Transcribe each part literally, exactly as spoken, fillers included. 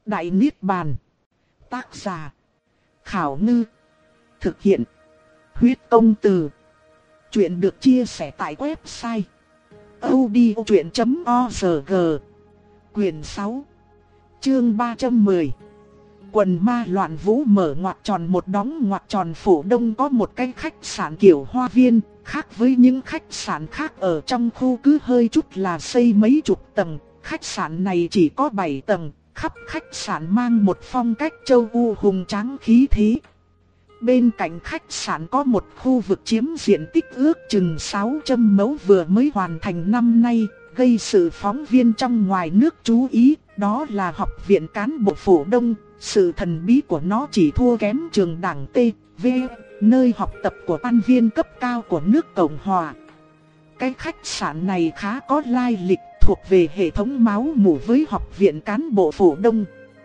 Đại Niết Bàn. Tác giả: Khảo Ngư. Thực hiện: Huyết Công Từ. Chuyện được chia sẻ tại website audiochuyện chấm org. Quyền sáu, chương ba trăm mười. Quần ma loạn vũ mở ngoặc tròn một đóng ngoặc tròn. Phủ Đông có một cái khách sạn kiểu hoa viên, khác với những khách sạn khác ở trong khu cứ hơi chút là xây mấy chục tầng. Khách sạn này chỉ có bảy tầng, khắp khách sạn mang một phong cách châu U hùng tráng khí thế. Bên cạnh khách sạn có một khu vực chiếm diện tích ước chừng sáu trăm mẫu vừa mới hoàn thành năm nay, gây sự phóng viên trong ngoài nước chú ý. Đó là Học viện Cán bộ Phủ Đông. Sự thần bí của nó chỉ thua kém trường đảng T V, nơi học tập của quan viên cấp cao của nước Cộng Hòa. Cái khách sạn này khá có lai lịch, thuộc về hệ thống máu mủ với Học viện Cán bộ Phủ Đông.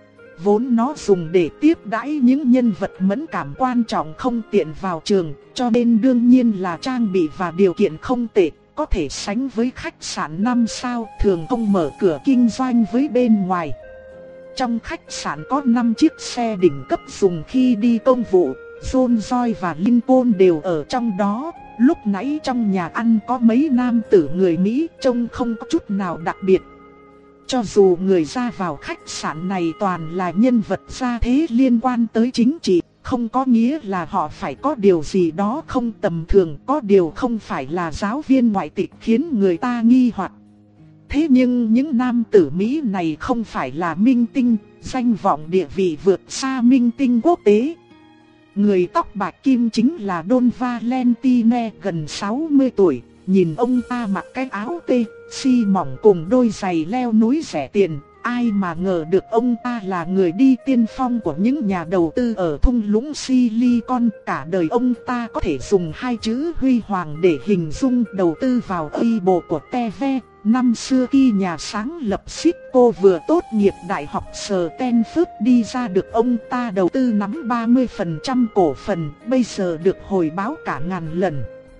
Vốn nó dùng để tiếp đãi những nhân vật mẫn cảm quan trọng không tiện vào trường, cho nên đương nhiên là trang bị và điều kiện không tệ, có thể sánh với khách sạn năm sao, thường không mở cửa kinh doanh với bên ngoài. Trong khách sạn có năm chiếc xe đỉnh cấp dùng khi đi công vụ, Rolls-Royce và Lincoln đều ở trong đó. Lúc nãy trong nhà ăn có mấy nam tử người Mỹ trông không có chút nào đặc biệt. Cho dù người ra vào khách sạn này toàn là nhân vật gia thế liên quan tới chính trị, không có nghĩa là họ phải có điều gì đó không tầm thường, có điều không phải là giáo viên ngoại tịch khiến người ta nghi hoặc. Thế nhưng những nam tử Mỹ này không phải là minh tinh, danh vọng địa vị vượt xa minh tinh quốc tế. Người tóc bạc kim chính là Don Valentine, gần sáu mươi tuổi. Nhìn ông ta mặc cái áo tê, xi mỏng cùng đôi giày leo núi rẻ tiền, ai mà ngờ được ông ta là người đi tiên phong của những nhà đầu tư ở thung lũng Silicon. Cả đời ông ta có thể dùng hai chữ huy hoàng để hình dung. Đầu tư vào y bộ của tê vê. Năm xưa khi nhà sáng lập Cisco vừa tốt nghiệp đại học Stanford đi ra được ông ta đầu tư nắm ba mươi phần trăm cổ phần, bây giờ được hồi báo cả ngàn lần.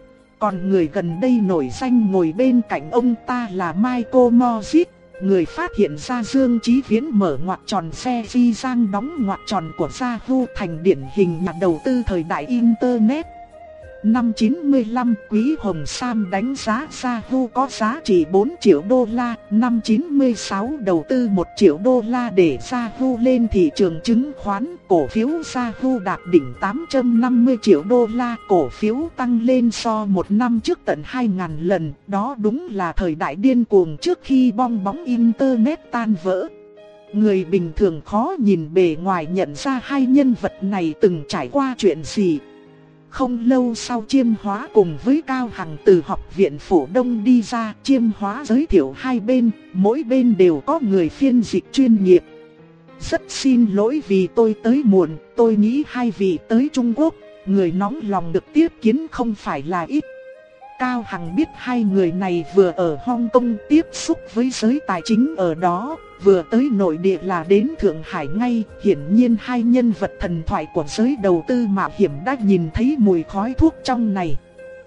Còn người gần đây nổi danh ngồi bên cạnh ông ta là Michael Mozit, người phát hiện ra Dương Chí Viễn mở ngoặc tròn xe Di Giang đóng ngoặc tròn của Yahoo thành điển hình nhà đầu tư thời đại Internet. Năm chín mươi lăm, Quý Hồng Sam đánh giá Yahoo có giá trị bốn triệu đô la. Năm chín mươi sáu đầu tư một triệu đô la để Yahoo lên thị trường chứng khoán. Cổ phiếu Yahoo đạt đỉnh tám trăm năm mươi triệu đô la. Cổ phiếu tăng lên so một năm trước tận hai nghìn lần. Đó đúng là thời đại điên cuồng trước khi bong bóng Internet tan vỡ. Người bình thường khó nhìn bề ngoài nhận ra hai nhân vật này từng trải qua chuyện gì. Không lâu sau Chiêm Hóa cùng với Cao Hằng từ Học viện Phủ Đông đi ra. Chiêm Hóa giới thiệu hai bên, mỗi bên đều có người phiên dịch chuyên nghiệp. Rất xin lỗi vì tôi tới muộn, tôi nghĩ hai vị tới Trung Quốc, người nóng lòng được tiếp kiến không phải là ít. Cao Hằng biết hai người này vừa ở Hong Kong tiếp xúc với giới tài chính ở đó, vừa tới nội địa là đến Thượng Hải ngay. Hiển nhiên hai nhân vật thần thoại của giới đầu tư mạo hiểm đã nhìn thấy mùi khói thuốc trong này.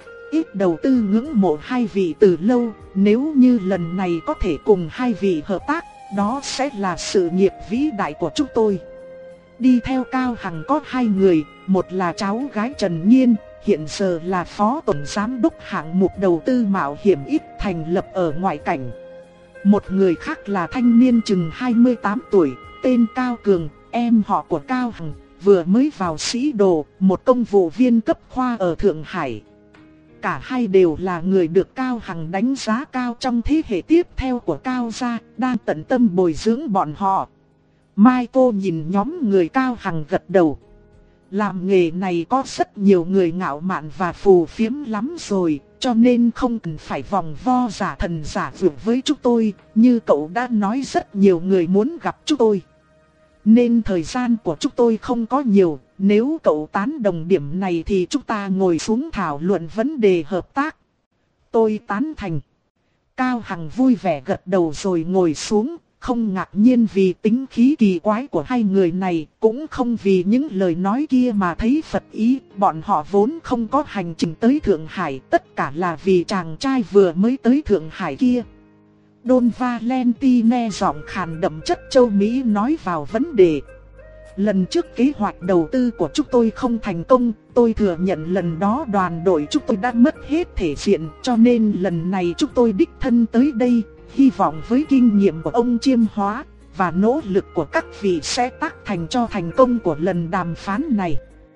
Ít đầu tư ngưỡng mộ hai vị từ lâu, nếu như lần này có thể cùng hai vị hợp tác, đó sẽ là sự nghiệp vĩ đại của chúng tôi. Đi theo Cao Hằng có hai người, một là cháu gái Trần Nhiên, hiện giờ là phó tổng giám đốc hạng mục đầu tư mạo hiểm ít thành lập ở ngoại cảnh. Một người khác là thanh niên chừng hai mươi tám tuổi, tên Cao Cường, em họ của Cao Hằng, vừa mới vào sĩ đồ, một công vụ viên cấp khoa ở Thượng Hải. Cả hai đều là người được Cao Hằng đánh giá cao trong thế hệ tiếp theo của Cao gia, đang tận tâm bồi dưỡng bọn họ. Mai cô nhìn nhóm người Cao Hằng gật đầu. Làm nghề này có rất nhiều người ngạo mạn và phù phiếm lắm rồi, cho nên không cần phải vòng vo giả thần giả vượt với chúng tôi. Như cậu đã nói, rất nhiều người muốn gặp chúng tôi, nên thời gian của chúng tôi không có nhiều. Nếu cậu tán đồng điểm này thì chúng ta ngồi xuống thảo luận vấn đề hợp tác. Tôi tán thành. Cao Hằng vui vẻ gật đầu rồi ngồi xuống. Không ngạc nhiên vì tính khí kỳ quái của hai người này, cũng không vì những lời nói kia mà thấy phật ý. Bọn họ vốn không có hành trình tới Thượng Hải, tất cả là vì chàng trai vừa mới tới Thượng Hải kia. Don Valentine giọng khàn đậm chất châu Mỹ nói vào vấn đề. Lần trước kế hoạch đầu tư của chúng tôi không thành công, tôi thừa nhận lần đó đoàn đội chúng tôi đã mất hết thể diện, cho nên lần này chúng tôi đích thân tới đây, hy vọng với kinh nghiệm của ông Chiêm Hóa và nỗ lực của các vị sẽ tác thành cho thành công của lần đàm phán này.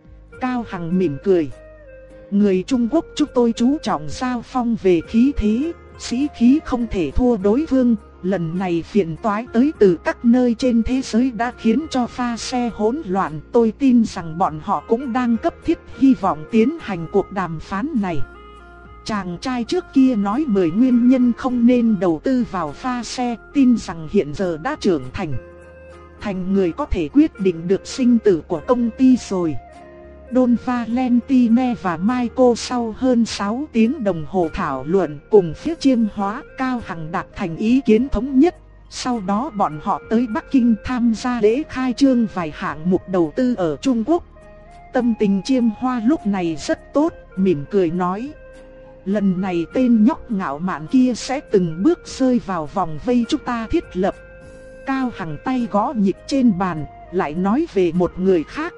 Cao Hằng mỉm cười. Người Trung Quốc chúng tôi chú trọng giao phong về khí thế, sĩ khí không thể thua đối phương. Lần này phiền toái tới từ các nơi trên thế giới đã khiến cho pha xe hỗn loạn. Tôi tin rằng bọn họ cũng đang cấp thiết hy vọng tiến hành cuộc đàm phán này. Chàng trai trước kia nói mười nguyên nhân không nên đầu tư vào pha xe, tin rằng hiện giờ đã trưởng thành. Thành người có thể quyết định được sinh tử của công ty rồi. Don Valentine và Michael sau hơn sáu tiếng đồng hồ thảo luận cùng phía Chiêm Hóa, Cao Hằng đạt thành ý kiến thống nhất. Sau đó bọn họ tới Bắc Kinh tham gia lễ khai trương vài hạng mục đầu tư ở Trung Quốc. Tâm tình Chiêm Hóa lúc này rất tốt, mỉm cười nói. Lần này tên nhóc ngạo mạn kia sẽ từng bước rơi vào vòng vây chúng ta thiết lập. Cao Hằng tay gõ nhịp trên bàn, lại nói về một người khác.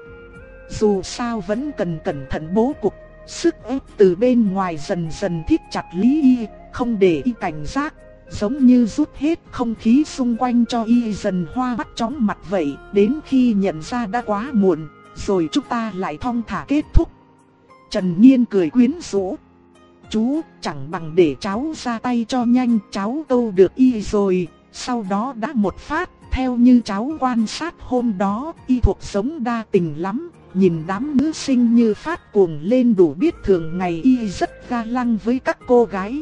Dù sao vẫn cần cẩn thận bố cục, sức ép từ bên ngoài dần dần thít chặt Lý Y, không để y cảnh giác, giống như rút hết không khí xung quanh cho y dần hoa mắt chóng mặt vậy, đến khi nhận ra đã quá muộn, rồi chúng ta lại thong thả kết thúc. Trần Nhiên cười quyến rũ. Chú, chẳng bằng để cháu ra tay cho nhanh, cháu câu được y rồi, sau đó đã một phát, theo như cháu quan sát hôm đó, y thuộc giống đa tình lắm. Nhìn đám nữ sinh như phát cuồng lên đủ biết thường ngày y rất ga lăng với các cô gái.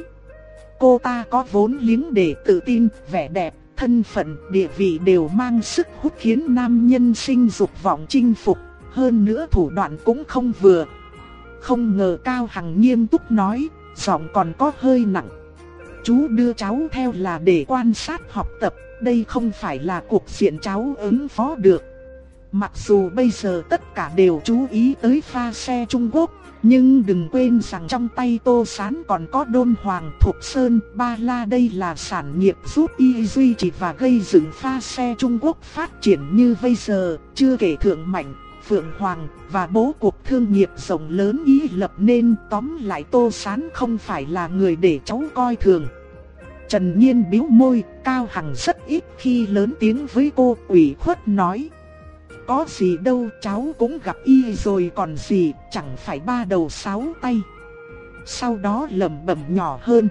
Cô ta có vốn liếng để tự tin, vẻ đẹp, thân phận, địa vị đều mang sức hút khiến nam nhân sinh dục vọng chinh phục. Hơn nữa thủ đoạn cũng không vừa. Không ngờ Cao Hằng nghiêm túc nói, giọng còn có hơi nặng. Chú đưa cháu theo là để quan sát học tập, đây không phải là cuộc diện cháu ứng phó được. Mặc dù bây giờ tất cả đều chú ý tới pha xe Trung Quốc, nhưng đừng quên rằng trong tay Tô Sán còn có Đôn Hoàng, Thục Sơn, Ba La, đây là sản nghiệp giúp y duy trì và gây dựng pha xe Trung Quốc phát triển như bây giờ, chưa kể Thượng Mạnh, Phượng Hoàng và bố cục thương nghiệp rộng lớn y lập nên. Tóm lại Tô Sán không phải là người để cháu coi thường. Trần Nhiên bĩu môi, Cao Hằng rất ít khi lớn tiếng với cô, ủy khuất nói. Có gì đâu, cháu cũng gặp y rồi còn gì, chẳng phải ba đầu sáu tay. Sau đó lẩm bẩm nhỏ hơn.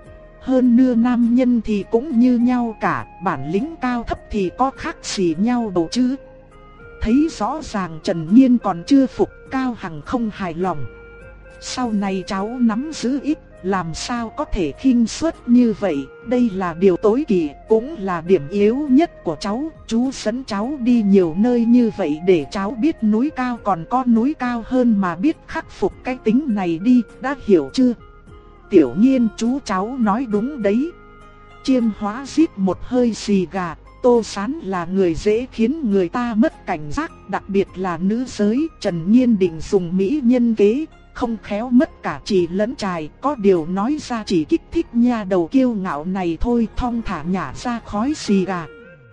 Hơn nữa nam nhân thì cũng như nhau cả, bản lĩnh cao thấp thì có khác gì nhau đâu chứ. Thấy rõ ràng Trần Nhiên còn chưa phục, Cao Hằng không hài lòng. Sau này cháu nắm giữ ít, làm sao có thể khinh suất như vậy, đây là điều tối kỵ, cũng là điểm yếu nhất của cháu. Chú dẫn cháu đi nhiều nơi như vậy để cháu biết núi cao còn có núi cao hơn mà biết khắc phục cái tính này đi, đã hiểu chưa? Tiểu Nhiên, chú cháu nói đúng đấy. Chiêm Hóa rít một hơi xì gà. Tô Sán là người dễ khiến người ta mất cảnh giác, đặc biệt là nữ giới. Trần Nhiên định dùng mỹ nhân kế, không khéo mất cả chỉ lẫn trài, có điều nói ra chỉ kích thích nha đầu kiêu ngạo này thôi, thong thả nhả ra khói xì gà.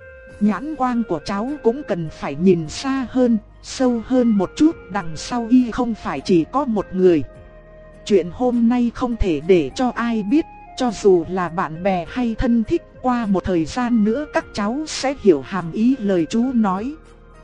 Nhãn quang của cháu cũng cần phải nhìn xa hơn, sâu hơn một chút, đằng sau y không phải chỉ có một người. Chuyện hôm nay không thể để cho ai biết, cho dù là bạn bè hay thân thích, qua một thời gian nữa các cháu sẽ hiểu hàm ý lời chú nói.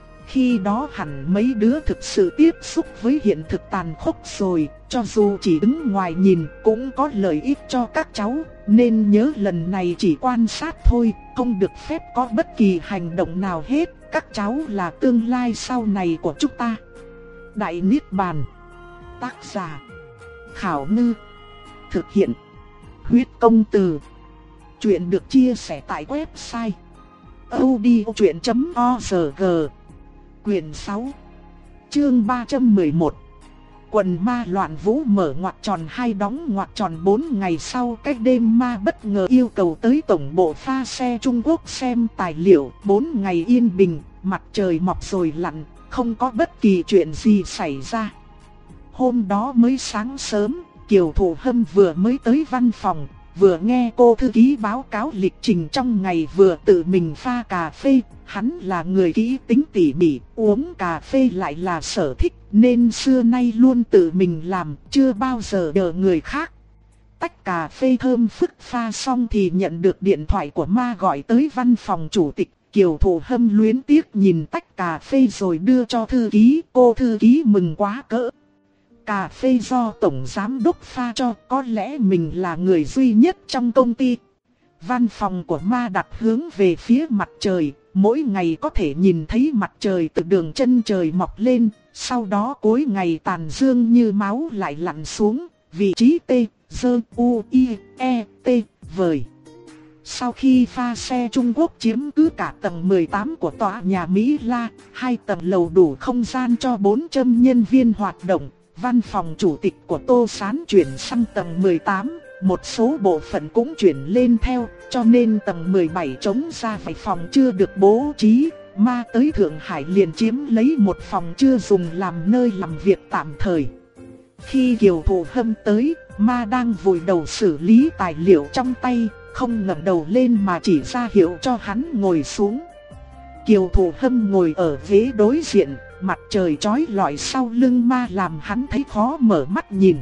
Khi đó hẳn mấy đứa thực sự tiếp xúc với hiện thực tàn khốc rồi, cho dù chỉ đứng ngoài nhìn cũng có lợi ích cho các cháu, nên nhớ lần này chỉ quan sát thôi, không được phép có bất kỳ hành động nào hết, các cháu là tương lai sau này của chúng ta. Đại Niết Bàn. Tác giả Khảo Ngư. Thực hiện Huyết Công Từ. Chuyện được chia sẻ tại website audiochuyện chấm org. Quyền sáu, chương ba trăm mười một. Quần ma loạn vũ mở ngoặc tròn hai đóng ngoặc tròn bốn ngày sau, cái đêm ma bất ngờ yêu cầu tới tổng bộ pha xe Trung Quốc xem tài liệu. Bốn ngày yên bình, mặt trời mọc rồi lặn, không có bất kỳ chuyện gì xảy ra. Hôm đó mới sáng sớm, Kiều Thủ Hâm vừa mới tới văn phòng, vừa nghe cô thư ký báo cáo lịch trình trong ngày vừa tự mình pha cà phê. Hắn là người kỹ tính tỉ mỉ, uống cà phê lại là sở thích, nên xưa nay luôn tự mình làm, chưa bao giờ nhờ người khác. Tách cà phê thơm phức pha xong thì nhận được điện thoại của Ma gọi tới văn phòng chủ tịch. Kiều Thụ Hâm luyến tiếc nhìn tách cà phê rồi đưa cho thư ký, cô thư ký mừng quá cỡ. Cà phê do tổng giám đốc pha cho, có lẽ mình là người duy nhất trong công ty. Văn phòng của Ma đặt hướng về phía mặt trời, mỗi ngày có thể nhìn thấy mặt trời từ đường chân trời mọc lên, sau đó cuối ngày tàn dương như máu lại lặn xuống, vị trí T, dơ, U, I, E, T, vời. Sau khi pha xe Trung Quốc chiếm cứ cả tầng mười tám của tòa nhà Mỹ La, hai tầng lầu đủ không gian cho bốn trăm nhân viên hoạt động, văn phòng chủ tịch của Tô Sán chuyển sang tầng mười tám, một số bộ phận cũng chuyển lên theo, cho nên tầng mười bảy trống ra vài phòng chưa được bố trí. Ma tới Thượng Hải liền chiếm lấy một phòng chưa dùng làm nơi làm việc tạm thời. Khi Kiều Thụ Hâm tới, Ma đang vùi đầu xử lý tài liệu trong tay, không ngẩng đầu lên mà chỉ ra hiệu cho hắn ngồi xuống. Kiều Thụ Hâm ngồi ở ghế đối diện, mặt trời chói lọi sau lưng Ma làm hắn thấy khó mở mắt nhìn.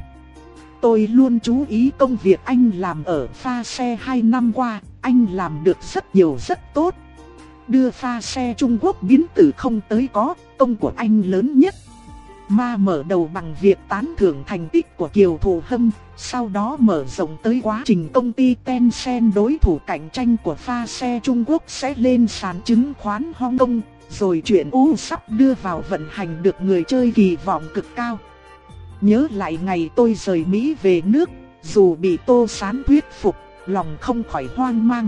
Tôi luôn chú ý công việc anh làm ở pha xe hai năm qua, anh làm được rất nhiều rất tốt. Đưa pha xe Trung Quốc biến từ không tới có, công của anh lớn nhất. Ma mở đầu bằng việc tán thưởng thành tích của Kiều Thụ Hâm, sau đó mở rộng tới quá trình công ty Tencent đối thủ cạnh tranh của pha xe Trung Quốc sẽ lên sàn chứng khoán Hong Kong, rồi chuyện U sắp đưa vào vận hành được người chơi kỳ vọng cực cao. Nhớ lại ngày tôi rời Mỹ về nước, dù bị Tô Sán thuyết phục, lòng không khỏi hoang mang.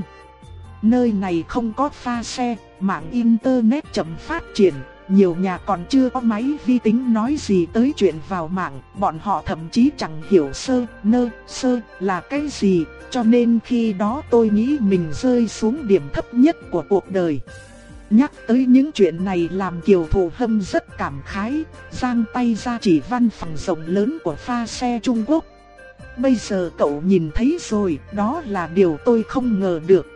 Nơi này không có pha xe, mạng internet chậm phát triển, nhiều nhà còn chưa có máy vi tính nói gì tới chuyện vào mạng, bọn họ thậm chí chẳng hiểu sơ, nơ, sơ là cái gì, cho nên khi đó tôi nghĩ mình rơi xuống điểm thấp nhất của cuộc đời. Nhắc tới những chuyện này làm Kiều Thụ Hâm rất cảm khái, giang tay ra chỉ văn phòng rộng lớn của pha xe Trung Quốc. Bây giờ cậu nhìn thấy rồi, đó là điều tôi không ngờ được.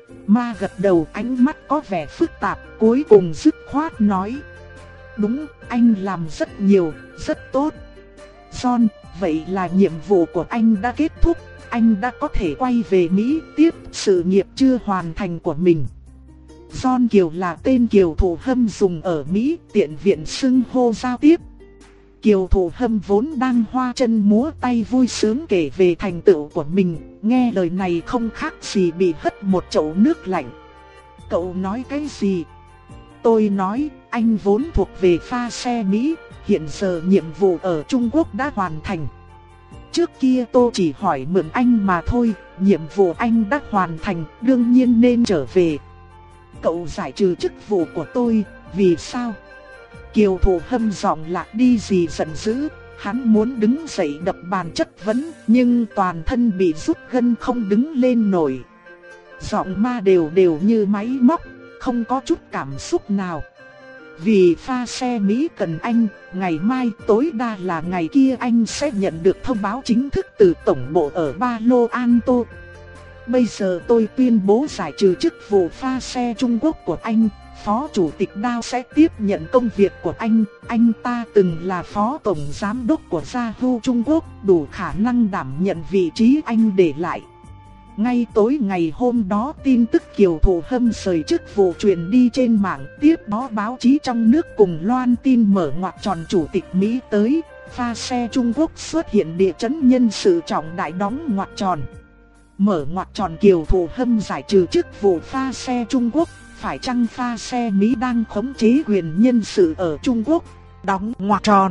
Ma gật đầu, ánh mắt có vẻ phức tạp, cuối cùng dứt khoát nói. Đúng, anh làm rất nhiều, rất tốt. John, vậy là nhiệm vụ của anh đã kết thúc, anh đã có thể quay về Mỹ tiếp sự nghiệp chưa hoàn thành của mình. John Kiều là tên Kiều Thụ Hâm dùng ở Mỹ, tiện viện xưng hô giao tiếp. Kiều Thụ Hâm vốn đang hoa chân múa tay vui sướng kể về thành tựu của mình, nghe lời này không khác gì bị hất một chậu nước lạnh. Cậu nói cái gì? Tôi nói, anh vốn thuộc về pha xe Mỹ, hiện giờ nhiệm vụ ở Trung Quốc đã hoàn thành. Trước kia tôi chỉ hỏi mượn anh mà thôi, nhiệm vụ anh đã hoàn thành, đương nhiên nên trở về. Cậu giải trừ chức vụ của tôi, vì sao? Kiều Thụ Hâm giọng lạc đi gì giận dữ, hắn muốn đứng dậy đập bàn chất vấn, nhưng toàn thân bị rút gân không đứng lên nổi. Giọng Ma đều đều như máy móc, không có chút cảm xúc nào. Vì pha xe Mỹ cần anh, ngày mai tối đa là ngày kia anh sẽ nhận được thông báo chính thức từ tổng bộ ở Palo Alto. Bây giờ tôi tuyên bố giải trừ chức vụ pha xe Trung Quốc của anh, Phó Chủ tịch Đao sẽ tiếp nhận công việc của anh. Anh ta từng là Phó Tổng Giám đốc của Yahoo Trung Quốc, đủ khả năng đảm nhận vị trí anh để lại. Ngay tối ngày hôm đó tin tức Kiều Thụ Hâm rời chức vụ truyền đi trên mạng, tiếp đó báo chí trong nước cùng loan tin mở ngoặc tròn Chủ tịch Mỹ tới, pha xe Trung Quốc xuất hiện địa chấn nhân sự trọng đại đóng ngoặc tròn. Mở ngoặc tròn Kiều Thụ Hâm giải trừ chức vụ pha xe Trung Quốc, phải chăng pha xe Mỹ đang khống chế quyền nhân sự ở Trung Quốc? Đóng ngoặc tròn.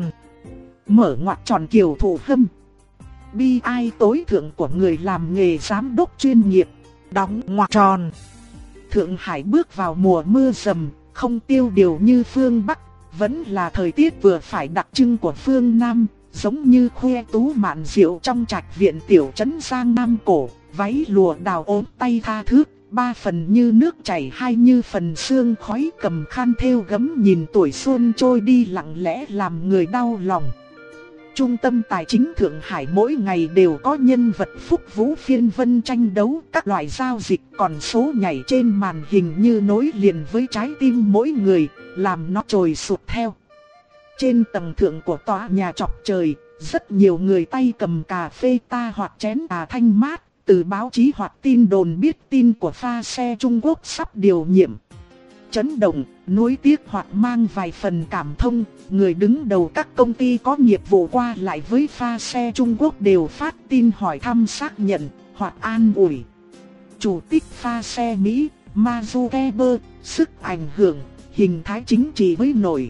Mở ngoặc tròn Kiều Thụ Hâm. Bi ai tối thượng của người làm nghề giám đốc chuyên nghiệp. Đóng ngoặc tròn. Thượng Hải bước vào mùa mưa rầm, không tiêu điều như phương Bắc, vẫn là thời tiết vừa phải đặc trưng của phương Nam, giống như khoe tú mạn diệu trong trạch viện tiểu trấn Giang Nam cổ, váy lụa đào ốm tay tha thước, ba phần như nước chảy hai như phần sương khói, cầm khăn thêu gấm nhìn tuổi xuân trôi đi lặng lẽ làm người đau lòng. Trung tâm tài chính Thượng Hải mỗi ngày đều có nhân vật phúc vũ phiên vân tranh đấu các loại giao dịch, còn số nhảy trên màn hình như nối liền với trái tim mỗi người, làm nó trồi sụt theo. Trên tầng thượng của tòa nhà chọc trời, rất nhiều người tay cầm cà phê ta hoặc chén trà thanh mát, từ báo chí hoặc tin đồn biết tin của pha xe Trung Quốc sắp điều nhiệm. Chấn động, nuối tiếc hoặc mang vài phần cảm thông, người đứng đầu các công ty có nghiệp vụ qua lại với pha xe Trung Quốc đều phát tin hỏi thăm xác nhận, hoặc an ủi. Chủ tịch pha xe Mỹ, Mark Zuckerberg, sức ảnh hưởng, hình thái chính trị mới nổi.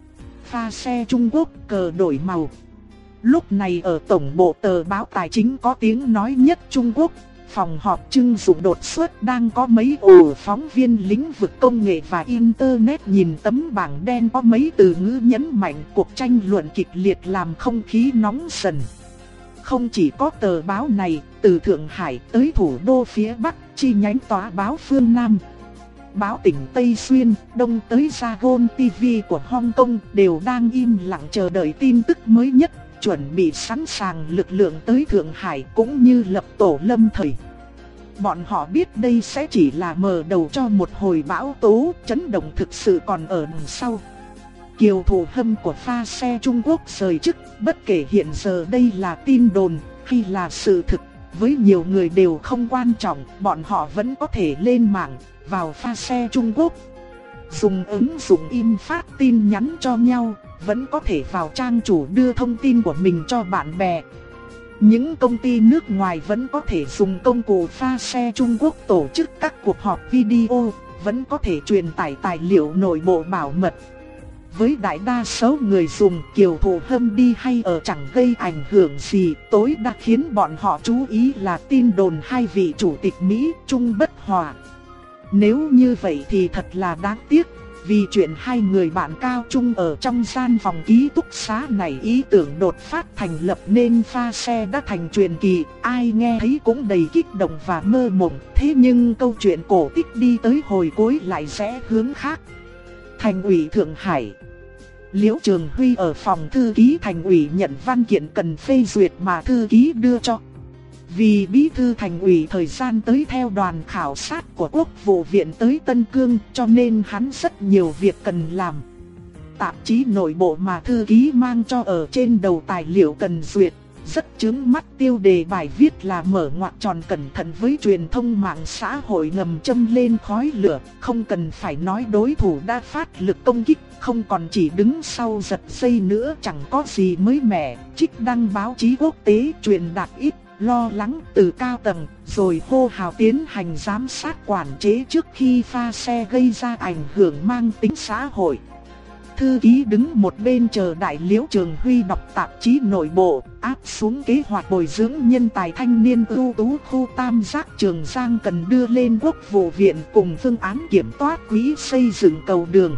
Pha xe Trung Quốc cờ đổi màu. Lúc này ở tổng bộ tờ báo tài chính có tiếng nói nhất Trung Quốc, phòng họp Trưng Dụng đột xuất đang có mấy ổ phóng viên lĩnh vực công nghệ và internet nhìn tấm bảng đen có mấy từ ngữ nhấn mạnh cuộc tranh luận kịch liệt làm không khí nóng dần. Không chỉ có tờ báo này, từ Thượng Hải tới thủ đô phía Bắc, chi nhánh tòa báo phương Nam, báo tỉnh Tây Xuyên, đông tới Saigon ti vi của Hong Kong đều đang im lặng chờ đợi tin tức mới nhất, chuẩn bị sẵn sàng lực lượng tới Thượng Hải cũng như lập tổ lâm thời. Bọn họ biết đây sẽ chỉ là mở đầu cho một hồi bão tố, chấn động thực sự còn ở đằng sau. Kiều Thủ Hâm của pha xe Trung Quốc rời chức, bất kể hiện giờ đây là tin đồn hay là sự thực, với nhiều người đều không quan trọng, bọn họ vẫn có thể lên mạng, vào pha xe Trung Quốc. Dùng ứng dụng im phát tin nhắn cho nhau, vẫn có thể vào trang chủ đưa thông tin của mình cho bạn bè. Những công ty nước ngoài vẫn có thể dùng công cụ pha xe Trung Quốc tổ chức các cuộc họp video, vẫn có thể truyền tải tài liệu nội bộ bảo mật. Với đại đa số người dùng, Kiều Thủ Hâm đi hay ở chẳng gây ảnh hưởng gì, tối đa khiến bọn họ chú ý là tin đồn hai vị chủ tịch Mỹ Trung bất hòa. Nếu như vậy thì thật là đáng tiếc, vì chuyện hai người bạn cao chung ở trong gian phòng ký túc xá này ý tưởng đột phát thành lập nên pha xe đã thành truyền kỳ, ai nghe thấy cũng đầy kích động và mơ mộng. Thế nhưng câu chuyện cổ tích đi tới hồi cuối lại rẽ hướng khác. Thành ủy Thượng Hải, Liễu Trường Huy ở phòng thư ký thành ủy nhận văn kiện cần phê duyệt mà thư ký đưa cho. Vì bí thư thành ủy thời gian tới theo đoàn khảo sát của Quốc vụ viện tới Tân Cương, cho nên hắn rất nhiều việc cần làm. Tạp chí nội bộ mà thư ký mang cho ở trên đầu tài liệu cần duyệt, rất chướng mắt. Tiêu đề bài viết là mở ngoặc tròn cẩn thận với truyền thông mạng xã hội ngầm châm lên khói lửa, không cần phải nói đối thủ đã phát lực công kích, không còn chỉ đứng sau giật dây nữa, chẳng có gì mới mẻ. Trích đăng báo chí quốc tế truyền đạt ít lo lắng từ cao tầng, rồi hô hào tiến hành giám sát quản chế trước khi pha xe gây ra ảnh hưởng mang tính xã hội. Thư ký đứng một bên chờ đại Liễu Trường Huy đọc tạp chí nội bộ, áp xuống kế hoạch bồi dưỡng nhân tài thanh niên ưu tú khu Tam Giác Trường Giang cần đưa lên Quốc vụ viện cùng phương án kiểm toán quỹ xây dựng cầu đường.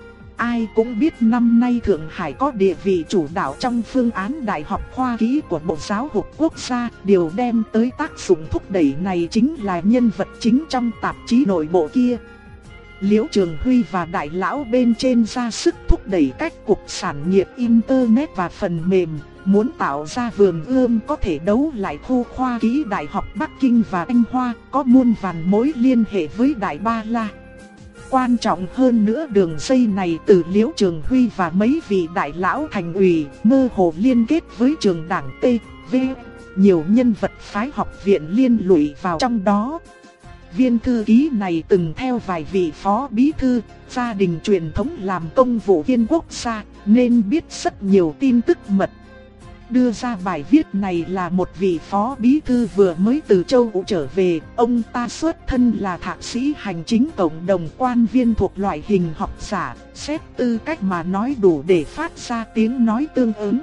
Ai cũng biết năm nay Thượng Hải có địa vị chủ đạo trong phương án Đại học Khoa Kỹ của Bộ Giáo dục Quốc gia, điều đem tới tác dụng thúc đẩy này chính là nhân vật chính trong tạp chí nội bộ kia. Liễu Trường Huy và đại lão bên trên ra sức thúc đẩy cách cục sản nghiệp Internet và phần mềm, muốn tạo ra vườn ươm có thể đấu lại khu khoa kỹ Đại học Bắc Kinh và Thanh Hoa, có muôn vàn mối liên hệ với Đại Ba La. Quan trọng hơn nữa, đường dây này từ Liễu Trường Huy và mấy vị đại lão thành ủy mơ hồ liên kết với trường đảng T, V, nhiều nhân vật phái học viện liên lụy vào trong đó. Viên thư ký này từng theo vài vị phó bí thư, gia đình truyền thống làm công vụ viên quốc gia, nên biết rất nhiều tin tức mật. Đưa ra bài viết này là một vị phó bí thư vừa mới từ châu Âu trở về, ông ta xuất thân là thạc sĩ hành chính cộng đồng, quan viên thuộc loại hình học giả, xét tư cách mà nói đủ để phát ra tiếng nói tương ứng.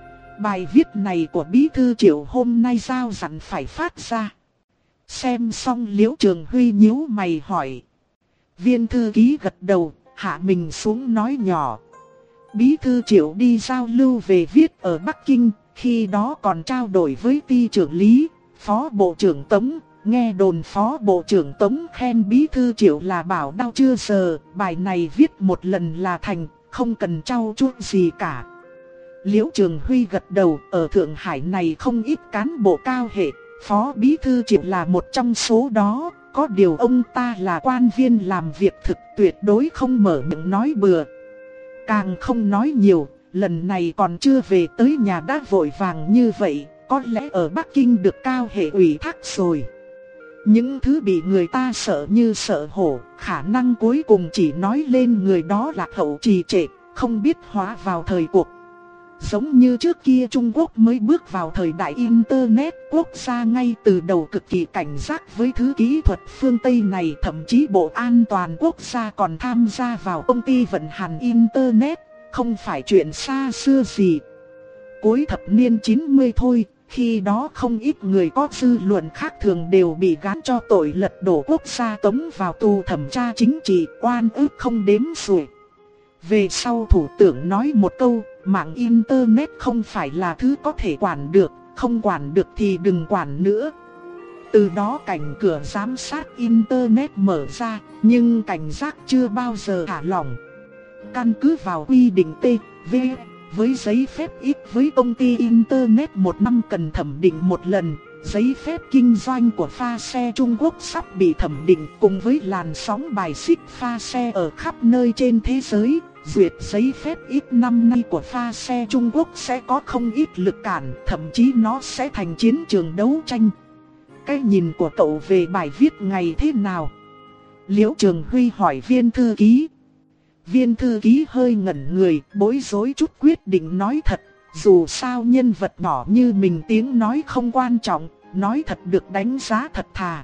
Bài viết này của bí thư Triệu hôm nay giao dặn phải phát ra. Xem xong Liễu Trường Huy nhíu mày hỏi. Viên thư ký gật đầu, hạ mình xuống nói nhỏ. Bí thư Triệu đi giao lưu về viết ở Bắc Kinh, khi đó còn trao đổi với ty trưởng Lý, phó bộ trưởng Tống. Nghe đồn phó bộ trưởng Tống khen bí thư Triệu là bảo đao chưa sờ, bài này viết một lần là thành, không cần trau chuốt gì cả. Liễu Trường Huy gật đầu, ở Thượng Hải này không ít cán bộ cao hệ, Phó Bí Thư Triệu là một trong số đó, có điều ông ta là quan viên làm việc thực, tuyệt đối không mở miệng nói bừa. Càng không nói nhiều, lần này còn chưa về tới nhà đã vội vàng như vậy, có lẽ ở Bắc Kinh được cao hệ ủy thác rồi. Những thứ bị người ta sợ như sợ hổ, khả năng cuối cùng chỉ nói lên người đó là hậu trì trệ, không biết hóa vào thời cuộc. Giống như trước kia Trung Quốc mới bước vào thời đại Internet, quốc gia ngay từ đầu cực kỳ cảnh giác với thứ kỹ thuật phương Tây này. Thậm chí Bộ An toàn Quốc gia còn tham gia vào công ty vận hành Internet, không phải chuyện xa xưa gì. Cuối thập niên chín mươi thôi, khi đó không ít người có dư luận khác thường đều bị gán cho tội lật đổ quốc gia, tống vào tù thẩm tra chính trị, oan ức không đếm xuể. Về sau thủ tướng nói một câu, mạng Internet không phải là thứ có thể quản được, không quản được thì đừng quản nữa. Từ đó cảnh cửa giám sát Internet mở ra, nhưng cảnh giác chưa bao giờ thả lỏng. Căn cứ vào quy định T, V, với giấy phép ít với công ty Internet một năm cần thẩm định một lần. Giấy phép kinh doanh của pha xe Trung Quốc sắp bị thẩm định cùng với làn sóng bài xích pha xe ở khắp nơi trên thế giới. Duyệt giấy phép ít năm nay của pha xe Trung Quốc sẽ có không ít lực cản, thậm chí nó sẽ thành chiến trường đấu tranh. Cái nhìn của cậu về bài viết này thế nào? Liễu Trường Huy hỏi viên thư ký. Viên thư ký hơi ngẩn người, bối rối chút quyết định nói thật. Dù sao nhân vật nhỏ như mình tiếng nói không quan trọng, nói thật được đánh giá thật thà.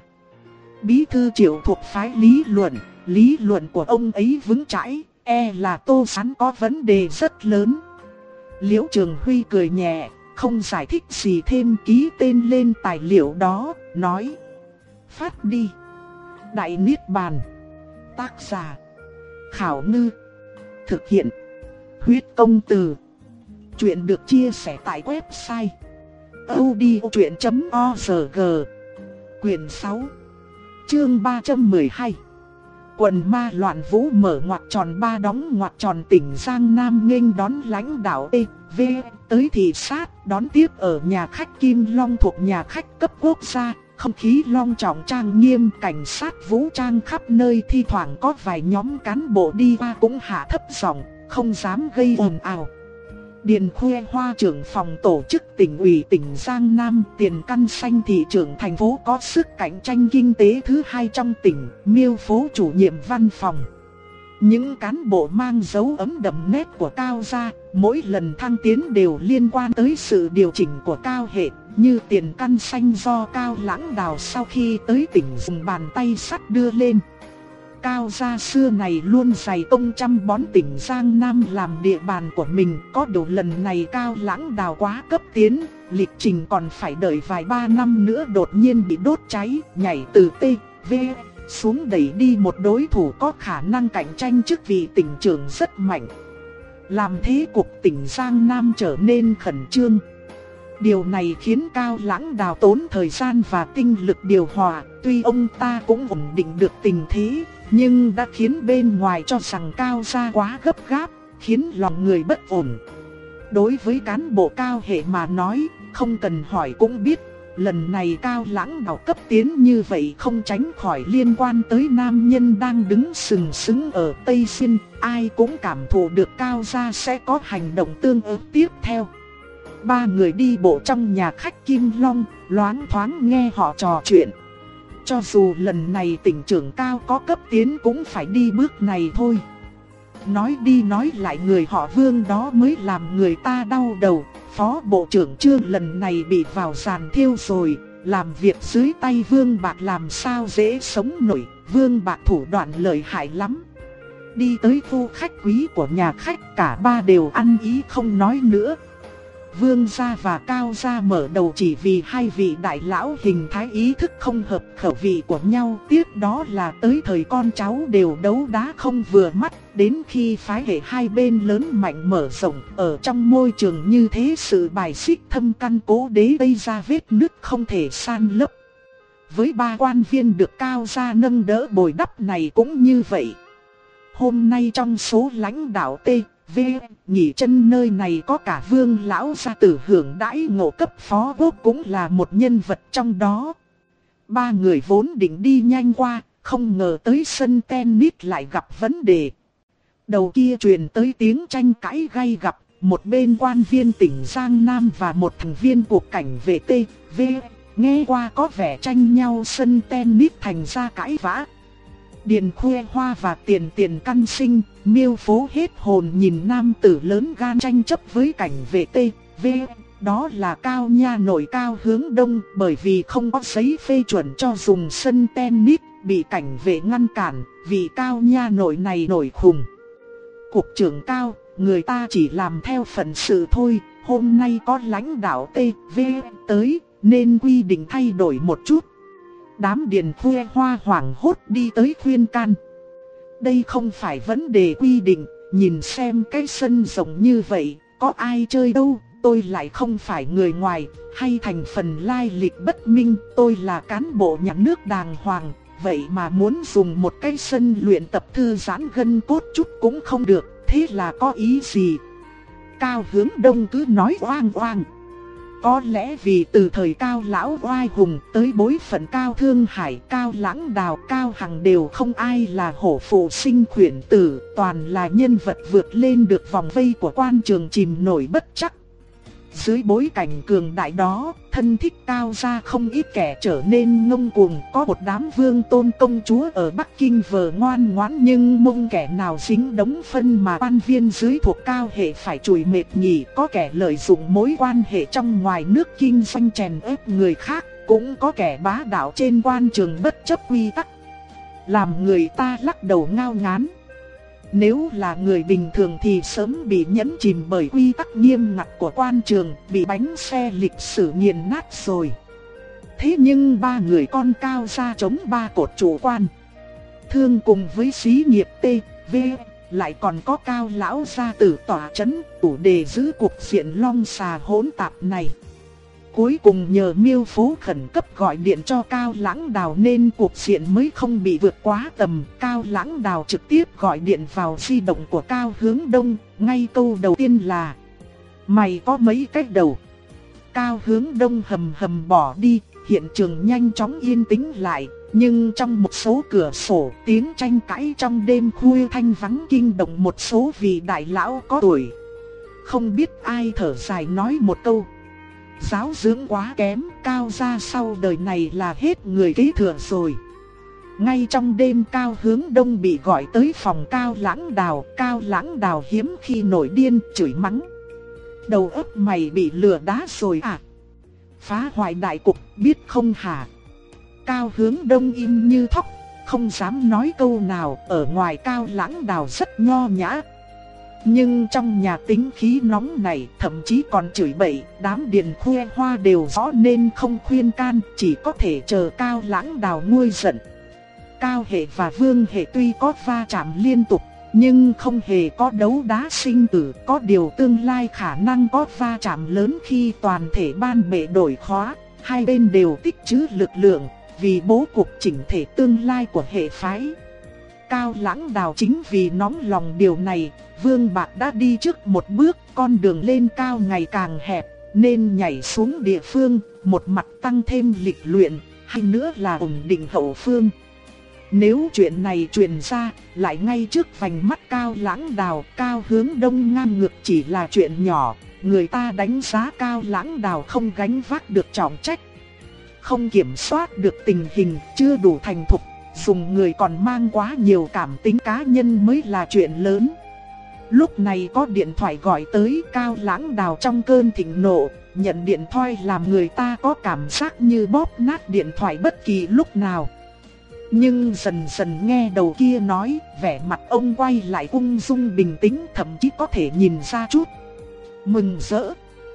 Bí thư Triệu thuộc phái lý luận, lý luận của ông ấy vững chãi, e là Tô Sán có vấn đề rất lớn. Liễu Trường Huy cười nhẹ, không giải thích gì thêm, ký tên lên tài liệu đó, nói: phát đi. Đại Niết Bàn. Tác giả: Khảo Ngư. Thực hiện: Huyết Công Từ. Chuyện được chia sẻ tại website audiochuyện chấm org. Quyển sáu, chương ba trăm mười hai. Quần ma loạn vũ mở ngoặc tròn ba đóng ngoặc tròn. Tỉnh Giang Nam nghênh đón lãnh đạo E, V tới thị sát, đón tiếp ở nhà khách Kim Long thuộc nhà khách cấp quốc gia. Không khí long trọng trang nghiêm, cảnh sát vũ trang khắp nơi, thi thoảng có vài nhóm cán bộ đi qua cũng hạ thấp giọng, không dám gây ồn ào. Điền Khuê Hoa trưởng phòng tổ chức tỉnh ủy tỉnh Giang Nam, Tiền Căn Xanh thị trưởng thành phố có sức cạnh tranh kinh tế thứ hai trong tỉnh, Miêu Phố chủ nhiệm văn phòng. Những cán bộ mang dấu ấn đậm nét của Cao gia, mỗi lần thăng tiến đều liên quan tới sự điều chỉnh của Cao hệ, như Tiền Căn Xanh do Cao Lãng Đào sau khi tới tỉnh dùng bàn tay sắt đưa lên. Cao gia xưa này luôn dày công chăm bón tỉnh Giang Nam làm địa bàn của mình, có điều lần này Cao Lãng Đào quá cấp tiến, lịch trình còn phải đợi vài ba năm nữa đột nhiên bị đốt cháy, nhảy từ T, V xuống đẩy đi một đối thủ có khả năng cạnh tranh chức vị tỉnh trưởng rất mạnh. Làm thế cục tỉnh Giang Nam trở nên khẩn trương. Điều này khiến Cao Lãng Đào tốn thời gian và tinh lực điều hòa, tuy ông ta cũng ổn định được tình thế, nhưng đã khiến bên ngoài cho rằng Cao gia quá gấp gáp, khiến lòng người bất ổn. Đối với cán bộ Cao hệ mà nói, không cần hỏi cũng biết, lần này Cao Lãng Đào cấp tiến như vậy không tránh khỏi liên quan tới nam nhân đang đứng sừng sững ở Tây Xuyên, ai cũng cảm thụ được Cao gia sẽ có hành động tương ứng tiếp theo. Ba người đi bộ trong nhà khách Kim Long, loáng thoáng nghe họ trò chuyện. Cho dù lần này tỉnh trưởng Cao có cấp tiến cũng phải đi bước này thôi. Nói đi nói lại người họ Vương đó mới làm người ta đau đầu. Phó Bộ trưởng Trương lần này bị vào giàn thiêu rồi, làm việc dưới tay Vương Bạc làm sao dễ sống nổi. Vương Bạc thủ đoạn lợi hại lắm. Đi tới khu khách quý của nhà khách, cả ba đều ăn ý không nói nữa. Vương gia và Cao gia mở đầu chỉ vì hai vị đại lão hình thái ý thức không hợp khẩu vị của nhau. Tiếp đó là tới thời con cháu đều đấu đá không vừa mắt. Đến khi phái hệ hai bên lớn mạnh mở rộng, ở trong môi trường như thế sự bài xích thâm căn cố đế gây ra vết nứt không thể san lấp. Với ba quan viên được Cao gia nâng đỡ bồi đắp này cũng như vậy. Hôm nay trong số lãnh đạo T, V, nghỉ chân nơi này có cả Vương lão gia tử hưởng đãi ngộ cấp phó quốc cũng là một nhân vật trong đó. Ba người vốn định đi nhanh qua, không ngờ tới sân tennis lại gặp vấn đề. Đầu kia truyền tới tiếng tranh cãi gay gắt, một bên quan viên tỉnh Giang Nam và một thành viên cuộc cảnh vệ T, V, nghe qua có vẻ tranh nhau sân tennis thành ra cãi vã. Điền Khuê Hoa và Tiền Tiền Căn Sinh, Miêu Phố hết hồn nhìn nam tử lớn gan tranh chấp với cảnh vệ T, V, đó là Cao Nha Nội Cao Hướng Đông, bởi vì không có giấy phê chuẩn cho dùng sân tennis, bị cảnh vệ ngăn cản, vì Cao Nha Nội này nổi khùng. Cục trưởng Cao, người ta chỉ làm theo phận sự thôi, hôm nay có lãnh đạo T, V tới, nên quy định thay đổi một chút. Đám Điền Khuê Hoa hoảng hốt đi tới khuyên can. Đây không phải vấn đề quy định, nhìn xem cái sân rộng như vậy, có ai chơi đâu, tôi lại không phải người ngoài, hay thành phần lai lịch bất minh, tôi là cán bộ nhà nước đàng hoàng, vậy mà muốn dùng một cái sân luyện tập thư giãn gân cốt chút cũng không được, thế là có ý gì? Cao Hướng Đông cứ nói oang oang. Có lẽ vì từ thời Cao Lão oai hùng tới bối phận Cao Thương Hải, Cao Lãng Đào, Cao Hằng đều không ai là hổ phụ sinh khuyển tử, toàn là nhân vật vượt lên được vòng vây của quan trường chìm nổi bất trắc. Dưới bối cảnh cường đại đó, thân thích Cao gia không ít kẻ trở nên ngông cuồng, có một đám vương tôn công chúa ở Bắc Kinh vờ ngoan ngoãn nhưng mông kẻ nào dính đống phân mà quan viên dưới thuộc Cao hệ phải chùi mệt nhỉ, có kẻ lợi dụng mối quan hệ trong ngoài nước kinh doanh chèn ép người khác, cũng có kẻ bá đạo trên quan trường bất chấp quy tắc, làm người ta lắc đầu ngao ngán. Nếu là người bình thường thì sớm bị nhấn chìm bởi quy tắc nghiêm ngặt của quan trường, bị bánh xe lịch sử nghiền nát rồi. Thế nhưng ba người con Cao gia chống ba cột chủ quan, thương cùng với xí nghiệp T, V, lại còn có Cao lão gia tử tỏa chấn, đủ để giữ cục diện long xà hỗn tạp này. Cuối cùng nhờ Miêu Phố khẩn cấp gọi điện cho Cao Lãng Đào nên cuộc diện mới không bị vượt quá tầm. Cao Lãng Đào trực tiếp gọi điện vào di động của Cao Hướng Đông, ngay câu đầu tiên là: mày có mấy cách đầu? Cao Hướng Đông hầm hầm bỏ đi, hiện trường nhanh chóng yên tĩnh lại. Nhưng trong một số cửa sổ, tiếng tranh cãi trong đêm khuya thanh vắng kinh động một số vị đại lão có tuổi. Không biết ai thở dài nói một câu: giáo dưỡng quá kém, Cao gia sau đời này là hết người kế thừa rồi. Ngay trong đêm Cao Hướng Đông bị gọi tới phòng Cao Lãng Đào, Cao Lãng Đào hiếm khi nổi điên chửi mắng: đầu óc mày bị lừa đá rồi à? Phá hoại đại cục biết không hả? Cao Hướng Đông im như thóc, không dám nói câu nào. Ở ngoài Cao Lãng Đào rất nho nhã, nhưng trong nhà tính khí nóng này, thậm chí còn chửi bậy. Đám Điền Khuê Hoa đều rõ nên không khuyên can, chỉ có thể chờ Cao Lãng Đào nguôi giận. Cao hệ và Vương hệ tuy có va chạm liên tục, nhưng không hề có đấu đá sinh tử. Có điều tương lai khả năng có va chạm lớn khi toàn thể ban bệ đổi khóa. Hai bên đều tích trữ lực lượng, vì bố cục chỉnh thể tương lai của hệ phái. Cao Lãng Đào chính vì nóng lòng điều này, Vương Bạc đã đi trước một bước, con đường lên cao ngày càng hẹp, nên nhảy xuống địa phương, một mặt tăng thêm lịch luyện, hay nữa là ổn định hậu phương. Nếu chuyện này truyền ra, lại ngay trước vành mắt Cao Lãng Đào, Cao Hướng Đông ngang ngược chỉ là chuyện nhỏ, người ta đánh giá Cao Lãng Đào không gánh vác được trọng trách, không kiểm soát được tình hình, chưa đủ thành thục, dùng người còn mang quá nhiều cảm tính cá nhân mới là chuyện lớn. Lúc này có điện thoại gọi tới, Cao Lãng Đào trong cơn thịnh nộ, nhận điện thoại làm người ta có cảm giác như bóp nát điện thoại bất kỳ lúc nào. Nhưng dần dần nghe đầu kia nói, vẻ mặt ông quay lại ung dung bình tĩnh, thậm chí có thể nhìn ra chút mừng rỡ.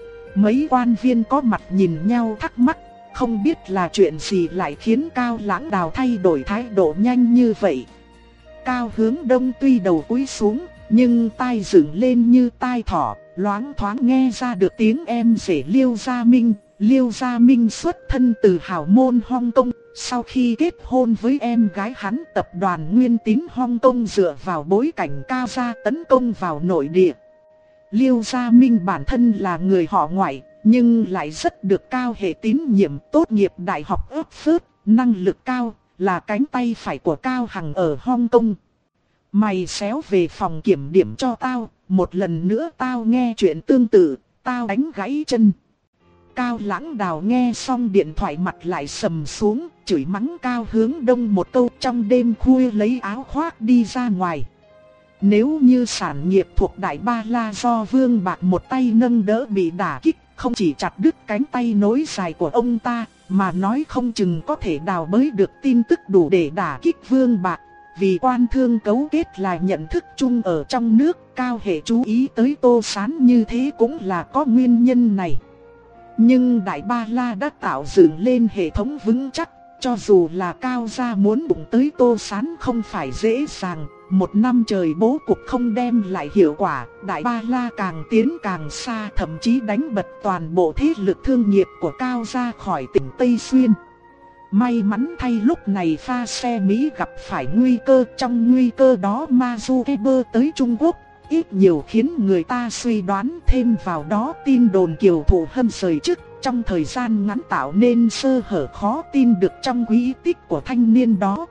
Mấy quan viên có mặt nhìn nhau thắc mắc, không biết là chuyện gì lại khiến Cao Lãng Đào thay đổi thái độ nhanh như vậy. Cao Hướng Đông tuy đầu cúi xuống, nhưng tai dựng lên như tai thỏ, loáng thoáng nghe ra được tiếng em rể Liêu Gia Minh. Liêu Gia Minh xuất thân từ hào môn Hong Kong, sau khi kết hôn với em gái hắn, tập đoàn Nguyên Tín Hong Kong dựa vào bối cảnh Cao gia tấn công vào nội địa, Liêu Gia Minh bản thân là người họ ngoại, nhưng lại rất được Cao Hệ tín nhiệm, tốt nghiệp đại học Oxford, năng lực cao, là cánh tay phải của Cao Hằng ở Hong Kong. Mày xéo về phòng kiểm điểm cho tao, một lần nữa tao nghe chuyện tương tự, tao đánh gãy chân. Cao Lãng Đào nghe xong điện thoại mặt lại sầm xuống, chửi mắng Cao Hướng Đông một câu, trong đêm khuya lấy áo khoác đi ra ngoài. Nếu như sản nghiệp thuộc Đại Ba La do Vương Bạc một tay nâng đỡ bị đả kích, không chỉ chặt đứt cánh tay nối dài của ông ta, mà nói không chừng có thể đào bới được tin tức đủ để đả kích Vương Bạc. Vì quan thương cấu kết là nhận thức chung ở trong nước, Cao Hệ chú ý tới Tô Sán như thế cũng là có nguyên nhân này. Nhưng Đại Ba La đã tạo dựng lên hệ thống vững chắc, cho dù là Cao gia muốn đụng tới Tô Sán không phải dễ dàng. Một năm trời bố cục không đem lại hiệu quả, Đại Ba La càng tiến càng xa, thậm chí đánh bật toàn bộ thế lực thương nghiệp của Cao gia khỏi tỉnh Tây Xuyên. May mắn thay lúc này pha xe Mỹ gặp phải nguy cơ, trong nguy cơ đó Mazukeber tới Trung Quốc, ít nhiều khiến người ta suy đoán, thêm vào đó tin đồn Kiều Thụ Hâm rời chức, trong thời gian ngắn tạo nên sơ hở khó tin được trong quỹ tích của thanh niên đó.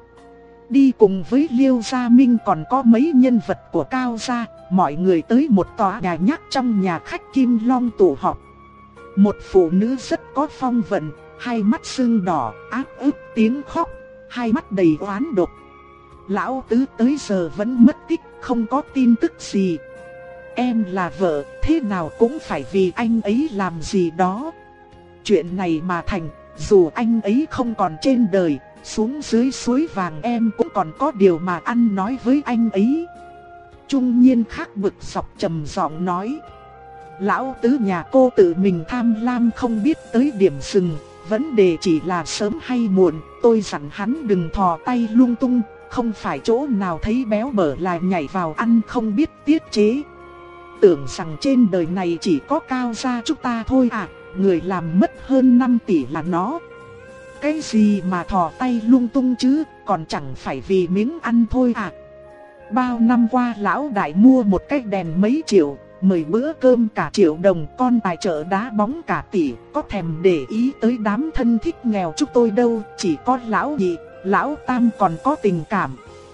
Đi cùng với Liêu Gia Minh còn có mấy nhân vật của Cao gia, mọi người tới một tòa nhà nhắc trong nhà khách Kim Long tụ họp. Một phụ nữ rất có phong vận, hai mắt sưng đỏ, áp ức tiếng khóc, hai mắt đầy oán độc. Lão Tứ tới giờ vẫn mất tích, không có tin tức gì. Em là vợ, thế nào cũng phải vì anh ấy làm gì đó. Chuyện này mà thành, dù anh ấy không còn trên đời, xuống dưới suối vàng em cũng còn có điều mà ăn nói với anh ấy. Trung niên khác bực dọc trầm giọng nói. Lão Tứ nhà cô tự mình tham lam không biết tới điểm dừng, vấn đề chỉ là sớm hay muộn, tôi dặn hắn đừng thò tay lung tung, không phải chỗ nào thấy béo bở là nhảy vào ăn không biết tiết chế. Tưởng rằng trên đời này chỉ có Cao gia chúng ta thôi à, người làm mất hơn năm tỷ là nó. Cái gì mà thò tay lung tung chứ, còn chẳng phải vì miếng ăn thôi à. Bao năm qua lão đại mua một cái đèn mấy triệu, mười bữa cơm cả triệu đồng, con tài trợ đá bóng cả tỷ, có thèm để ý tới đám thân thích nghèo chúng tôi đâu, chỉ có lão nhị, lão tam còn có tình cảm.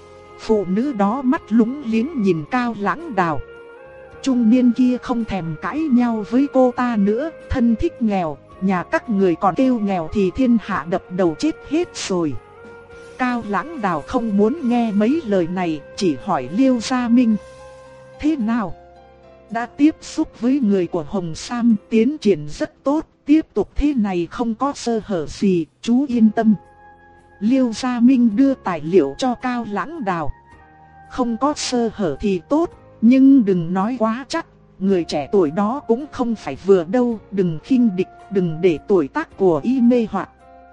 Phụ nữ đó mắt lúng liếng nhìn Cao Lãng Đào. Trung niên kia không thèm cãi nhau với cô ta nữa, thân thích nghèo, nhà các người còn kêu nghèo thì thiên hạ đập đầu chết hết rồi. Cao Lãng Đào không muốn nghe mấy lời này, chỉ hỏi Liêu Gia Minh. Thế nào? Đã tiếp xúc với người của Hồng Sam, tiến triển rất tốt, tiếp tục thế này không có sơ hở gì, chú yên tâm. Liêu Gia Minh đưa tài liệu cho Cao Lãng Đào. Không có sơ hở thì tốt, nhưng đừng nói quá chắc, người trẻ tuổi đó cũng không phải vừa đâu, đừng khinh địch, đừng để tuổi tác của y mê hoặc.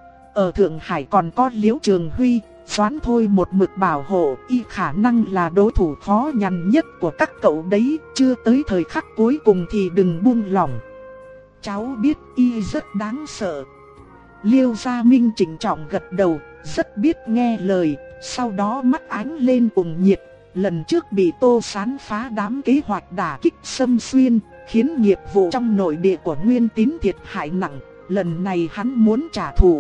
Ở Thượng Hải còn có Liễu Trường Huy, Doãn Thôi một mực bảo hộ, y khả năng là đối thủ khó nhằn nhất của các cậu đấy, chưa tới thời khắc cuối cùng thì đừng buông lỏng. Cháu biết y rất đáng sợ. Liêu Gia Minh trịnh trọng gật đầu, rất biết nghe lời, sau đó mắt ánh lên cùng nhiệt. Lần trước bị Tô Sán phá đám kế hoạch đả kích Sâm Xuyên, khiến nghiệp vụ trong nội địa của Nguyên Tín thiệt hại nặng, lần này hắn muốn trả thù.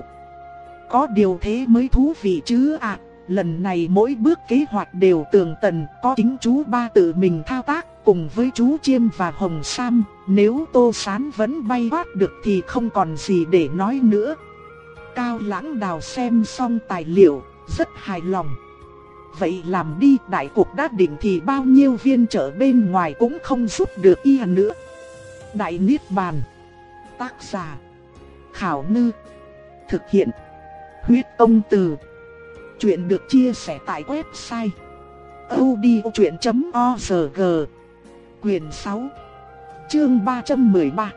Có điều thế mới thú vị chứ à, lần này mỗi bước kế hoạch đều tường tận, có chính chú ba tự mình thao tác cùng với chú Chiêm và Hồng Sam, nếu Tô Sán vẫn bay thoát được thì không còn gì để nói nữa. Cao Lãng Đào xem xong tài liệu, rất hài lòng. Vậy làm đi, đại cục đã định thì bao nhiêu viên trợ bên ngoài cũng không giúp được y nữa. Đại Niết Bàn. Tác giả Khảo Ngư. Thực hiện Huyết Công Từ. Chuyện được chia sẻ tại website audiochuyện chấm org. Quyền sáu, chương ba trăm mười ba.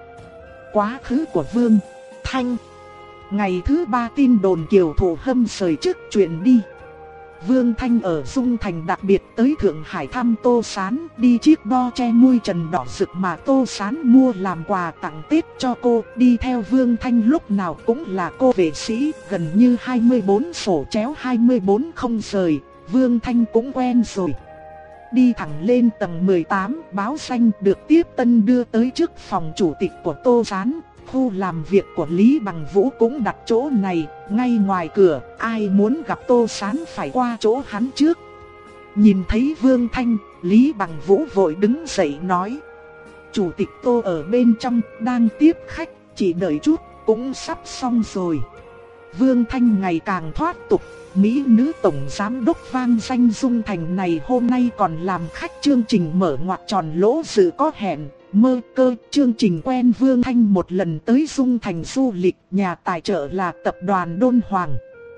Quá khứ của Vương Thanh. Ngày thứ ba tin đồn Kiều Thụ Hâm rời chức truyền đi. Vương Thanh ở Dung Thành đặc biệt tới Thượng Hải thăm Tô Sán, đi chiếc đo che mui trần đỏ rực mà Tô Sán mua làm quà tặng Tết cho cô. Đi theo Vương Thanh lúc nào cũng là cô vệ sĩ, gần như hai mươi bốn sổ chéo hai mươi bốn không rời, Vương Thanh cũng quen rồi. đi thẳng lên tầng mười tám, báo danh được tiếp tân đưa tới trước phòng chủ tịch của Tô Sán. Khu làm việc của Lý Bằng Vũ cũng đặt chỗ này, ngay ngoài cửa, ai muốn gặp Tô Sán phải qua chỗ hắn trước. Nhìn thấy Vương Thanh, Lý Bằng Vũ vội đứng dậy nói: Chủ tịch Tô ở bên trong, đang tiếp khách, chỉ đợi chút, cũng sắp xong rồi. Vương Thanh ngày càng thoát tục, mỹ nữ tổng giám đốc vang danh Dung Thành này hôm nay còn làm khách chương trình mở ngoặc tròn lỗ dự có hẹn. Mơ cơ chương trình quen Vương Thanh một lần tới Dung Thành du lịch, nhà tài trợ là tập đoàn Đôn Hoàng.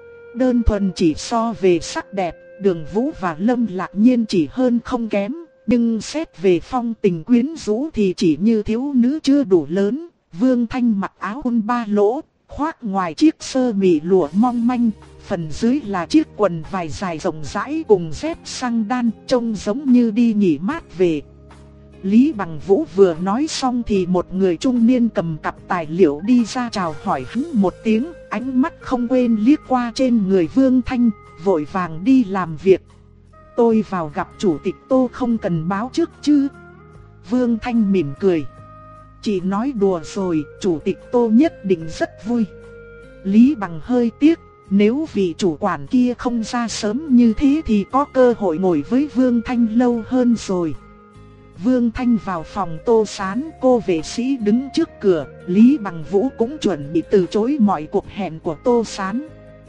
Đơn thuần chỉ so về sắc đẹp, Đường Vũ và Lâm Lạc Nhiên chỉ hơn không kém, nhưng xét về phong tình quyến rũ thì chỉ như thiếu nữ chưa đủ lớn. Vương Thanh mặc áo thun ba lỗ, khoác ngoài chiếc sơ mi lụa mong manh, phần dưới là chiếc quần vải dài rộng rãi cùng dép xăng đan, trông giống như đi nghỉ mát về. Lý Bằng Vũ vừa nói xong thì một người trung niên cầm cặp tài liệu đi ra chào hỏi hắn một tiếng, ánh mắt không quên liếc qua trên người Vương Thanh, vội vàng đi làm việc. Tôi vào gặp chủ tịch Tô không cần báo trước chứ? Vương Thanh mỉm cười. Chỉ nói đùa rồi, chủ tịch Tô nhất định rất vui. Lý Bằng hơi tiếc, nếu vị chủ quản kia không ra sớm như thế thì có cơ hội ngồi với Vương Thanh lâu hơn rồi. Vương Thanh vào phòng Tô Sán, cô vệ sĩ đứng trước cửa, Lý Bằng Vũ cũng chuẩn bị từ chối mọi cuộc hẹn của Tô Sán.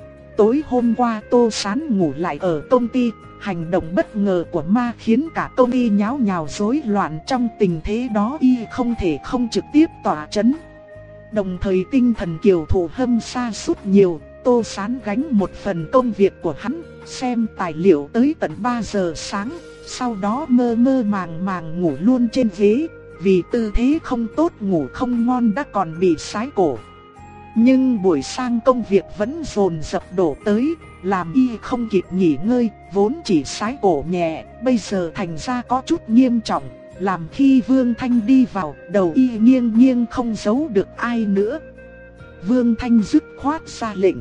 Tối hôm qua Tô Sán ngủ lại ở công ty, hành động bất ngờ của ma khiến cả công ty nháo nhào rối loạn, trong tình thế đó y không thể không trực tiếp tỏa chấn. Đồng thời tinh thần Kiều Thụ Hâm sa sút nhiều, Tô Sán gánh một phần công việc của hắn, xem tài liệu tới tận ba giờ sáng. Sau đó mơ mơ màng màng ngủ luôn trên ghế, vì tư thế không tốt ngủ không ngon đã còn bị sái cổ. Nhưng buổi sang công việc vẫn dồn dập đổ tới, làm y không kịp nghỉ ngơi, vốn chỉ sái cổ nhẹ, bây giờ thành ra có chút nghiêm trọng, làm khi Vương Thanh đi vào, đầu y nghiêng nghiêng không giấu được ai nữa. Vương Thanh dứt khoát ra lệnh: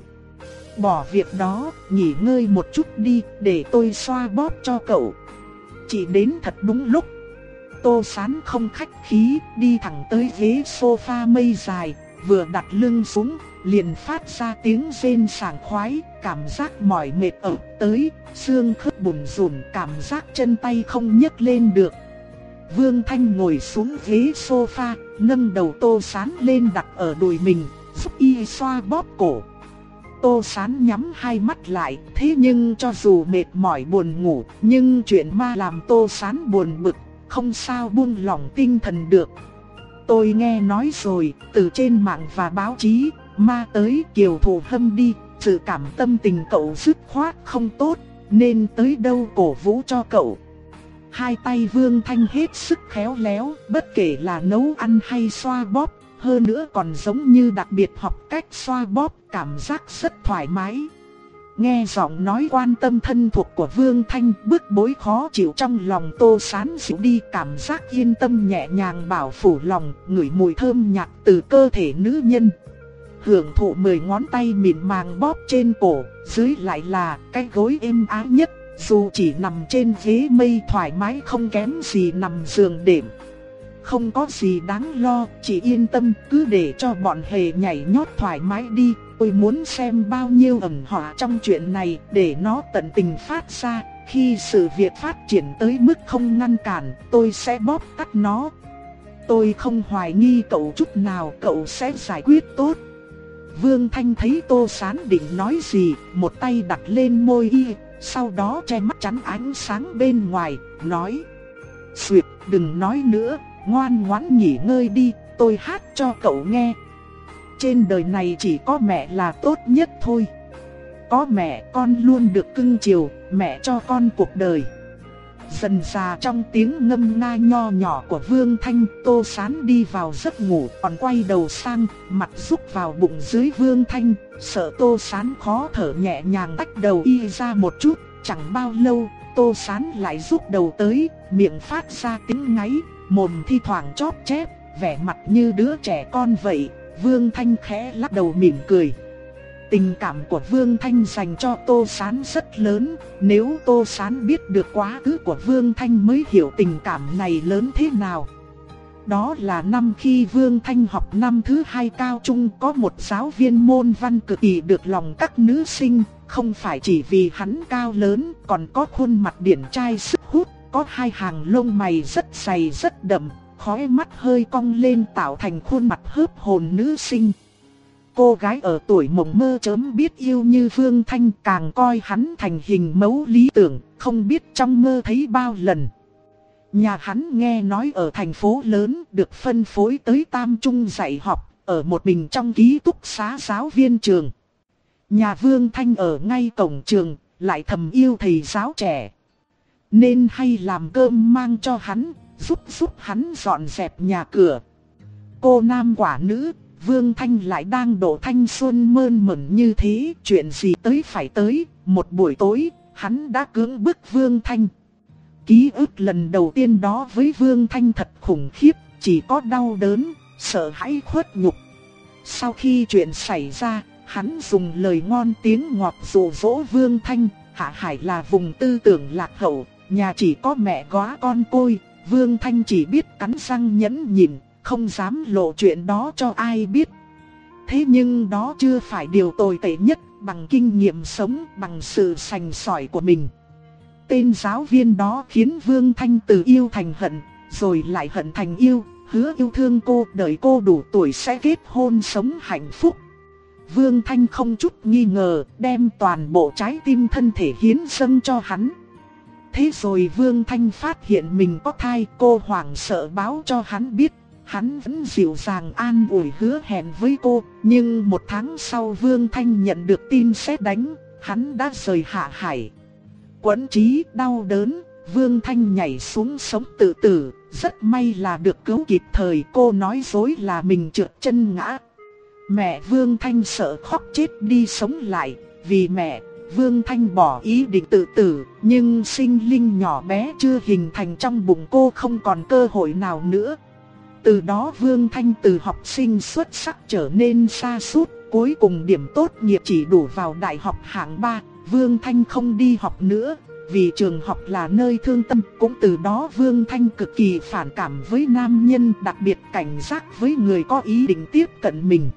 bỏ việc đó, nghỉ ngơi một chút đi, để tôi xoa bóp cho cậu. Chỉ đến thật đúng lúc. Tô Sán không khách khí, đi thẳng tới ghế sofa mây dài, vừa đặt lưng xuống, liền phát ra tiếng rên sảng khoái, cảm giác mỏi mệt ập tới, xương khớp bủn rủn, cảm giác chân tay không nhấc lên được. Vương Thanh ngồi xuống ghế sofa, nâng đầu Tô Sán lên đặt ở đùi mình, giúp y xoa bóp cổ. Tô Sán nhắm hai mắt lại, thế nhưng cho dù mệt mỏi buồn ngủ, nhưng chuyện ma làm Tô Sán buồn bực, không sao buông lỏng tinh thần được. Tôi nghe nói rồi, từ trên mạng và báo chí, ma tới Kiều Thụ Hâm đi, sự cảm tâm tình cậu dứt khoát không tốt, nên tới đâu cổ vũ cho cậu. Hai tay Vương Thanh hết sức khéo léo, bất kể là nấu ăn hay xoa bóp, hơn nữa còn giống như đặc biệt học cách xoa bóp, cảm giác rất thoải mái. Nghe giọng nói quan tâm thân thuộc của Vương Thanh, bức bối khó chịu trong lòng Tô Sán dịu đi, cảm giác yên tâm nhẹ nhàng bảo phủ lòng, ngửi mùi thơm nhạt từ cơ thể nữ nhân. Hưởng thụ mười ngón tay mịn màng bóp trên cổ, dưới lại là cái gối êm ái nhất, dù chỉ nằm trên ghế mây thoải mái không kém gì nằm giường đệm. Không có gì đáng lo, chỉ yên tâm, cứ để cho bọn hề nhảy nhót thoải mái đi. Tôi muốn xem bao nhiêu ẩn họa trong chuyện này, để nó tận tình phát ra. Khi sự việc phát triển tới mức không ngăn cản, tôi sẽ bóp tắt nó. Tôi không hoài nghi cậu chút nào, cậu sẽ giải quyết tốt. Vương Thanh thấy Tô Sán định nói gì, một tay đặt lên môi y, sau đó che mắt chắn ánh sáng bên ngoài, nói: "Xuyệt, đừng nói nữa, ngoan ngoãn nghỉ ngơi đi, tôi hát cho cậu nghe. Trên đời này chỉ có mẹ là tốt nhất thôi. Có mẹ con luôn được cưng chiều, mẹ cho con cuộc đời." Dần dà trong tiếng ngâm nga nho nhỏ của Vương Thanh, Tô Sán đi vào giấc ngủ, còn quay đầu sang, mặt rúc vào bụng dưới Vương Thanh, sợ Tô Sán khó thở nhẹ nhàng tách đầu y ra một chút. Chẳng bao lâu, Tô Sán lại rúc đầu tới, miệng phát ra tiếng ngáy, mồm thi thoảng chóp chép, vẻ mặt như đứa trẻ con vậy. Vương Thanh khẽ lắc đầu mỉm cười. Tình cảm của Vương Thanh dành cho Tô Sán rất lớn, nếu Tô Sán biết được quá khứ của Vương Thanh mới hiểu tình cảm này lớn thế nào. Đó là năm khi Vương Thanh học năm thứ hai cao trung, có một giáo viên môn văn cực kỳ được lòng các nữ sinh, không phải chỉ vì hắn cao lớn, còn có khuôn mặt điển trai sức hút, có hai hàng lông mày rất dày rất đậm, khóe mắt hơi cong lên tạo thành khuôn mặt hớp hồn nữ sinh. Cô gái ở tuổi mộng mơ chớm biết yêu như Vương Thanh càng coi hắn thành hình mẫu lý tưởng, không biết trong mơ thấy bao lần. Nhà hắn nghe nói ở thành phố lớn được phân phối tới Tam Trung dạy học, ở một mình trong ký túc xá giáo viên trường. Nhà Vương Thanh ở ngay cổng trường, lại thầm yêu thầy giáo trẻ, nên hay làm cơm mang cho hắn, giúp giúp hắn dọn dẹp nhà cửa. Cô nam quả nữ, Vương Thanh lại đang độ thanh xuân mơn mởn như thế, chuyện gì tới phải tới. Một buổi tối, hắn đã cưỡng bức Vương Thanh. Ký ức lần đầu tiên đó với Vương Thanh thật khủng khiếp, chỉ có đau đớn, sợ hãi khuất nhục. Sau khi chuyện xảy ra, hắn dùng lời ngon tiếng ngọt dụ dỗ Vương Thanh. Hạ Hải là vùng tư tưởng lạc hậu, nhà chỉ có mẹ góa con côi. Vương Thanh chỉ biết cắn răng nhẫn nhịn, không dám lộ chuyện đó cho ai biết. Thế nhưng đó chưa phải điều tồi tệ nhất, bằng kinh nghiệm sống, bằng sự sành sỏi của mình. Tên giáo viên đó khiến Vương Thanh từ yêu thành hận, rồi lại hận thành yêu, hứa yêu thương cô, đợi cô đủ tuổi sẽ kết hôn sống hạnh phúc. Vương Thanh không chút nghi ngờ, đem toàn bộ trái tim thân thể hiến dâng cho hắn. Thế rồi Vương Thanh phát hiện mình có thai, cô hoảng sợ báo cho hắn biết. Hắn vẫn dịu dàng an ủi hứa hẹn với cô, nhưng một tháng sau Vương Thanh nhận được tin sét đánh, hắn đã rời Hạ Hải. Quẫn trí đau đớn, Vương Thanh nhảy xuống sống tự tử, rất may là được cứu kịp thời. Cô nói dối là mình trượt chân ngã. Mẹ Vương Thanh sợ khóc chết đi sống lại, vì mẹ, Vương Thanh bỏ ý định tự tử, nhưng sinh linh nhỏ bé chưa hình thành trong bụng cô không còn cơ hội nào nữa. Từ đó Vương Thanh từ học sinh xuất sắc trở nên sa sút, cuối cùng điểm tốt nghiệp chỉ đủ vào đại học hạng ba. Vương Thanh không đi học nữa, vì trường học là nơi thương tâm. Cũng từ đó Vương Thanh cực kỳ phản cảm với nam nhân, đặc biệt cảnh giác với người có ý định tiếp cận mình.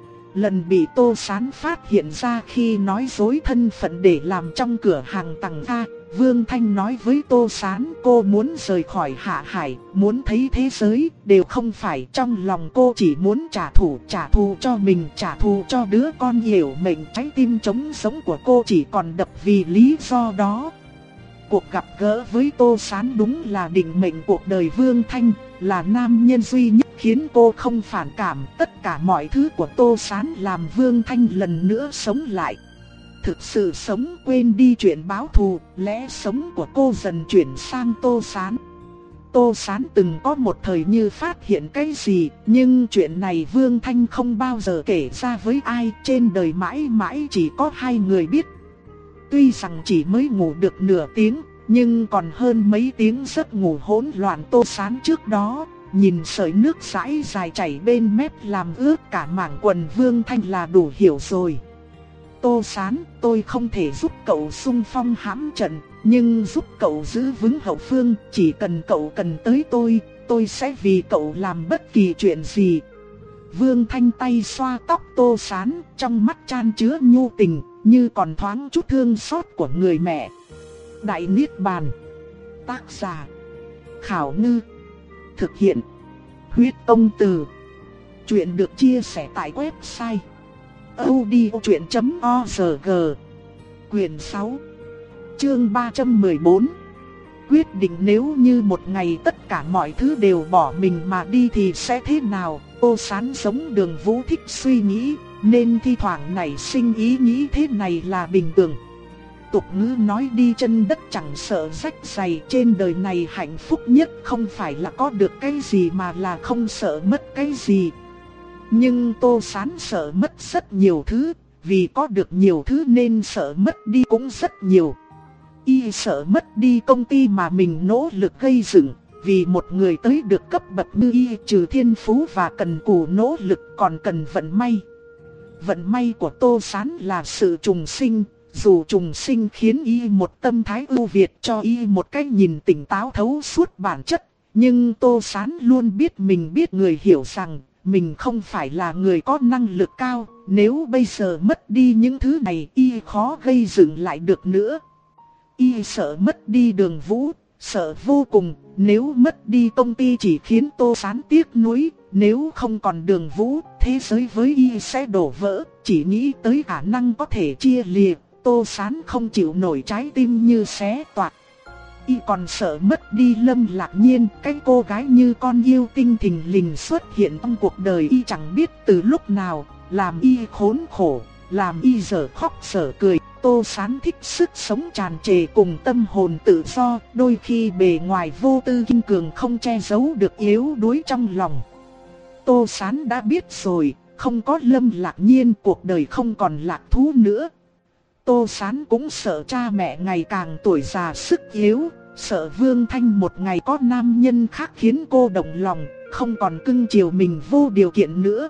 Lần bị Tô Sán phát hiện ra khi nói dối thân phận để làm trong cửa hàng tầng A, Vương Thanh nói với Tô Sán cô muốn rời khỏi Hạ Hải, muốn thấy thế giới, đều không phải. Trong lòng cô chỉ muốn trả thù, trả thù cho mình, trả thù cho đứa con hiểu mệnh. Trái tim trống sống của cô chỉ còn đập vì lý do đó. Cuộc gặp gỡ với Tô Sán đúng là định mệnh cuộc đời Vương Thanh, là nam nhân duy nhất khiến cô không phản cảm. Tất cả mọi thứ của Tô Sán làm Vương Thanh lần nữa sống lại. Thực sự sống quên đi chuyện báo thù, lẽ sống của cô dần chuyển sang Tô Sán. Tô Sán từng có một thời như phát hiện cái gì, nhưng chuyện này Vương Thanh không bao giờ kể ra với ai. Trên đời mãi mãi chỉ có hai người biết. Tuy rằng chỉ mới ngủ được nửa tiếng, nhưng còn hơn mấy tiếng giấc ngủ hỗn loạn Tô Sán trước đó. Nhìn sợi nước dãi dài chảy bên mép làm ướt cả mảng quần Vương Thanh là đủ hiểu rồi. Tô Sán, tôi không thể giúp cậu xung phong hãm trận, nhưng giúp cậu giữ vững hậu phương. Chỉ cần cậu cần tới tôi, tôi sẽ vì cậu làm bất kỳ chuyện gì. Vương Thanh tay xoa tóc Tô Sán, trong mắt chan chứa nhu tình, như còn thoáng chút thương xót của người mẹ. Đại Niết Bàn. Tác giả Khảo Ngư. Thực hiện Huyết Công Từ. Chuyện được chia sẻ tại website audiochuyện chấm org. Quyền sáu, chương ba trăm mười bốn. Quyết định nếu như một ngày tất cả mọi thứ đều bỏ mình mà đi thì sẽ thế nào? Tô Sán giống Đường Vũ thích suy nghĩ, nên thi thoảng nảy sinh ý nghĩ thế này là bình thường. Tục ngữ nói đi chân đất chẳng sợ rách giày, trên đời này hạnh phúc nhất không phải là có được cái gì mà là không sợ mất cái gì. Nhưng Tô Sán sợ mất rất nhiều thứ, vì có được nhiều thứ nên sợ mất đi cũng rất nhiều. Y sợ mất đi công ty mà mình nỗ lực gây dựng, vì một người tới được cấp bậc như Y trừ thiên phú và cần cù nỗ lực còn cần vận may. vận may của Tô Sán là sự trùng sinh, dù trùng sinh khiến y một tâm thái ưu việt cho y một cách nhìn tỉnh táo thấu suốt bản chất. Nhưng Tô Sán luôn biết mình biết người hiểu rằng mình không phải là người có năng lực cao. Nếu bây giờ mất đi những thứ này y khó gây dựng lại được nữa. Y sợ mất đi Đường Vũ, sợ vô cùng. Nếu mất đi công ty chỉ khiến Tô Sán tiếc nuối. Nếu không còn Đường Vũ, thế giới với y sẽ đổ vỡ. Chỉ nghĩ tới khả năng có thể chia lìa, Tô Sán không chịu nổi, trái tim như xé toạc. Y còn sợ mất đi Lâm Lạc Nhiên, cái cô gái như con yêu tinh thình lình xuất hiện trong cuộc đời y chẳng biết từ lúc nào, làm y khốn khổ, làm y dở khóc dở cười. Tô Sán thích sức sống tràn trề cùng tâm hồn tự do, đôi khi bề ngoài vô tư kiên cường không che giấu được yếu đuối trong lòng. Tô Sán đã biết rồi, không có Lâm Lạc Nhiên cuộc đời không còn lạc thú nữa. Tô Sán cũng sợ cha mẹ ngày càng tuổi già sức yếu, sợ Vương Thanh một ngày có nam nhân khác khiến cô động lòng, không còn cưng chiều mình vô điều kiện nữa.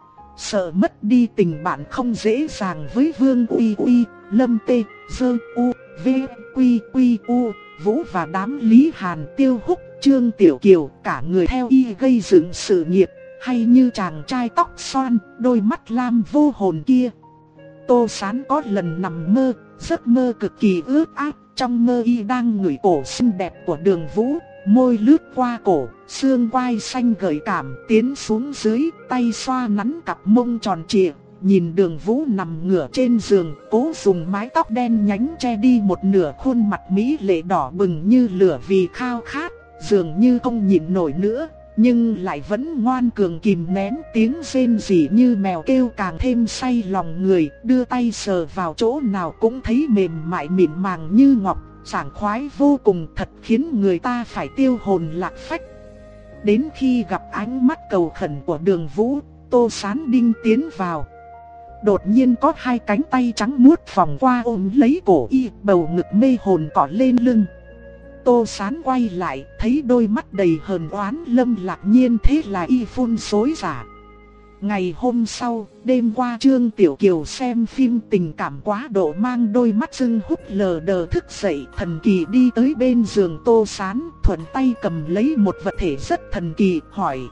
Sợ mất đi tình bạn không dễ dàng với Vương Uy Uy, Lâm Tê, Dơ U, V, Quy Quy U, Vũ và đám Lý Hàn, Tiêu Húc, Trương Tiểu Kiều, cả người theo y gây dựng sự nghiệp, hay như chàng trai tóc xoăn, đôi mắt lam vô hồn kia. Tô Sán có lần nằm mơ, giấc mơ cực kỳ ướt át, trong mơ y đang ngửi cổ xinh đẹp của Đường Vũ, môi lướt qua cổ, xương quai xanh gợi cảm tiến xuống dưới, tay xoa nắn cặp mông tròn trịa, nhìn Đường Vũ nằm ngửa trên giường, cố dùng mái tóc đen nhánh che đi một nửa khuôn mặt mỹ lệ đỏ bừng như lửa vì khao khát, dường như không nhịn nổi nữa. Nhưng lại vẫn ngoan cường kìm nén, tiếng rên rỉ như mèo kêu càng thêm say lòng người, đưa tay sờ vào chỗ nào cũng thấy mềm mại mịn màng như ngọc, sảng khoái vô cùng, thật khiến người ta phải tiêu hồn lạc phách. Đến khi gặp ánh mắt cầu khẩn của Đường Vũ, Tô Sán đinh tiến vào. Đột nhiên có hai cánh tay trắng muốt vòng qua ôm lấy cổ y, bầu ngực mê hồn cọ lên lưng. Tô Sán quay lại, thấy đôi mắt đầy hờn oán Lâm Lạc Nhiên, thế là y phun xối xả. Ngày hôm sau, đêm qua Trương Tiểu Kiều xem phim tình cảm quá độ mang đôi mắt sưng húp lờ đờ thức dậy, thần kỳ đi tới bên giường Tô Sán, thuận tay cầm lấy một vật thể rất thần kỳ, hỏi: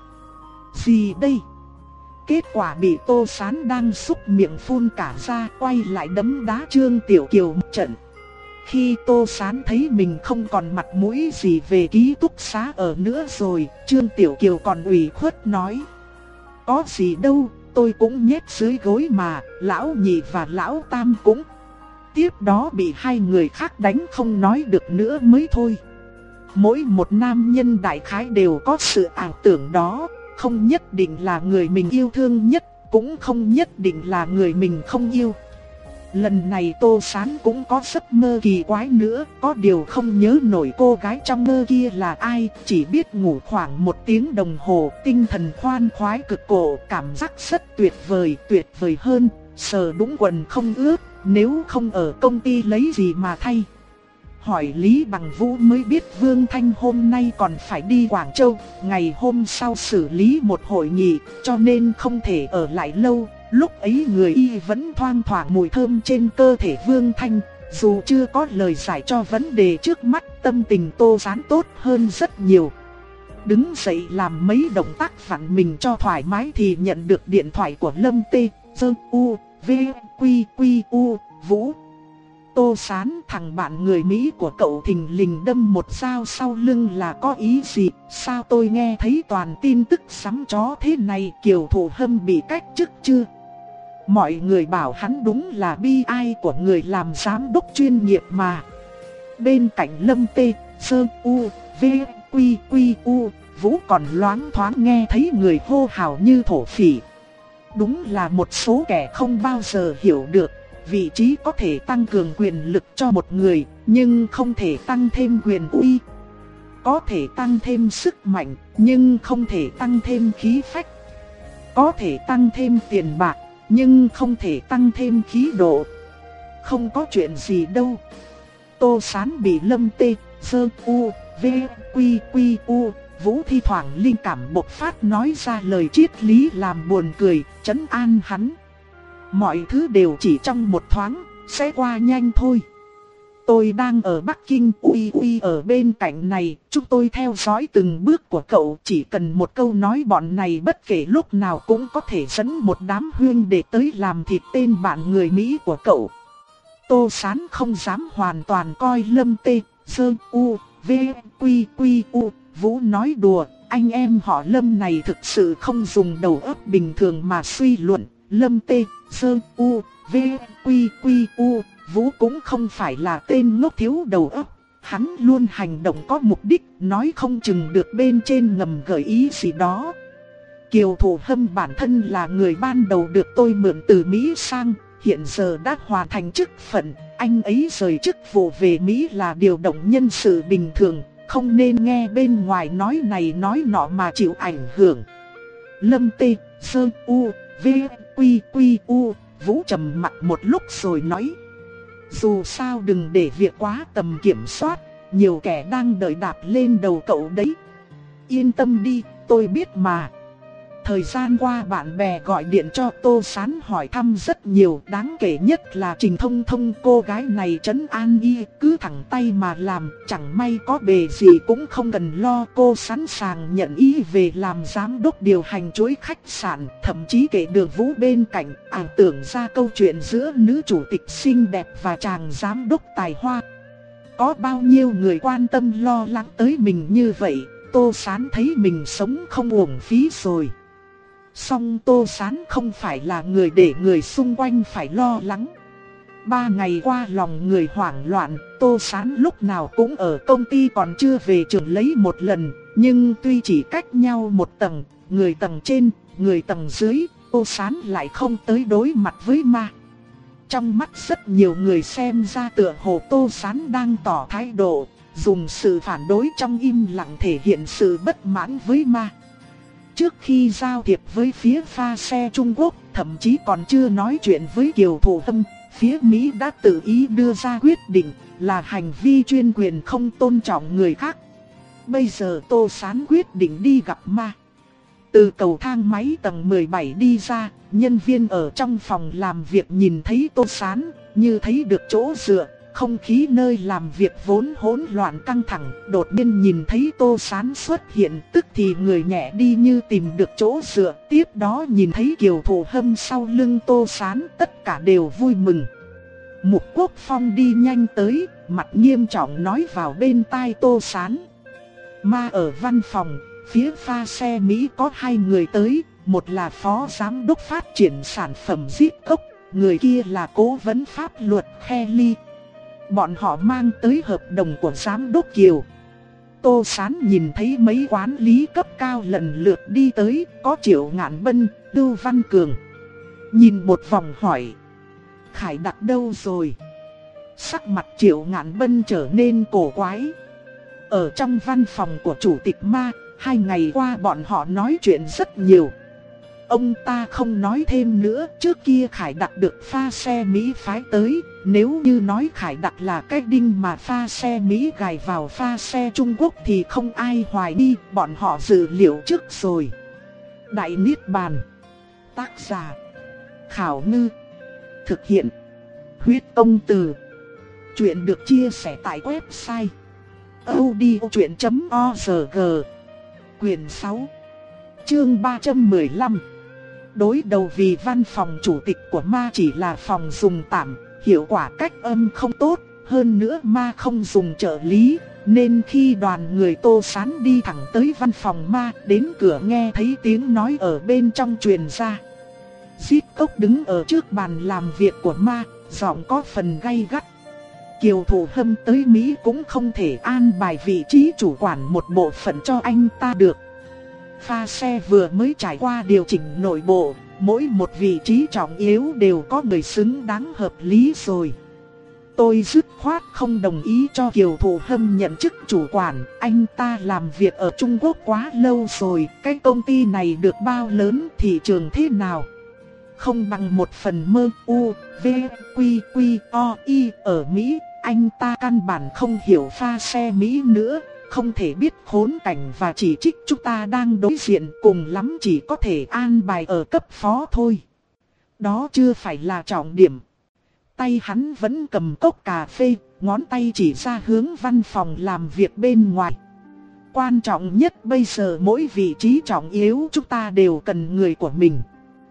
gì đây? Kết quả bị Tô Sán đang xúc miệng phun cả ra, quay lại đấm đá Trương Tiểu Kiều một trận. Khi Tô Sán thấy mình không còn mặt mũi gì về ký túc xá ở nữa rồi, Trương Tiểu Kiều còn ủy khuất nói: có gì đâu, tôi cũng nhét dưới gối mà, lão nhị và lão tam cũng. Tiếp đó bị hai người khác đánh không nói được nữa mới thôi. Mỗi một nam nhân đại khái đều có sự ảo tưởng đó, không nhất định là người mình yêu thương nhất, cũng không nhất định là người mình không yêu. Lần này Tô Sán cũng có giấc mơ kỳ quái nữa, có điều không nhớ nổi cô gái trong mơ kia là ai, chỉ biết ngủ khoảng một tiếng đồng hồ, tinh thần khoan khoái cực cổ, cảm giác rất tuyệt vời, tuyệt vời hơn, sờ đúng quần không ướt, nếu không ở công ty lấy gì mà thay. Hỏi Lý Bằng Vũ mới biết Vương Thanh hôm nay còn phải đi Quảng Châu, ngày hôm sau xử lý một hội nghị, cho nên không thể ở lại lâu. Lúc ấy người y vẫn thoang thoảng mùi thơm trên cơ thể Vương Thanh, dù chưa có lời giải cho vấn đề trước mắt, tâm tình Tô Sán tốt hơn rất nhiều. Đứng dậy làm mấy động tác vặn mình cho thoải mái thì nhận được điện thoại của Lâm Tê, Dơ U, V, Quy Quy U, Vũ. Tô Sán, thằng bạn người Mỹ của cậu thình lình đâm một dao sau lưng là có ý gì? Sao tôi nghe thấy toàn tin tức sắm chó thế này, Kiều Thủ Hâm bị cách chức chưa? Mọi người bảo hắn đúng là bi ai của người làm giám đốc chuyên nghiệp mà. Bên cạnh Lâm Tê, Sơ U, V, Quy Quy U, Vũ còn loáng thoáng nghe thấy người hô hào như thổ phỉ. Đúng là một số kẻ không bao giờ hiểu được, vị trí có thể tăng cường quyền lực cho một người, nhưng không thể tăng thêm quyền uy. Có thể tăng thêm sức mạnh, nhưng không thể tăng thêm khí phách. Có thể tăng thêm tiền bạc, nhưng không thể tăng thêm khí độ. Không có chuyện gì đâu. Tô Sán bị Lâm Tê, Sơ U, V, Quy Quy U, Vũ thi thoảng linh cảm bộc phát nói ra lời triết lý làm buồn cười, trấn an hắn. Mọi thứ đều chỉ trong một thoáng, sẽ qua nhanh thôi. Tôi đang ở Bắc Kinh, Uy Uy ở bên cạnh này, chúng tôi theo dõi từng bước của cậu, chỉ cần một câu nói bọn này bất kể lúc nào cũng có thể dẫn một đám huynh đệ tới làm thịt tên bạn người Mỹ của cậu. Tô Sán không dám hoàn toàn coi Lâm Tê, Sơ, U, V, Quy, Quy, U, Vũ nói đùa, anh em họ Lâm này thực sự không dùng đầu óc bình thường mà suy luận, Lâm Tê, Sơ, U, V, Quy, Quy, U. Vũ cũng không phải là tên ngốc thiếu đầu óc, hắn luôn hành động có mục đích, nói không chừng được bên trên ngầm gợi ý gì đó. Kiều Thủ Hâm bản thân là người ban đầu được tôi mượn từ Mỹ sang, hiện giờ đã hoàn thành chức phận, anh ấy rời chức vụ về Mỹ là điều động nhân sự bình thường, không nên nghe bên ngoài nói này nói nọ mà chịu ảnh hưởng. Lâm Tê, Sơ, U, V, Quy, Quy, U, Vũ trầm mặc một lúc rồi nói. Dù sao đừng để việc quá tầm kiểm soát, nhiều kẻ đang đợi đạp lên đầu cậu đấy. Yên tâm đi, tôi biết mà. Thời gian qua bạn bè gọi điện cho Tô Sán hỏi thăm rất nhiều, đáng kể nhất là Trình Thông Thông, cô gái này trấn an y, cứ thẳng tay mà làm, chẳng may có bề gì cũng không cần lo, cô sẵn sàng nhận y về làm giám đốc điều hành chuỗi khách sạn, thậm chí kể được Vũ bên cạnh, ảo tưởng ra câu chuyện giữa nữ chủ tịch xinh đẹp và chàng giám đốc tài hoa. Có bao nhiêu người quan tâm lo lắng tới mình như vậy, Tô Sán thấy mình sống không uổng phí rồi. Song Tô Sán không phải là người để người xung quanh phải lo lắng. Ba ngày qua lòng người hoảng loạn, Tô Sán lúc nào cũng ở công ty còn chưa về trường lấy một lần. Nhưng tuy chỉ cách nhau một tầng, người tầng trên, người tầng dưới, Tô Sán lại không tới đối mặt với ma. Trong mắt rất nhiều người xem ra tựa hồ Tô Sán đang tỏ thái độ, dùng sự phản đối trong im lặng thể hiện sự bất mãn với ma. Trước khi giao thiệp với phía pha xe Trung Quốc, thậm chí còn chưa nói chuyện với Kiều Thủ Hâm, phía Mỹ đã tự ý đưa ra quyết định là hành vi chuyên quyền không tôn trọng người khác. Bây giờ Tô Sán quyết định đi gặp ma. Từ cầu thang máy tầng mười bảy đi ra, nhân viên ở trong phòng làm việc nhìn thấy Tô Sán, như thấy được chỗ dựa. Không khí nơi làm việc vốn hỗn loạn căng thẳng, đột nhiên nhìn thấy Tô Sán xuất hiện, tức thì người nhẹ đi như tìm được chỗ dựa. Tiếp đó nhìn thấy Kiều Thủ Hâm sau lưng Tô Sán, tất cả đều vui mừng. Mục Quốc Phong đi nhanh tới, mặt nghiêm trọng nói vào bên tai Tô Sán. Ma ở văn phòng, phía pha xe Mỹ có hai người tới, một là phó giám đốc phát triển sản phẩm Zip Cốc, người kia là cố vấn pháp luật Kelly. Bọn họ mang tới hợp đồng của giám đốc Kiều. Tô Sán nhìn thấy mấy quản lý cấp cao lần lượt đi tới, có Triệu Ngạn Bân, Lưu Văn Cường. Nhìn một vòng hỏi, Khải Đặc đâu rồi? Sắc mặt Triệu Ngạn Bân trở nên cổ quái. Ở trong văn phòng của chủ tịch ma, hai ngày qua bọn họ nói chuyện rất nhiều. Ông ta không nói thêm nữa, trước kia Khải Đặc được pha xe Mỹ phái tới, nếu như nói Khải Đặc là cái đinh mà pha xe Mỹ gài vào pha xe Trung Quốc thì không ai hoài nghi, bọn họ dự liệu trước rồi. Đại Niết Bàn. Tác giả Khảo Ngư. Thực hiện Huyết Công Từ. Chuyện được chia sẻ tại website audiochuyện chấm org. Quyền sáu, chương ba trăm mười lăm. Đối đầu vì văn phòng chủ tịch của ma chỉ là phòng dùng tạm, hiệu quả cách âm không tốt, hơn nữa ma không dùng trợ lý, nên khi đoàn người Tô Sán đi thẳng tới văn phòng ma, đến cửa nghe thấy tiếng nói ở bên trong truyền ra. Zip Cốc đứng ở trước bàn làm việc của ma, giọng có phần gay gắt. Kiều Thủ Hâm tới Mỹ cũng không thể an bài vị trí chủ quản một bộ phận cho anh ta được. Pha xe vừa mới trải qua điều chỉnh nội bộ, mỗi một vị trí trọng yếu đều có người xứng đáng hợp lý rồi. Tôi dứt khoát không đồng ý cho Kiều Thủ Hâm nhận chức chủ quản, anh ta làm việc ở Trung Quốc quá lâu rồi, cái công ty này được bao lớn, thị trường thế nào? Không bằng một phần mơ u, v, quy, quy, o, y ở Mỹ, anh ta căn bản không hiểu pha xe Mỹ nữa. Không thể biết khốn cảnh và chỉ trích chúng ta đang đối diện, cùng lắm chỉ có thể an bài ở cấp phó thôi. Đó chưa phải là trọng điểm. Tay hắn vẫn cầm cốc cà phê, ngón tay chỉ ra hướng văn phòng làm việc bên ngoài. Quan trọng nhất bây giờ mỗi vị trí trọng yếu chúng ta đều cần người của mình.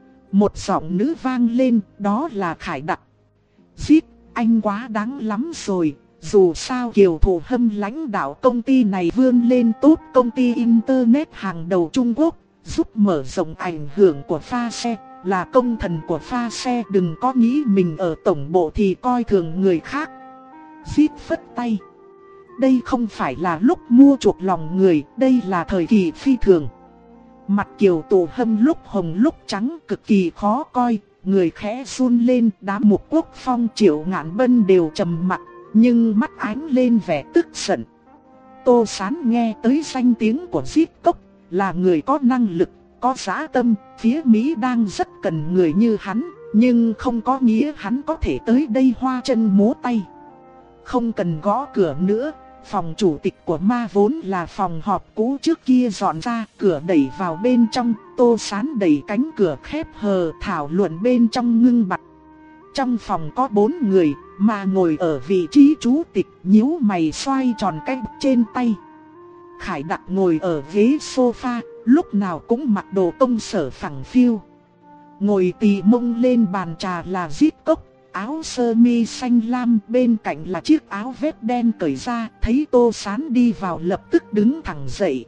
Một giọng nữ vang lên, đó là Khải Đặc. Zip, anh quá đáng lắm rồi. Dù sao Kiều Thủ Hâm lãnh đạo công ty này vươn lên tốt công ty Internet hàng đầu Trung Quốc, giúp mở rộng ảnh hưởng của pha xe, là công thần của pha xe. Đừng có nghĩ mình ở tổng bộ thì coi thường người khác. Zip phất tay. Đây không phải là lúc mua chuộc lòng người, đây là thời kỳ phi thường. Mặt Kiều Thủ Hâm lúc hồng lúc trắng cực kỳ khó coi, người khẽ run lên. Đám Mục Quốc Phong, Triệu Ngạn Bân đều trầm mặt, nhưng mắt ánh lên vẻ tức giận. Tô Sán nghe tới danh tiếng của Zip Cốc, là người có năng lực, có dã tâm. Phía Mỹ đang rất cần người như hắn, nhưng không có nghĩa hắn có thể tới đây hoa chân múa tay. Không cần gõ cửa nữa. Phòng chủ tịch của Ma vốn là phòng họp cũ trước kia dọn ra, cửa đẩy vào bên trong. Tô Sán đẩy cánh cửa khép hờ, thảo luận bên trong ngưng bặt. Trong phòng có bốn người, mà ngồi ở vị trí chủ tịch, nhíu mày xoay tròn cái trên tay. Khải Đặc ngồi ở ghế sofa, lúc nào cũng mặc đồ công sở phẳng phiu. Ngồi tì mông lên bàn trà là Zip Cốc, áo sơ mi xanh lam, bên cạnh là chiếc áo vest đen cởi ra. Thấy Tô Sán đi vào lập tức đứng thẳng dậy.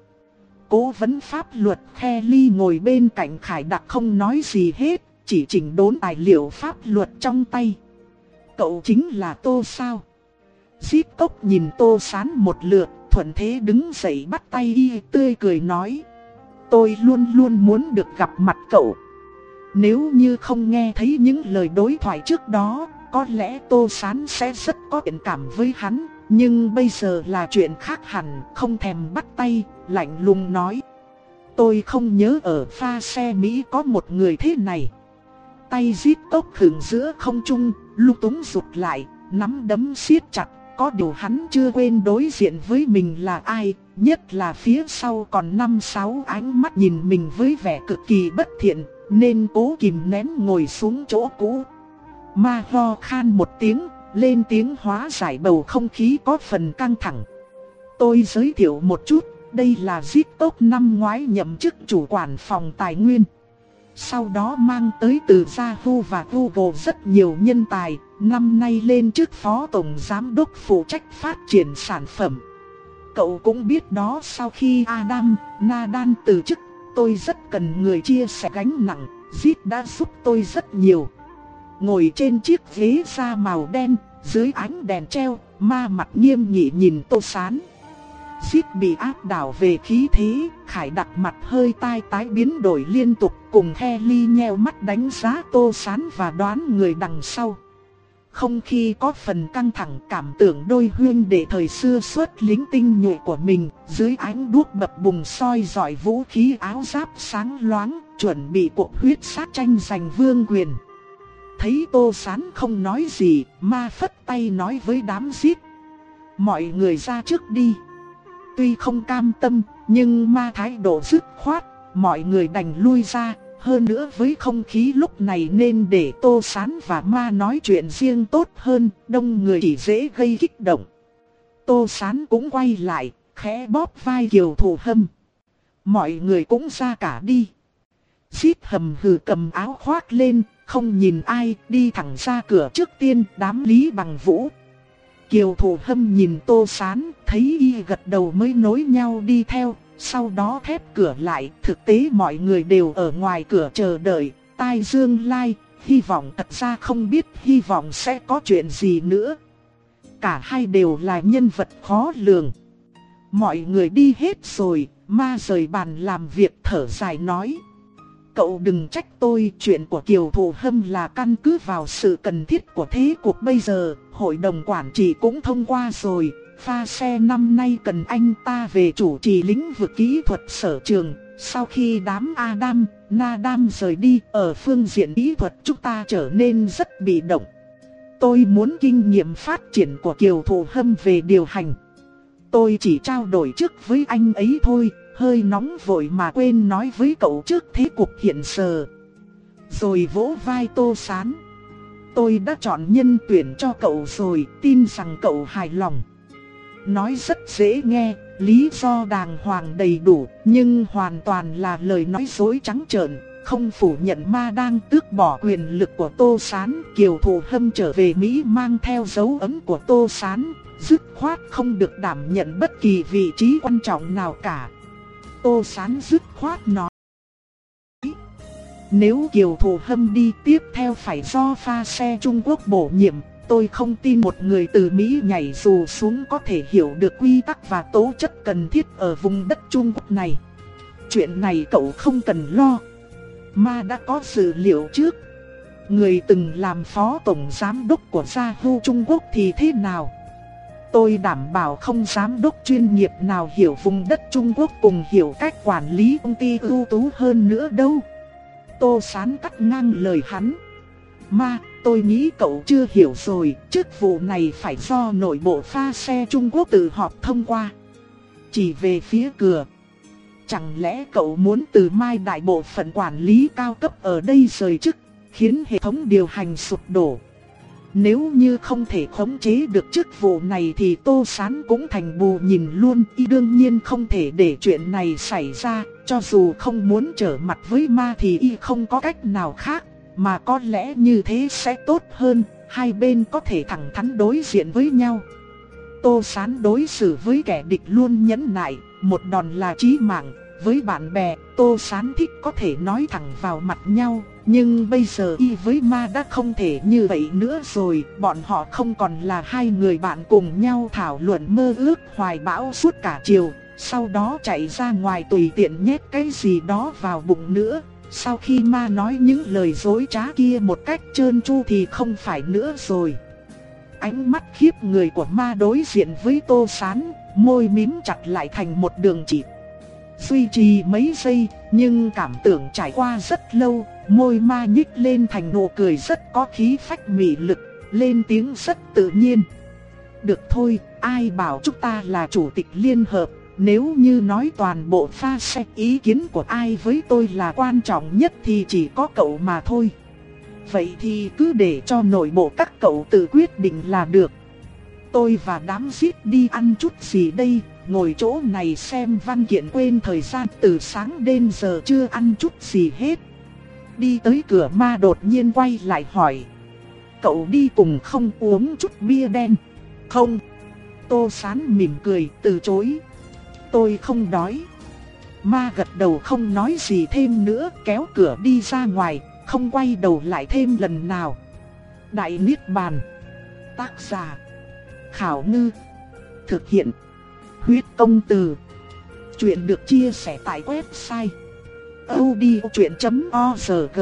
Cố vấn pháp luật Kelly ngồi bên cạnh Khải Đặc không nói gì hết, chỉ chỉnh đốn tài liệu pháp luật trong tay. Cậu chính là Tô sao? Zip Cốc nhìn Tô Sán một lượt, thuận thế đứng dậy bắt tay y, tươi cười nói. Tôi luôn luôn muốn được gặp mặt cậu. Nếu như không nghe thấy những lời đối thoại trước đó, có lẽ Tô Sán sẽ rất có thiện cảm với hắn. Nhưng bây giờ là chuyện khác hẳn, không thèm bắt tay, lạnh lùng nói. Tôi không nhớ ở pha xe Mỹ có một người thế này. Tay Zip Cốc khựng giữa không trung, lung túng rụt lại, nắm đấm siết chặt. Có điều hắn chưa quên đối diện với mình là ai, nhất là phía sau còn năm sáu ánh mắt nhìn mình với vẻ cực kỳ bất thiện, nên cố kìm nén ngồi xuống chỗ cũ. Ma ho khan một tiếng, lên tiếng hóa giải bầu không khí có phần căng thẳng. Tôi giới thiệu một chút, đây là Zip Cốc năm ngoái nhậm chức chủ quản phòng tài nguyên. Sau đó mang tới từ Yahoo và Google rất nhiều nhân tài, năm nay lên chức phó tổng giám đốc phụ trách phát triển sản phẩm. Cậu cũng biết đó, sau khi Adam, Nadan từ chức, tôi rất cần người chia sẻ gánh nặng, Zip đã giúp tôi rất nhiều. Ngồi trên chiếc ghế da màu đen, dưới ánh đèn treo, ma mặt nghiêm nghị nhìn Tô Sán. Zip bị áp đảo về khí thế, Khải Đặc mặt hơi tai tái biến đổi liên tục, cùng Kelly nheo mắt đánh giá Tô Sán và đoán người đằng sau. Không khí có phần căng thẳng, cảm tưởng đôi huynh đệ thời xưa xuất lính tinh nhuệ của mình, dưới ánh đuốc bập bùng soi rọi vũ khí áo giáp sáng loáng, chuẩn bị cuộc huyết sát tranh giành vương quyền. Thấy Tô Sán không nói gì, ma phất tay nói với đám Zip. Mọi người ra trước đi. Tuy không cam tâm, nhưng ma thái độ dứt khoát, mọi người đành lui ra. Hơn nữa với không khí lúc này nên để Tô Sán và ma nói chuyện riêng tốt hơn, đông người chỉ dễ gây kích động. Tô Sán cũng quay lại, khẽ bóp vai Kiều Thủ Hâm. Mọi người cũng ra cả đi. Zip hầm hừ cầm áo khoác lên, không nhìn ai, đi thẳng ra cửa trước tiên. Đám Lý Bằng Vũ, Kiều Thủ Hâm nhìn Tô Sán, thấy y gật đầu mới nối nhau đi theo. Sau đó khép cửa lại, thực tế mọi người đều ở ngoài cửa chờ đợi. Tai Dương Lai, hy vọng thật ra không biết hy vọng sẽ có chuyện gì nữa. Cả hai đều là nhân vật khó lường. Mọi người đi hết rồi, ma rời bàn làm việc thở dài nói. Cậu đừng trách tôi, chuyện của Kiều Thủ Hâm là căn cứ vào sự cần thiết của thế cuộc bây giờ. Hội đồng quản trị cũng thông qua rồi. Pha xe năm nay cần anh ta về chủ trì lĩnh vực kỹ thuật sở trường. Sau khi đám Adam, Nadam rời đi, ở phương diện kỹ thuật chúng ta trở nên rất bị động. Tôi muốn kinh nghiệm phát triển của Kiều Thủ Hâm về điều hành. Tôi chỉ trao đổi trước với anh ấy thôi, hơi nóng vội mà quên nói với cậu trước thế cục hiện giờ. Rồi vỗ vai Tô Sán. Tôi đã chọn nhân tuyển cho cậu rồi, tin rằng cậu hài lòng. Nói rất dễ nghe, lý do đàng hoàng đầy đủ, nhưng hoàn toàn là lời nói dối trắng trợn. Không phủ nhận Ma đang tước bỏ quyền lực của Tô Sán. Kiều Thụ Hâm trở về Mỹ mang theo dấu ấn của Tô Sán, dứt khoát không được đảm nhận bất kỳ vị trí quan trọng nào cả. Tô Sán dứt khoát nói: nếu Kiều Thụ Hâm đi tiếp theo phải do pha xe Trung Quốc bổ nhiệm. Tôi không tin một người từ Mỹ nhảy dù xuống có thể hiểu được quy tắc và tố chất cần thiết ở vùng đất Trung Quốc này. Chuyện này cậu không cần lo. Ma đã có dữ liệu trước. Người từng làm phó tổng giám đốc của Yahoo Trung Quốc thì thế nào? Tôi đảm bảo không giám đốc chuyên nghiệp nào hiểu vùng đất Trung Quốc cùng hiểu cách quản lý công ty ưu tú hơn nữa đâu. Tô Sán cắt ngang lời hắn. Ma, tôi nghĩ cậu chưa hiểu rồi, chức vụ này phải do nội bộ pha xe Trung Quốc tự họp thông qua. Chỉ về phía cửa. Chẳng lẽ cậu muốn từ mai đại bộ phận quản lý cao cấp ở đây rời chức, khiến hệ thống điều hành sụp đổ? Nếu như không thể khống chế được chức vụ này thì Tô Sán cũng thành bù nhìn luôn. Y đương nhiên không thể để chuyện này xảy ra. Cho dù không muốn trở mặt với Ma thì Y không có cách nào khác. Mà có lẽ như thế sẽ tốt hơn. Hai bên có thể thẳng thắn đối diện với nhau. Tô Sán đối xử với kẻ địch luôn nhẫn nại, một đòn là chí mạng. Với bạn bè, Tô Sán thích có thể nói thẳng vào mặt nhau. Nhưng bây giờ Y với Ma đã không thể như vậy nữa rồi. Bọn họ không còn là hai người bạn cùng nhau thảo luận mơ ước hoài bão suốt cả chiều. Sau đó chạy ra ngoài tùy tiện nhét cái gì đó vào bụng nữa. Sau khi Ma nói những lời dối trá kia một cách trơn tru thì không phải nữa rồi. Ánh mắt khiếp người của Ma đối diện với Tô Sán, môi mím chặt lại thành một đường chỉ. Duy trì mấy giây, nhưng cảm tưởng trải qua rất lâu, môi Ma nhích lên thành nụ cười rất có khí phách mị lực, lên tiếng rất tự nhiên. Được thôi, ai bảo chúng ta là chủ tịch liên hợp, nếu như nói toàn bộ pha xe ý kiến của ai với tôi là quan trọng nhất thì chỉ có cậu mà thôi. Vậy thì cứ để cho nội bộ các cậu tự quyết định là được. Tôi và đám giết đi ăn chút gì đây, ngồi chỗ này xem văn kiện quên thời gian từ sáng đến giờ chưa ăn chút gì hết. Đi tới cửa Ma đột nhiên quay lại hỏi: cậu đi cùng không, uống chút bia đen? Không. Tô Sán mỉm cười từ chối. Tôi không đói. Ma gật đầu không nói gì thêm nữa, kéo cửa đi ra ngoài, không quay đầu lại thêm lần nào. Đại Niết Bàn. Tác giả: Khảo Ngư. Thực hiện: Huyết Công Từ. Chuyện được chia sẻ tại website audiochuyện chấm org.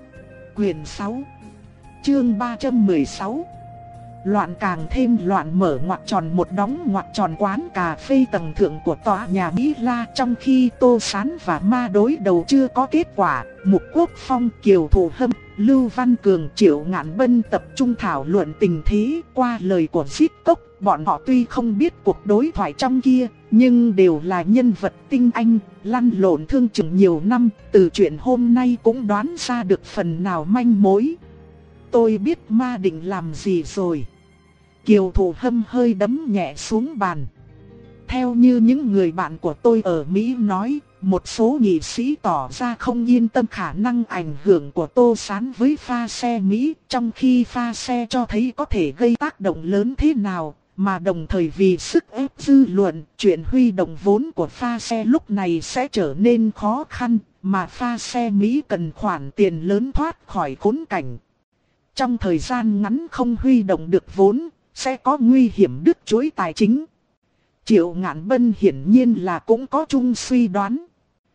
Quyền sáu, chương ba trăm mười sáu. Loạn càng thêm loạn, mở ngoặc tròn một đóng ngoặc tròn quán cà phê tầng thượng của tòa nhà Mỹ La. Trong khi Tô Sán và Ma đối đầu chưa có kết quả, Mục Quốc Phong, Kiều Thụ Hâm, Lưu Văn Cường, Triệu Ngạn Bân tập trung thảo luận tình thế. Qua lời của Giết Cốc, bọn họ tuy không biết cuộc đối thoại trong kia, nhưng đều là nhân vật tinh anh, lăn lộn thương trường nhiều năm. Từ chuyện hôm nay cũng đoán ra được phần nào manh mối. Tôi biết Ma định làm gì rồi. Kiều Thụ Hâm hơi đấm nhẹ xuống bàn. Theo như những người bạn của tôi ở Mỹ nói, một số nghị sĩ tỏ ra không yên tâm khả năng ảnh hưởng của Tô Sán với pha xe Mỹ, trong khi pha xe cho thấy có thể gây tác động lớn thế nào, mà đồng thời vì sức ép dư luận, chuyện huy động vốn của pha xe lúc này sẽ trở nên khó khăn, mà pha xe Mỹ cần khoản tiền lớn thoát khỏi khốn cảnh. Trong thời gian ngắn không huy động được vốn, sẽ có nguy hiểm đứt chuỗi tài chính. Triệu Ngạn Bân hiển nhiên là cũng có chung suy đoán.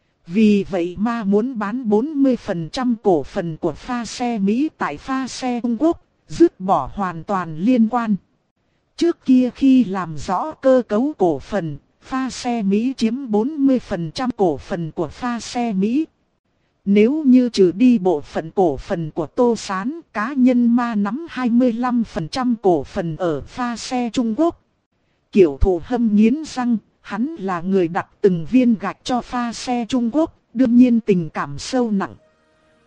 Vì vậy Ma muốn bán bốn mươi phần trăm cổ phần của pha xe Mỹ tại pha xe Trung Quốc, dứt bỏ hoàn toàn liên quan. Trước kia khi làm rõ cơ cấu cổ phần, pha xe Mỹ chiếm bốn mươi phần trăm cổ phần của pha xe Mỹ. Nếu như trừ đi bộ phận cổ phần của Tô Sán, cá nhân Ma nắm hai mươi lăm phần trăm cổ phần ở pha xe Trung Quốc. Kiều Thụ Hâm nghiến răng, hắn là người đặt từng viên gạch cho pha xe Trung Quốc, đương nhiên tình cảm sâu nặng.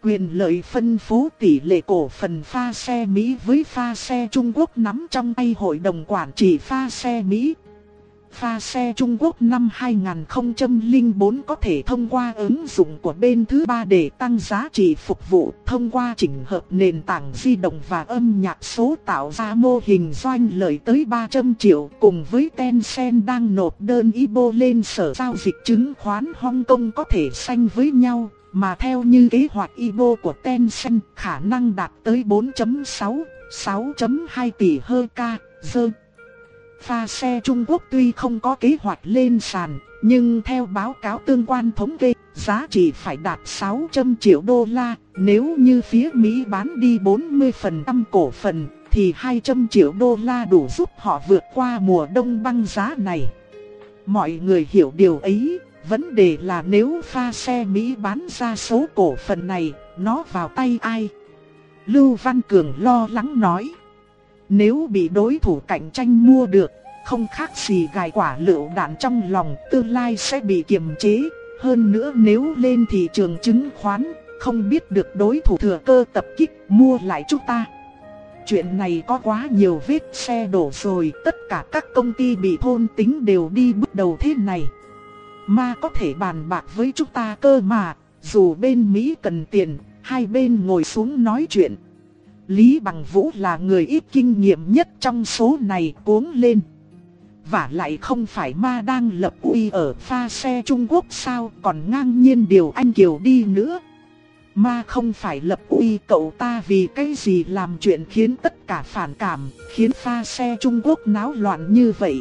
Quyền lợi phân phối tỷ lệ cổ phần pha xe Mỹ với pha xe Trung Quốc nắm trong tay Hội đồng Quản trị pha xe Mỹ. Pha xe Trung Quốc năm hai nghìn không trăm lẻ bốn có thể thông qua ứng dụng của bên thứ ba để tăng giá trị phục vụ, thông qua chỉnh hợp nền tảng di động và âm nhạc số tạo ra mô hình doanh lợi tới ba trăm triệu, cùng với Tencent đang nộp đơn i bê o lên sở giao dịch chứng khoán Hong Kong có thể sánh với nhau, mà theo như kế hoạch i bê o của Tencent khả năng đạt tới bốn phẩy sáu, sáu phẩy hai tỷ hơ ca, dơ. Pha xe Trung Quốc tuy không có kế hoạch lên sàn, nhưng theo báo cáo tương quan thống kê, giá trị phải đạt sáu trăm triệu đô la. Nếu như phía Mỹ bán đi bốn mươi phần trăm cổ phần, thì hai trăm triệu đô la đủ giúp họ vượt qua mùa đông băng giá này. Mọi người hiểu điều ấy, vấn đề là nếu pha xe Mỹ bán ra số cổ phần này, nó vào tay ai? Lưu Văn Cường lo lắng nói. Nếu bị đối thủ cạnh tranh mua được, không khác gì gài quả lựu đạn trong lòng, tương lai sẽ bị kiềm chế. Hơn nữa nếu lên thị trường chứng khoán, không biết được đối thủ thừa cơ tập kích mua lại chúng ta. Chuyện này có quá nhiều vết xe đổ rồi, tất cả các công ty bị thôn tính đều đi bước đầu thế này. Mà có thể bàn bạc với chúng ta cơ mà, dù bên Mỹ cần tiền, hai bên ngồi xuống nói chuyện. Lý Bằng Vũ là người ít kinh nghiệm nhất trong số này, cuống lên. Vả lại không phải Ma đang lập uy ở pha xe Trung Quốc sao, còn ngang nhiên điều anh Kiều đi nữa. Ma không phải lập uy, cậu ta vì cái gì làm chuyện khiến tất cả phản cảm, khiến pha xe Trung Quốc náo loạn như vậy.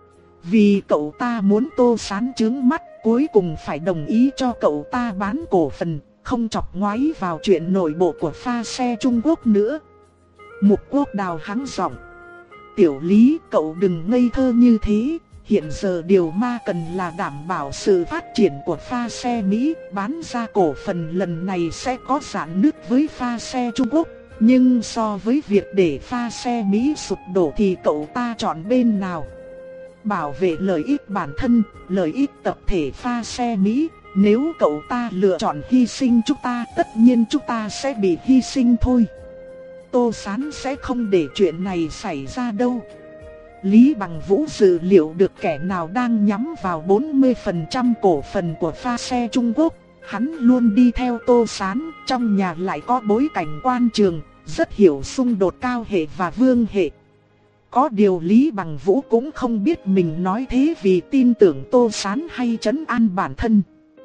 Vì cậu ta muốn Tô Sán trướng mắt, cuối cùng phải đồng ý cho cậu ta bán cổ phần, không chọc ngoáy vào chuyện nội bộ của pha xe Trung Quốc nữa. Mục Quốc Đào hắng giọng. Tiểu Lý, cậu đừng ngây thơ như thế. Hiện giờ điều Ma cần là đảm bảo sự phát triển của pha xe Mỹ. Bán ra cổ phần lần này sẽ có rạn nứt với pha xe Trung Quốc. Nhưng so với việc để pha xe Mỹ sụp đổ thì cậu ta chọn bên nào? Bảo vệ lợi ích bản thân, lợi ích tập thể pha xe Mỹ. Nếu cậu ta lựa chọn hy sinh chúng ta, tất nhiên chúng ta sẽ bị hy sinh thôi. Tô Sán sẽ không để chuyện này xảy ra đâu. Lý Bằng Vũ dự liệu được kẻ nào đang nhắm vào bốn mươi phần trăm cổ phần của pha xe Trung Quốc. Hắn luôn đi theo Tô Sán, trong nhà lại có bối cảnh quan trường, rất hiểu xung đột Cao hệ và Vương hệ. Có điều Lý Bằng Vũ cũng không biết mình nói thế vì tin tưởng Tô Sán hay trấn an bản thân.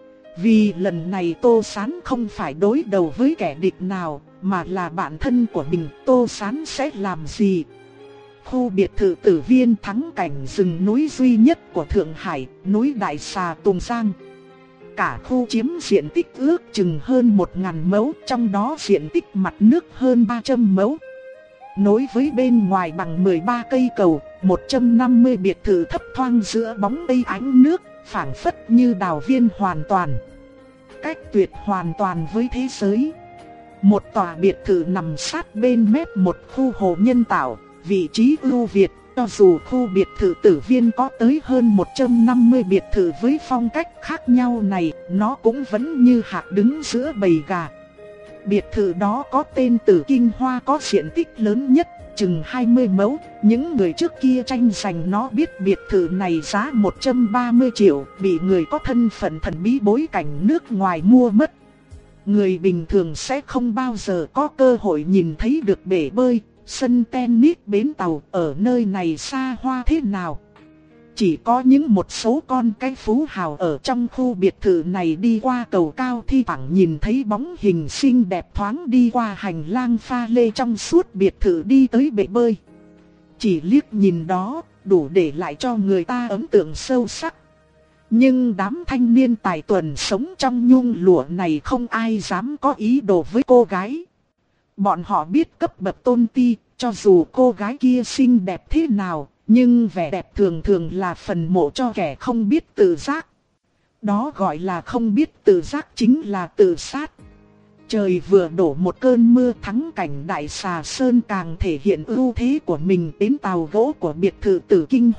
Vì lần này Tô Sán không phải đối đầu với kẻ địch nào, mà là bạn thân của mình. Tô Sán sẽ làm gì? Khu biệt thự Tử Viên thắng cảnh rừng núi duy nhất của Thượng Hải, núi Đại Xà Tùng Giang. Cả khu chiếm diện tích ước chừng hơn một nghìn mẫu, trong đó diện tích mặt nước hơn ba trăm mẫu. Nối với bên ngoài bằng mười ba cây cầu, một trăm năm mươi biệt thự thấp thoáng giữa bóng cây ánh nước, phảng phất như đào viên hoàn toàn. Cách tuyệt hoàn toàn với thế giới. Một tòa biệt thự nằm sát bên mép một khu hồ nhân tạo, vị trí ưu việt. Cho dù khu biệt thự Tử Viên có tới hơn một trăm năm mươi biệt thự với phong cách khác nhau này, nó cũng vẫn như hạt đứng giữa bầy gà. Biệt thự đó có tên Tử Kinh Hoa, có diện tích lớn nhất, chừng hai mươi mẫu. Những người trước kia tranh giành nó biết biệt thự này giá một trăm ba mươi triệu, bị người có thân phận thần bí bối cảnh nước ngoài mua mất. Người bình thường sẽ không bao giờ có cơ hội nhìn thấy được bể bơi, sân tennis, bến tàu ở nơi này xa hoa thế nào. Chỉ có những một số con cái phú hào ở trong khu biệt thự này đi qua cầu cao thi thoảng nhìn thấy bóng hình xinh đẹp thoáng đi qua hành lang pha lê trong suốt biệt thự đi tới bể bơi. Chỉ liếc nhìn đó, đủ để lại cho người ta ấn tượng sâu sắc. Nhưng đám thanh niên tài tuần sống trong nhung lụa này không ai dám có ý đồ với cô gái. Bọn họ biết cấp bậc tôn ti, cho dù cô gái kia xinh đẹp thế nào, nhưng vẻ đẹp thường thường là phần mộ cho kẻ không biết tự giác. Đó gọi là không biết tự giác chính là tự sát. Trời vừa đổ một cơn mưa, thắng cảnh Đại Xà Sơn càng thể hiện ưu thế của mình. Đến tàu gỗ của biệt thự Tử Kinh Hoa,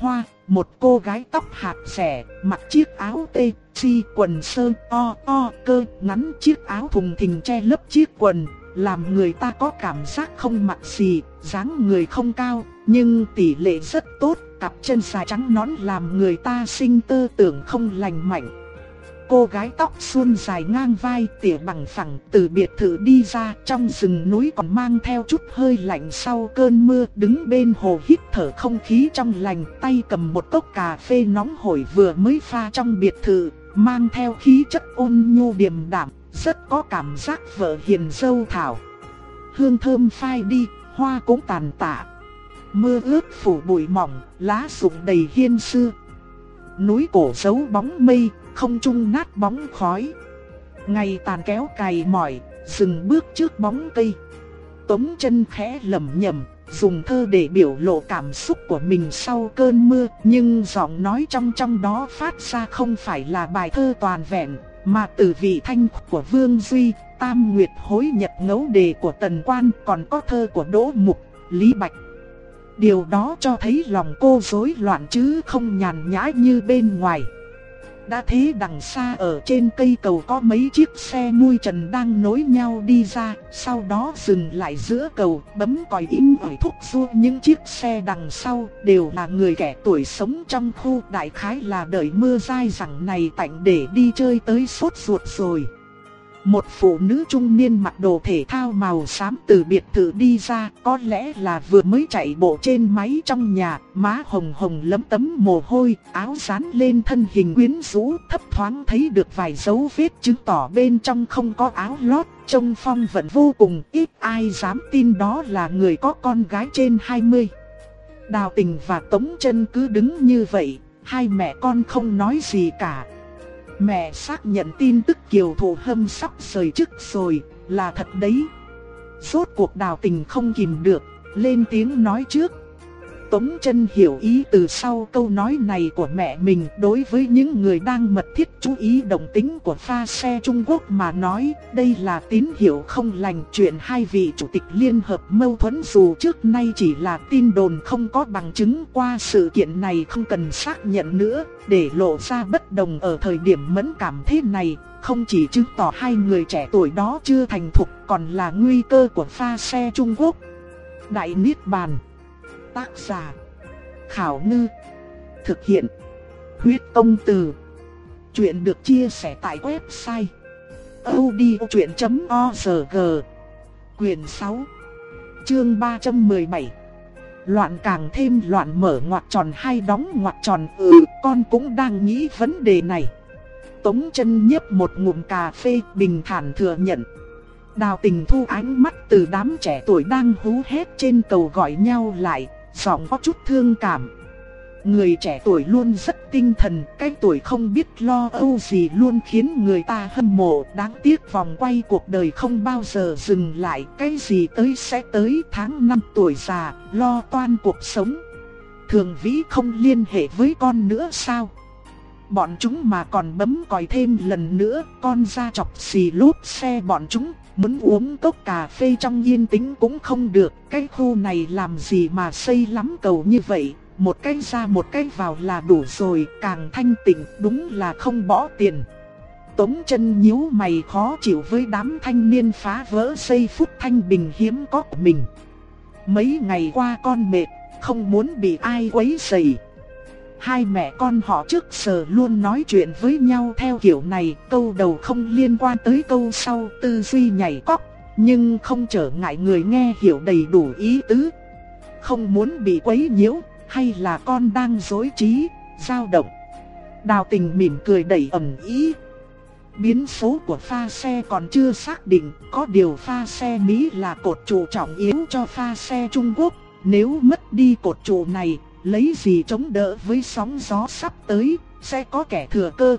một cô gái tóc hạt xẻ, mặc chiếc áo tê, si quần sơ to to cơ ngắn, chiếc áo thùng thình che lấp chiếc quần, làm người ta có cảm giác không mặc gì, dáng người không cao, nhưng tỷ lệ rất tốt, cặp chân dài trắng nõn làm người ta sinh tơ tưởng không lành mạnh. Cô gái tóc suôn dài ngang vai, tỉa bằng phẳng từ biệt thự đi ra, trong rừng núi còn mang theo chút hơi lạnh sau cơn mưa, đứng bên hồ hít thở không khí trong lành, tay cầm một cốc cà phê nóng hổi vừa mới pha trong biệt thự, mang theo khí chất ôn nhu điềm đạm, rất có cảm giác vợ hiền dâu thảo. Hương thơm phai đi, hoa cũng tàn tạ. Mưa ướt phủ bụi mỏng, lá rụng đầy hiên xưa. Núi cổ giấu bóng mây, không trung nát bóng khói. Ngày tàn kéo cày mỏi, dừng bước trước bóng cây. Tống Chân khẽ lẩm nhẩm, dùng thơ để biểu lộ cảm xúc của mình sau cơn mưa, nhưng giọng nói trong trong đó phát ra không phải là bài thơ toàn vẹn, mà từ vị thanh của Vương Duy, Tam Nguyệt hối nhật ngẫu đề của Tần Quan, còn có thơ của Đỗ Mục, Lý Bạch. Điều đó cho thấy lòng cô rối loạn chứ không nhàn nhã như bên ngoài. Đã thế đằng xa ở trên cây cầu có mấy chiếc xe mui trần đang nối nhau đi ra, sau đó dừng lại giữa cầu, bấm còi im ỏi thúc giục. Những chiếc xe đằng sau đều là người trẻ tuổi sống trong khu, đại khái là đợi mưa dai dẳng này tạnh để đi chơi tới sốt ruột rồi. Một phụ nữ trung niên mặc đồ thể thao màu xám từ biệt thự đi ra, có lẽ là vừa mới chạy bộ trên máy trong nhà, má hồng hồng lấm tấm mồ hôi, áo dán lên thân hình quyến rũ, thấp thoáng thấy được vài dấu vết chứng tỏ bên trong không có áo lót, trông phong vận vô cùng, ít ai dám tin đó là người có con gái trên hai mươi. Đào Tình và Tống Chân cứ đứng như vậy, hai mẹ con không nói gì cả. Mẹ xác nhận tin tức Kiều Thụ Hâm sắp rời chức rồi, là thật đấy. Rốt cuộc Đào Tình không kìm được, lên tiếng nói trước. Tống Chân hiểu ý từ sau câu nói này của mẹ mình. Đối với những người đang mật thiết chú ý động tĩnh của pha xe Trung Quốc mà nói, đây là tín hiệu không lành. Chuyện hai vị chủ tịch liên hợp mâu thuẫn dù trước nay chỉ là tin đồn không có bằng chứng, qua sự kiện này không cần xác nhận nữa. Để lộ ra bất đồng ở thời điểm mẫn cảm thế này, không chỉ chứng tỏ hai người trẻ tuổi đó chưa thành thục, còn là nguy cơ của pha xe Trung Quốc. Đại Niết Bàn. Tác giả Khảo Ngư. Thực hiện Huyết Công Từ. Chuyện được chia sẻ tại website audiochuyện chấm org. Quyền sáu, chương ba trăm mười bảy. Loạn càng thêm loạn, mở ngoặc tròn hay đóng ngoặc tròn. Ừ, con cũng đang nghĩ vấn đề này. Tống Chân nhấp một ngụm cà phê, bình thản thừa nhận. Đào Tình thu ánh mắt từ đám trẻ tuổi đang hú hét trên cầu gọi nhau lại, giọng có chút thương cảm. Người trẻ tuổi luôn rất tinh thần, cái tuổi không biết lo âu gì luôn khiến người ta hâm mộ. Đáng tiếc vòng quay cuộc đời không bao giờ dừng lại, cái gì tới sẽ tới. Tháng năm tuổi già, lo toan cuộc sống. Thường Vĩ không liên hệ với con nữa sao? Bọn chúng mà còn bấm còi thêm lần nữa, con ra chọc xì lốp xe bọn chúng. Muốn uống cốc cà phê trong yên tĩnh cũng không được. Cái khu này làm gì mà xây lắm cầu như vậy, một cái ra một cái vào là đủ rồi, càng thanh tịnh, đúng là không bỏ tiền. Tống Chân nhíu mày khó chịu với đám thanh niên phá vỡ giây phút thanh bình hiếm có của mình. Mấy ngày qua con mệt, không muốn bị ai quấy rầy. Hai mẹ con họ trước giờ luôn nói chuyện với nhau theo kiểu này, câu đầu không liên quan tới câu sau, tư duy nhảy cóc, nhưng không trở ngại người nghe hiểu đầy đủ ý tứ. Không muốn bị quấy nhiễu, hay là con đang dối trí, dao động? Đào Tình mỉm cười đầy ẩn ý. Biến số của pha xe còn chưa xác định, có điều pha xe Mỹ là cột trụ trọng yếu cho pha xe Trung Quốc. Nếu mất đi cột trụ này, lấy gì chống đỡ với sóng gió sắp tới, sẽ có kẻ thừa cơ.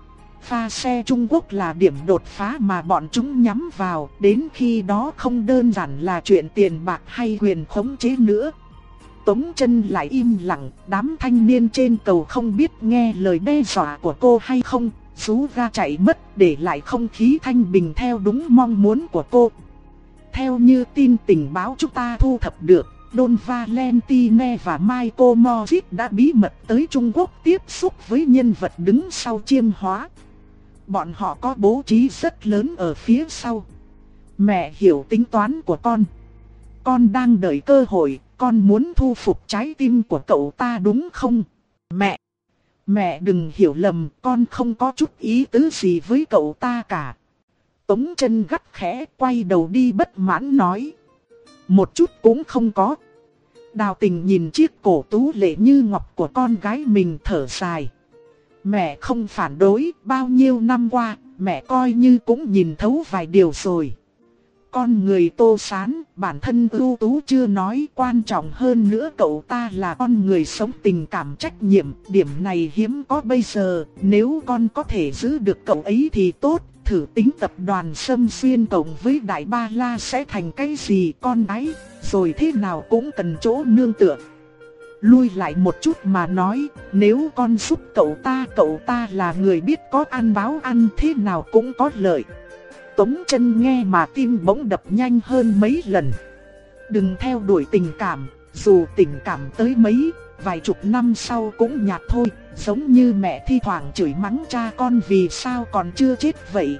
Pha xe Trung Quốc là điểm đột phá mà bọn chúng nhắm vào, đến khi đó không đơn giản là chuyện tiền bạc hay quyền khống chế nữa. Tống Chân lại im lặng, đám thanh niên trên cầu không biết nghe lời đe dọa của cô hay không, rú ga chạy mất, để lại không khí thanh bình theo đúng mong muốn của cô. Theo như tin tình báo chúng ta thu thập được, Don Valentine và Michael Morris đã bí mật tới Trung Quốc tiếp xúc với nhân vật đứng sau chiêm hóa. Bọn họ có bố trí rất lớn ở phía sau. Mẹ hiểu tính toán của con. Con đang đợi cơ hội, con muốn thu phục trái tim của cậu ta đúng không? Mẹ! Mẹ đừng hiểu lầm, con không có chút ý tứ gì với cậu ta cả. Tống Chân gắt khẽ quay đầu đi bất mãn nói. Một chút cũng không có. Đào Tình nhìn chiếc cổ tú lệ như ngọc của con gái mình thở dài. Mẹ không phản đối, bao nhiêu năm qua, mẹ coi như cũng nhìn thấu vài điều rồi. Con người Tô Sán, bản thân ưu tú chưa nói, quan trọng hơn nữa cậu ta là con người sống tình cảm trách nhiệm, điểm này hiếm có bây giờ, nếu con có thể giữ được cậu ấy thì tốt, thử tính tập đoàn Sâm Xuyên cộng với Đại Ba La sẽ thành cái gì con gái, rồi thế nào cũng cần chỗ nương tựa. Lui lại một chút mà nói, nếu con giúp cậu ta, cậu ta là người biết có ăn báo ăn, thế nào cũng có lợi. Tống Chân nghe mà tim bỗng đập nhanh hơn mấy lần. Đừng theo đuổi tình cảm, dù tình cảm tới mấy, vài chục năm sau cũng nhạt thôi, giống như mẹ thi thoảng chửi mắng cha con vì sao còn chưa chết vậy.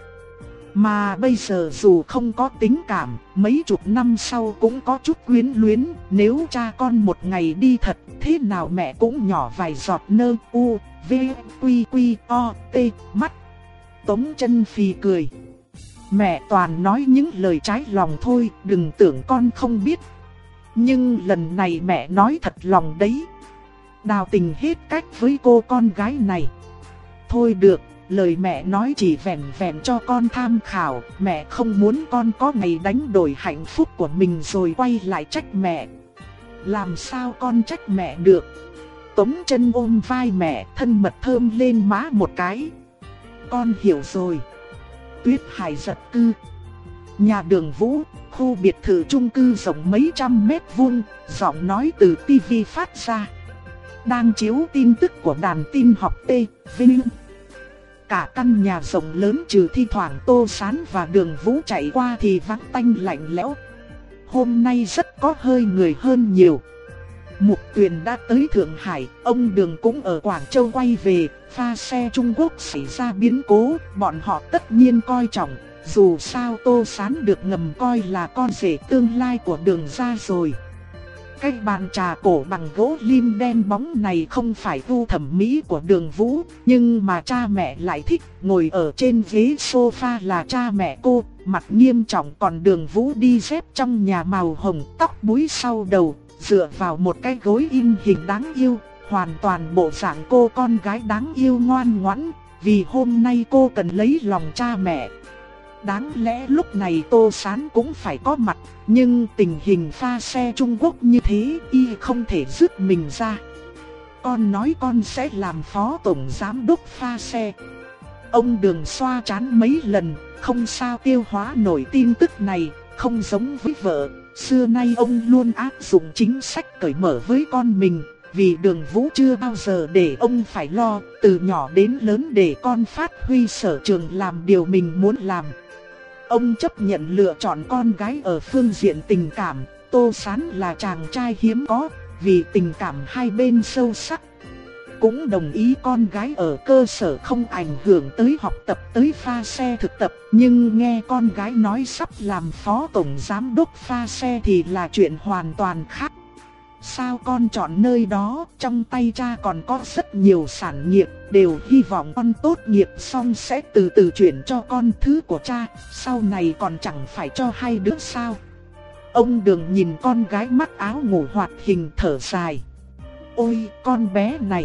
Mà bây giờ dù không có tình cảm, mấy chục năm sau cũng có chút quyến luyến, nếu cha con một ngày đi thật, thế nào mẹ cũng nhỏ vài giọt nơ u, v, quy quy, o, t, mắt. Tống Chân phì cười. Mẹ toàn nói những lời trái lòng thôi, đừng tưởng con không biết. Nhưng lần này mẹ nói thật lòng đấy. Đào Tình hết cách với cô con gái này. Thôi được, lời mẹ nói chỉ vẻn vẹn cho con tham khảo. Mẹ không muốn con có ngày đánh đổi hạnh phúc của mình rồi quay lại trách mẹ. Làm sao con trách mẹ được? Tống Chân ôm vai mẹ, thân mật thơm lên má một cái. Con hiểu rồi. Tuyết Hải giật cư. Nhà Đường Vũ, khu biệt thự chung cư rộng mấy trăm mét vuông, giọng nói từ tivi phát ra. Đang chiếu tin tức của đàn tin học T, Vinh. Cả căn nhà rộng lớn trừ thi thoảng Tô Sán và Đường Vũ chạy qua thì vắng tanh lạnh lẽo. Hôm nay rất có hơi người hơn nhiều. Mục Tuyền đã tới Thượng Hải, ông Đường cũng ở Quảng Châu quay về, pha xe Trung Quốc xảy ra biến cố, bọn họ tất nhiên coi trọng, dù sao Tô Sán được ngầm coi là con rể tương lai của Đường gia rồi. Cái bàn trà cổ bằng gỗ lim đen bóng này không phải gu thẩm mỹ của Đường Vũ, nhưng mà cha mẹ lại thích, ngồi ở trên ghế sofa là cha mẹ cô, mặt nghiêm trọng, còn Đường Vũ đi dép trong nhà màu hồng, tóc búi sau đầu, dựa vào một cái gối in hình đáng yêu, hoàn toàn bộ dạng cô con gái đáng yêu ngoan ngoãn, vì hôm nay cô cần lấy lòng cha mẹ. Đáng lẽ lúc này Tô Sán cũng phải có mặt, nhưng tình hình pha xe Trung Quốc như thế, y không thể dứt mình ra. Con nói con sẽ làm phó tổng giám đốc pha xe. Ông Đường xoa trán mấy lần, không sao tiêu hóa nổi tin tức này, không giống với vợ. Xưa nay ông luôn áp dụng chính sách cởi mở với con mình, vì Đường Vũ chưa bao giờ để ông phải lo, từ nhỏ đến lớn để con phát huy sở trường làm điều mình muốn làm. Ông chấp nhận lựa chọn con gái ở phương diện tình cảm, Tô Sán là chàng trai hiếm có, vì tình cảm hai bên sâu sắc. Cũng đồng ý con gái ở cơ sở không ảnh hưởng tới học tập tới pha xe thực tập, nhưng nghe con gái nói sắp làm phó tổng giám đốc pha xe thì là chuyện hoàn toàn khác. Sao con chọn nơi đó, trong tay cha còn có rất nhiều sản nghiệp, đều hy vọng con tốt nghiệp xong sẽ từ từ chuyển cho con thứ của cha, sau này còn chẳng phải cho hai đứa sao. Ông Đường nhìn con gái mặc áo ngủ hoạt hình thở dài. Ôi con bé này,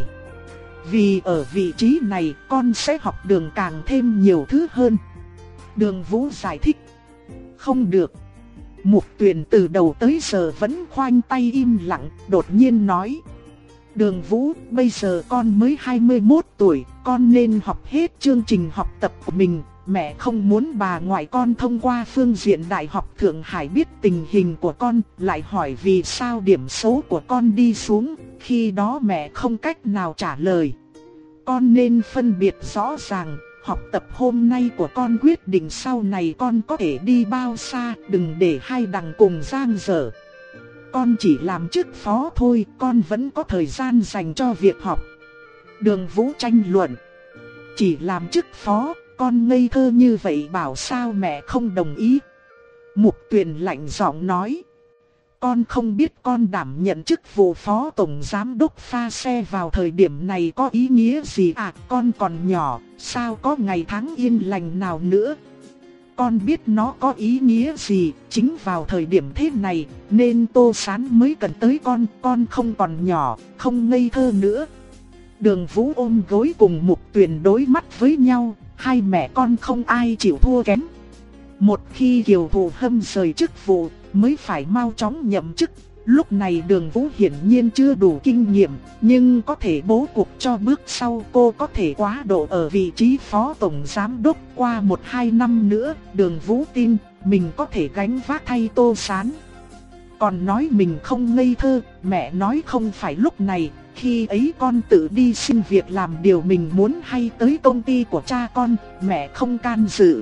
vì ở vị trí này con sẽ học Đường càng thêm nhiều thứ hơn. Đường Vũ giải thích. Không được. Mục Tuyền từ đầu tới giờ vẫn khoanh tay im lặng, đột nhiên nói. Đường Vũ, bây giờ con mới hai mươi mốt tuổi, con nên học hết chương trình học tập của mình. Mẹ không muốn bà ngoại con thông qua phương diện Đại học Thượng Hải biết tình hình của con, lại hỏi vì sao điểm số của con đi xuống, khi đó mẹ không cách nào trả lời. Con nên phân biệt rõ ràng. Học tập hôm nay của con quyết định sau này con có thể đi bao xa, đừng để hai đằng cùng giang dở. con chỉ làm chức phó thôi, con vẫn có thời gian dành cho việc học. Đường Vũ tranh luận. Chỉ làm chức phó, con ngây thơ như vậy bảo sao mẹ không đồng ý. Mục Tuyền lạnh giọng nói. Con không biết con đảm nhận chức vụ phó tổng giám đốc pha xe vào thời điểm này có ý nghĩa gì à, con còn nhỏ, sao có ngày tháng yên lành nào nữa. Con biết nó có ý nghĩa gì, chính vào thời điểm thế này, nên Tô Sán mới cần tới con, con không còn nhỏ, không ngây thơ nữa. Đường Vũ ôm gối cùng Mục Tuyền đối mắt với nhau, hai mẹ con không ai chịu thua kém. Một khi Kiều Thụ Hâm rời chức vụ, mới phải mau chóng nhậm chức. Lúc này Đường Vũ hiển nhiên chưa đủ kinh nghiệm, nhưng có thể bố cục cho bước sau. Cô có thể quá độ ở vị trí phó tổng giám đốc. Qua một hai năm nữa, Đường Vũ tin mình có thể gánh vác thay Tô Sán. Còn nói mình không ngây thơ, mẹ nói không phải lúc này. Khi ấy con tự đi xin việc làm điều mình muốn hay tới công ty của cha con, mẹ không can dự.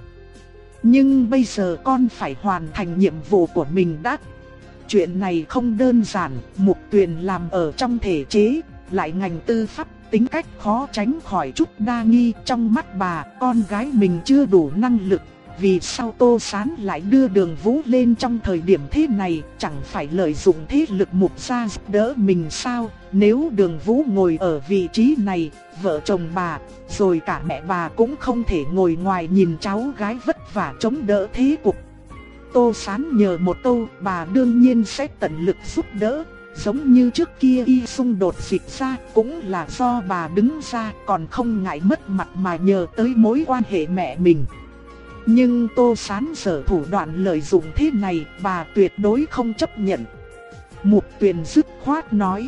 Nhưng bây giờ con phải hoàn thành nhiệm vụ của mình đã. Chuyện này không đơn giản, Mục Tuyền làm ở trong thể chế, lại ngành tư pháp, tính cách khó tránh khỏi chút đa nghi. Trong mắt bà, con gái mình chưa đủ năng lực. Vì sao Tô Sán lại đưa Đường Vũ lên trong thời điểm thế này, chẳng phải lợi dụng thế lực Mục gia giúp đỡ mình sao? Nếu Đường Vũ ngồi ở vị trí này, vợ chồng bà, rồi cả mẹ bà cũng không thể ngồi ngoài nhìn cháu gái vất vả chống đỡ thế cục. Tô Sán nhờ một câu, bà đương nhiên sẽ tận lực giúp đỡ. Giống như trước kia y xung đột dịch ra, cũng là do bà đứng ra, còn không ngại mất mặt mà nhờ tới mối quan hệ mẹ mình. Nhưng Tô Sán sở thủ đoạn lợi dụng thế này, bà tuyệt đối không chấp nhận. Mục Tuyền dứt khoát nói.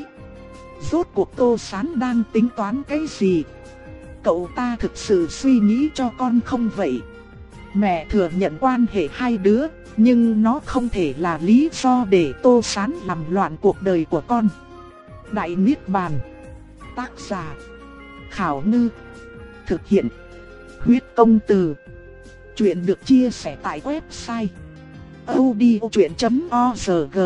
Rốt cuộc Tô Sán đang tính toán cái gì? Cậu ta thực sự suy nghĩ cho con không vậy? Mẹ thừa nhận quan hệ hai đứa, nhưng nó không thể là lý do để Tô Sán làm loạn cuộc đời của con. Đại Niết Bàn. Tác giả Khảo Ngư. Thực hiện Huyết Công Từ. Chuyện được chia sẻ tại website audiochuyện chấm org.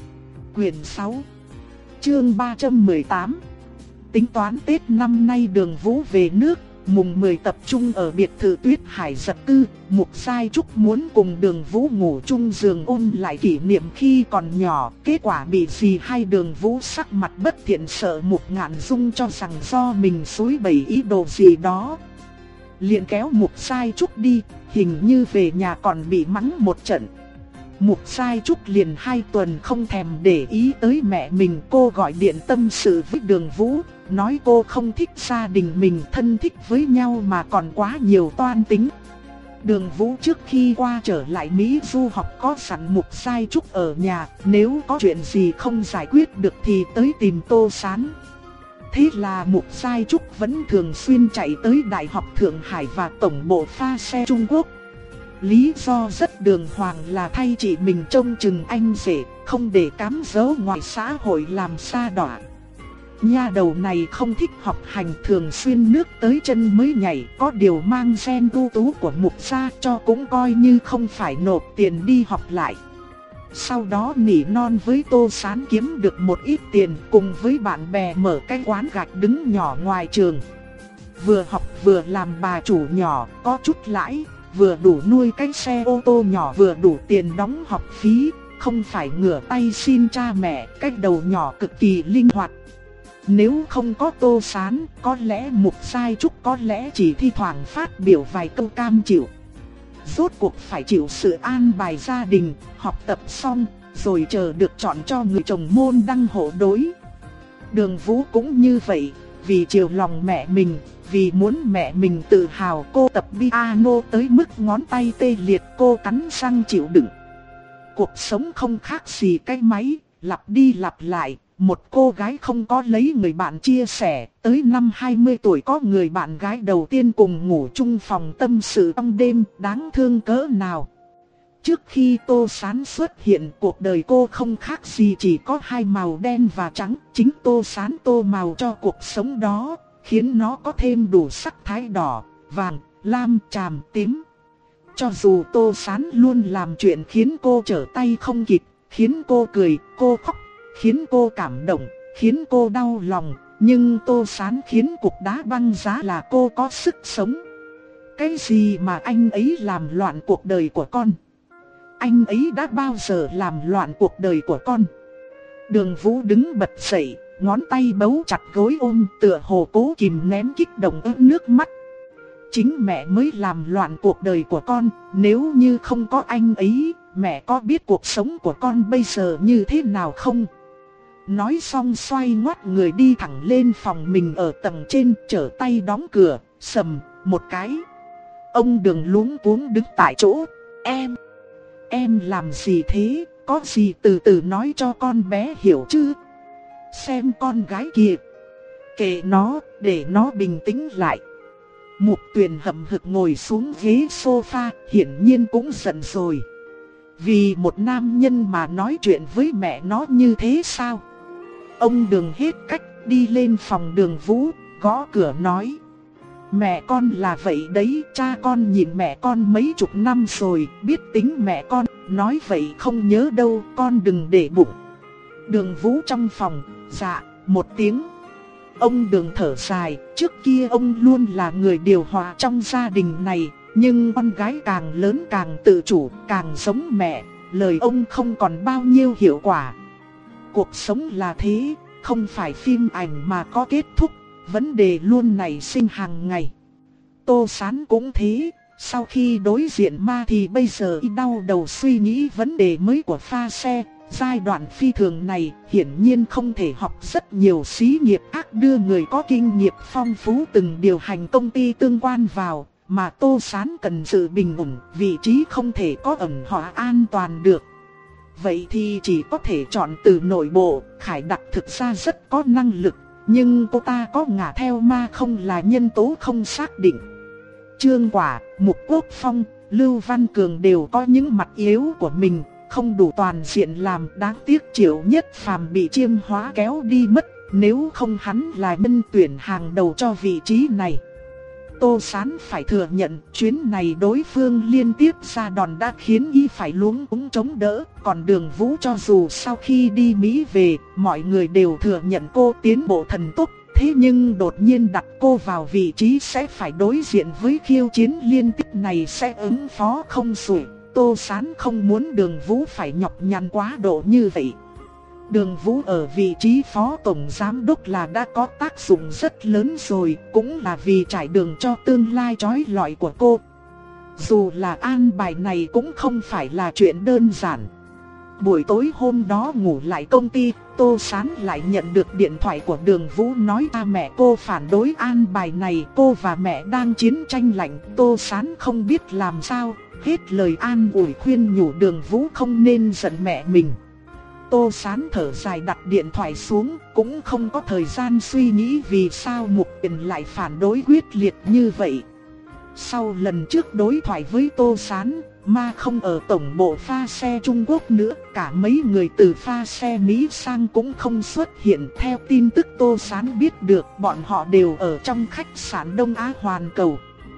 Quyền sáu, chương ba trăm mười tám. Tính toán Tết năm nay Đường Vũ về nước, mùng mười tập trung ở biệt thự Tuyết Hải Giật Cư. Mục Sai Trúc muốn cùng Đường Vũ ngủ chung giường ôn lại kỷ niệm khi còn nhỏ. Kết quả bị dì hai Đường Vũ sắc mặt bất thiện, sợ Mục Ngạn Dung cho rằng do mình xúi bày ý đồ gì đó, liền kéo Mục Sai Trúc đi. Hình như về nhà còn bị mắng một trận. Mục Sai Trúc liền hai tuần không thèm để ý tới mẹ mình. Cô gọi điện tâm sự với Đường Vũ, nói cô không thích gia đình mình thân thích với nhau mà còn quá nhiều toan tính. Đường Vũ trước khi qua trở lại Mỹ du học có sẵn Mục Sai Trúc ở nhà, nếu có chuyện gì không giải quyết được thì tới tìm Tô Sán. Thế là Mục Sai Trúc vẫn thường xuyên chạy tới Đại học Thượng Hải và Tổng bộ pha xe Trung Quốc. Lý do rất đường hoàng là thay chị mình trông chừng anh rể, không để cám dỗ ngoài xã hội làm sa đọa. Nha đầu này không thích học hành, thường xuyên nước tới chân mới nhảy. Có điều mang gen ưu tú của Mục gia cho cũng coi như không phải nộp tiền đi học lại. Sau đó nỉ non với Tô Sán kiếm được một ít tiền, cùng với bạn bè mở cái quán gạch đứng nhỏ ngoài trường. Vừa học vừa làm bà chủ nhỏ, có chút lãi, vừa đủ nuôi cái xe ô tô nhỏ, vừa đủ tiền đóng học phí. Không phải ngửa tay xin cha mẹ, cái đầu nhỏ cực kỳ linh hoạt. Nếu không có Tô Sán, có lẽ Mục Sai Trúc có lẽ chỉ thi thoảng phát biểu vài câu cam chịu. Rốt cuộc phải chịu sự an bài gia đình, học tập xong, rồi chờ được chọn cho người chồng môn đăng hộ đối. Đường Vũ cũng như vậy, vì chiều lòng mẹ mình, vì muốn mẹ mình tự hào, cô tập piano tới mức ngón tay tê liệt, cô cắn răng chịu đựng. Cuộc sống không khác gì cái máy, lặp đi lặp lại. Một cô gái không có lấy người bạn chia sẻ, tới năm hai mươi tuổi có người bạn gái đầu tiên cùng ngủ chung phòng tâm sự trong đêm, đáng thương cỡ nào. Trước khi Tô Sán xuất hiện, cuộc đời cô không khác gì chỉ có hai màu đen và trắng. Chính Tô Sán tô màu cho cuộc sống đó, khiến nó có thêm đủ sắc thái đỏ, vàng, lam, chàm, tím. Cho dù Tô Sán luôn làm chuyện khiến cô trở tay không kịp, khiến cô cười, cô khóc, khiến cô cảm động, khiến cô đau lòng. Nhưng Tô Sán khiến cục đá băng giá là cô có sức sống. Cái gì mà anh ấy làm loạn cuộc đời của con? Anh ấy đã bao giờ làm loạn cuộc đời của con? Đường Vũ đứng bật dậy, ngón tay bấu chặt gối ôm, tựa hồ cố kìm nén kích động ướt nước mắt. Chính mẹ mới làm loạn cuộc đời của con, nếu như không có anh ấy, mẹ có biết cuộc sống của con bây giờ như thế nào không? Nói xong xoay ngoắt người đi thẳng lên phòng mình ở tầng trên, trở tay đóng cửa, sầm một cái. Ông Đường luống cuống đứng tại chỗ. Em, em làm gì thế, có gì từ từ nói cho con bé hiểu chứ. Xem con gái kìa, kệ nó, để nó bình tĩnh lại. Mục Tuyền hậm hực ngồi xuống ghế sofa, hiển nhiên cũng giận rồi. Vì một nam nhân mà nói chuyện với mẹ nó như thế sao? Ông Đường hết cách, đi lên phòng Đường Vũ, gõ cửa nói. Mẹ con là vậy đấy, cha con nhìn mẹ con mấy chục năm rồi, biết tính mẹ con, nói vậy không nhớ đâu, con đừng để bụng. Đường Vũ trong phòng, dạ, một tiếng. Ông Đường thở dài, trước kia ông luôn là người điều hòa trong gia đình này, nhưng con gái càng lớn càng tự chủ, càng giống mẹ, lời ông không còn bao nhiêu hiệu quả. Cuộc sống là thế, không phải phim ảnh mà có kết thúc, vấn đề luôn nảy sinh hàng ngày. Tô Sán cũng thế, sau khi đối diện ma thì bây giờ y đau đầu suy nghĩ vấn đề mới của pha xe. Giai đoạn phi thường này hiển nhiên không thể học rất nhiều xí nghiệp ác đưa người có kinh nghiệm phong phú từng điều hành công ty tương quan vào, mà Tô Sán cần sự bình ổn, vị trí không thể có ẩn họa an toàn được. Vậy thì chỉ có thể chọn từ nội bộ. Khải Đặc thực ra rất có năng lực, nhưng cô ta có ngả theo ma không là nhân tố không xác định. Trương Quả, Mục Quốc Phong, Lưu Văn Cường đều có những mặt yếu của mình, không đủ toàn diện làm. Đáng tiếc Triệu Nhất Phàm bị Chiêm Hóa kéo đi mất, nếu không hắn là nhân tuyển hàng đầu cho vị trí này. Tô Sán phải thừa nhận chuyến này đối phương liên tiếp ra đòn đã khiến y phải luống cuống chống đỡ. Còn Đường Vũ cho dù sau khi đi Mỹ về, mọi người đều thừa nhận cô tiến bộ thần tốc. Thế nhưng đột nhiên đặt cô vào vị trí sẽ phải đối diện với khiêu chiến liên tiếp này sẽ ứng phó không xuể. Tô Sán không muốn Đường Vũ phải nhọc nhằn quá độ như vậy. Đường Vũ ở vị trí phó tổng giám đốc là đã có tác dụng rất lớn rồi, cũng là vì trải đường cho tương lai chói lọi của cô. Dù là an bài này cũng không phải là chuyện đơn giản. Buổi tối hôm đó ngủ lại công ty, Tô Sán lại nhận được điện thoại của Đường Vũ nói cha mẹ cô phản đối an bài này, cô và mẹ đang chiến tranh lạnh. Tô Sán không biết làm sao, hết lời an ủi khuyên nhủ Đường Vũ không nên giận mẹ mình. Tô Sán thở dài đặt điện thoại xuống, cũng không có thời gian suy nghĩ vì sao Mục Tuyền lại phản đối quyết liệt như vậy. Sau lần trước đối thoại với Tô Sán, ma không ở tổng bộ pha xe Trung Quốc nữa, cả mấy người từ pha xe Mỹ sang cũng không xuất hiện. Theo tin tức Tô Sán biết được, bọn họ đều ở trong khách sạn Đông Á Hoàn Cầu.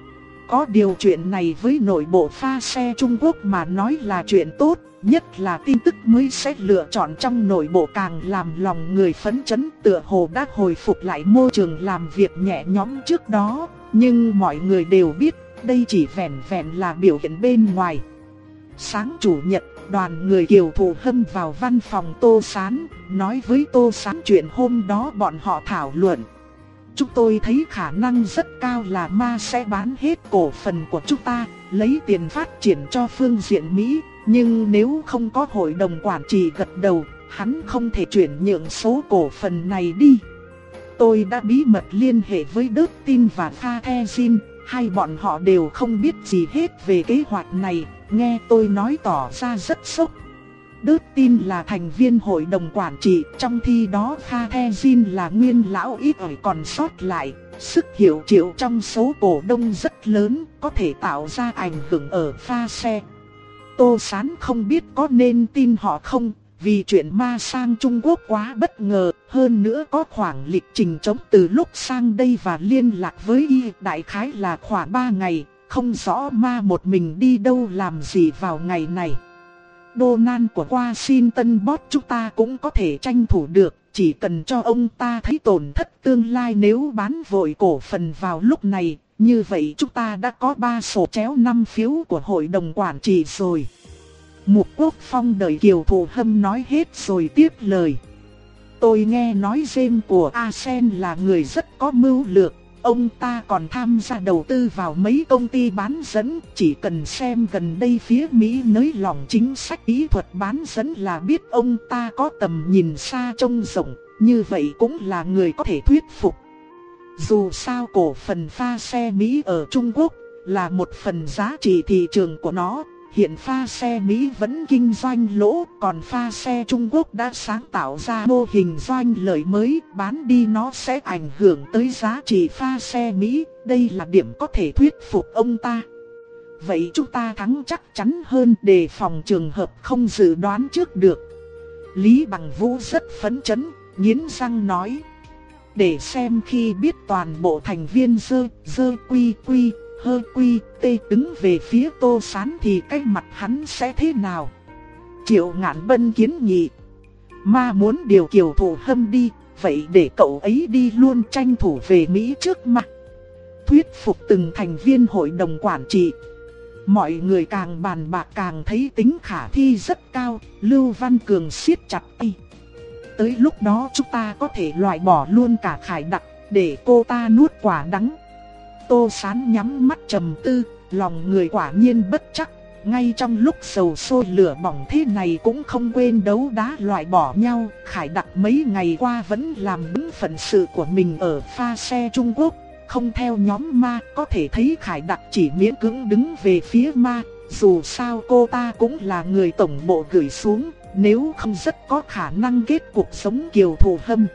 Có điều chuyện này với nội bộ pha xe Trung Quốc mà nói là chuyện tốt, nhất là tin tức mới sẽ lựa chọn trong nội bộ càng làm lòng người phấn chấn, tựa hồ đã hồi phục lại môi trường làm việc nhẹ nhõm trước đó. Nhưng mọi người đều biết, đây chỉ vẻn vẹn là biểu hiện bên ngoài. Sáng chủ nhật, đoàn người Kiều Thụ Hâm vào văn phòng Tô Sán, nói với Tô Sán chuyện hôm đó bọn họ thảo luận. Chúng tôi thấy khả năng rất cao là ma sẽ bán hết cổ phần của chúng ta, lấy tiền phát triển cho phương diện Mỹ. Nhưng nếu không có hội đồng quản trị gật đầu, hắn không thể chuyển nhượng số cổ phần này đi. Tôi đã bí mật liên hệ với Dustin và Fathezin, hai bọn họ đều không biết gì hết về kế hoạch này. Nghe tôi nói tỏ ra rất sốc. Dustin là thành viên hội đồng quản trị, trong khi đó Fathezin là nguyên lão ít ỏi còn sót lại. Sức hiểu chịu trong số cổ đông rất lớn, có thể tạo ra ảnh hưởng ở pha xe. Tô Sán không biết có nên tin họ không, vì chuyện ma sang Trung Quốc quá bất ngờ, hơn nữa có khoảng lịch trình trống từ lúc sang đây và liên lạc với y đại khái là khoảng ba ngày, không rõ ma một mình đi đâu làm gì vào ngày này. Donald của Washington Post chúng ta cũng có thể tranh thủ được, chỉ cần cho ông ta thấy tổn thất tương lai nếu bán vội cổ phần vào lúc này, như vậy chúng ta đã có ba sổ chéo năm phiếu của hội đồng quản trị rồi. Mục Quốc Phong đợi Kiều Thụ Hâm nói hết rồi tiếp lời. Tôi nghe nói James của Asen là người rất có mưu lược. Ông ta còn tham gia đầu tư vào mấy công ty bán dẫn. Chỉ cần xem gần đây phía Mỹ nới lỏng chính sách kỹ thuật bán dẫn là biết ông ta có tầm nhìn xa trông rộng. Như vậy cũng là người có thể thuyết phục. Dù sao cổ phần pha xe Mỹ ở Trung Quốc là một phần giá trị thị trường của nó. Hiện pha xe Mỹ vẫn kinh doanh lỗ, còn pha xe Trung Quốc đã sáng tạo ra mô hình doanh lợi mới, bán đi nó sẽ ảnh hưởng tới giá trị pha xe Mỹ, đây là điểm có thể thuyết phục ông ta. Vậy chúng ta thắng chắc chắn hơn, đề phòng trường hợp không dự đoán trước được. Lý Bằng Vũ rất phấn chấn, nghiến răng nói. Để xem khi biết toàn bộ thành viên dơ, dơ quy quy, hơ quy tê đứng về phía Tô Sán thì cái mặt hắn sẽ thế nào? Triệu Ngạn Bân kiến nghị. Ma muốn điều Kiều Thụ Hâm đi, vậy để cậu ấy đi luôn, tranh thủ về Mỹ trước mặt. Thuyết phục từng thành viên hội đồng quản trị. Mọi người càng bàn bạc càng thấy tính khả thi rất cao, Lưu Văn Cường siết chặt tay. Tới lúc đó chúng ta có thể loại bỏ luôn cả Khải Đặc, để cô ta nuốt quả đắng. Tô Sán nhắm mắt trầm tư, lòng người quả nhiên bất chắc. Ngay trong lúc sầu sôi lửa bỏng thế này cũng không quên đấu đá loại bỏ nhau. Khải Đặc mấy ngày qua vẫn làm đúng phận sự của mình ở pha xe Trung Quốc, không theo nhóm Ma. Có thể thấy Khải Đặc chỉ miễn cưỡng đứng về phía Ma. Dù sao cô ta cũng là người tổng bộ gửi xuống, nếu không rất có khả năng kết cục sống Kiều Thụ Hâm.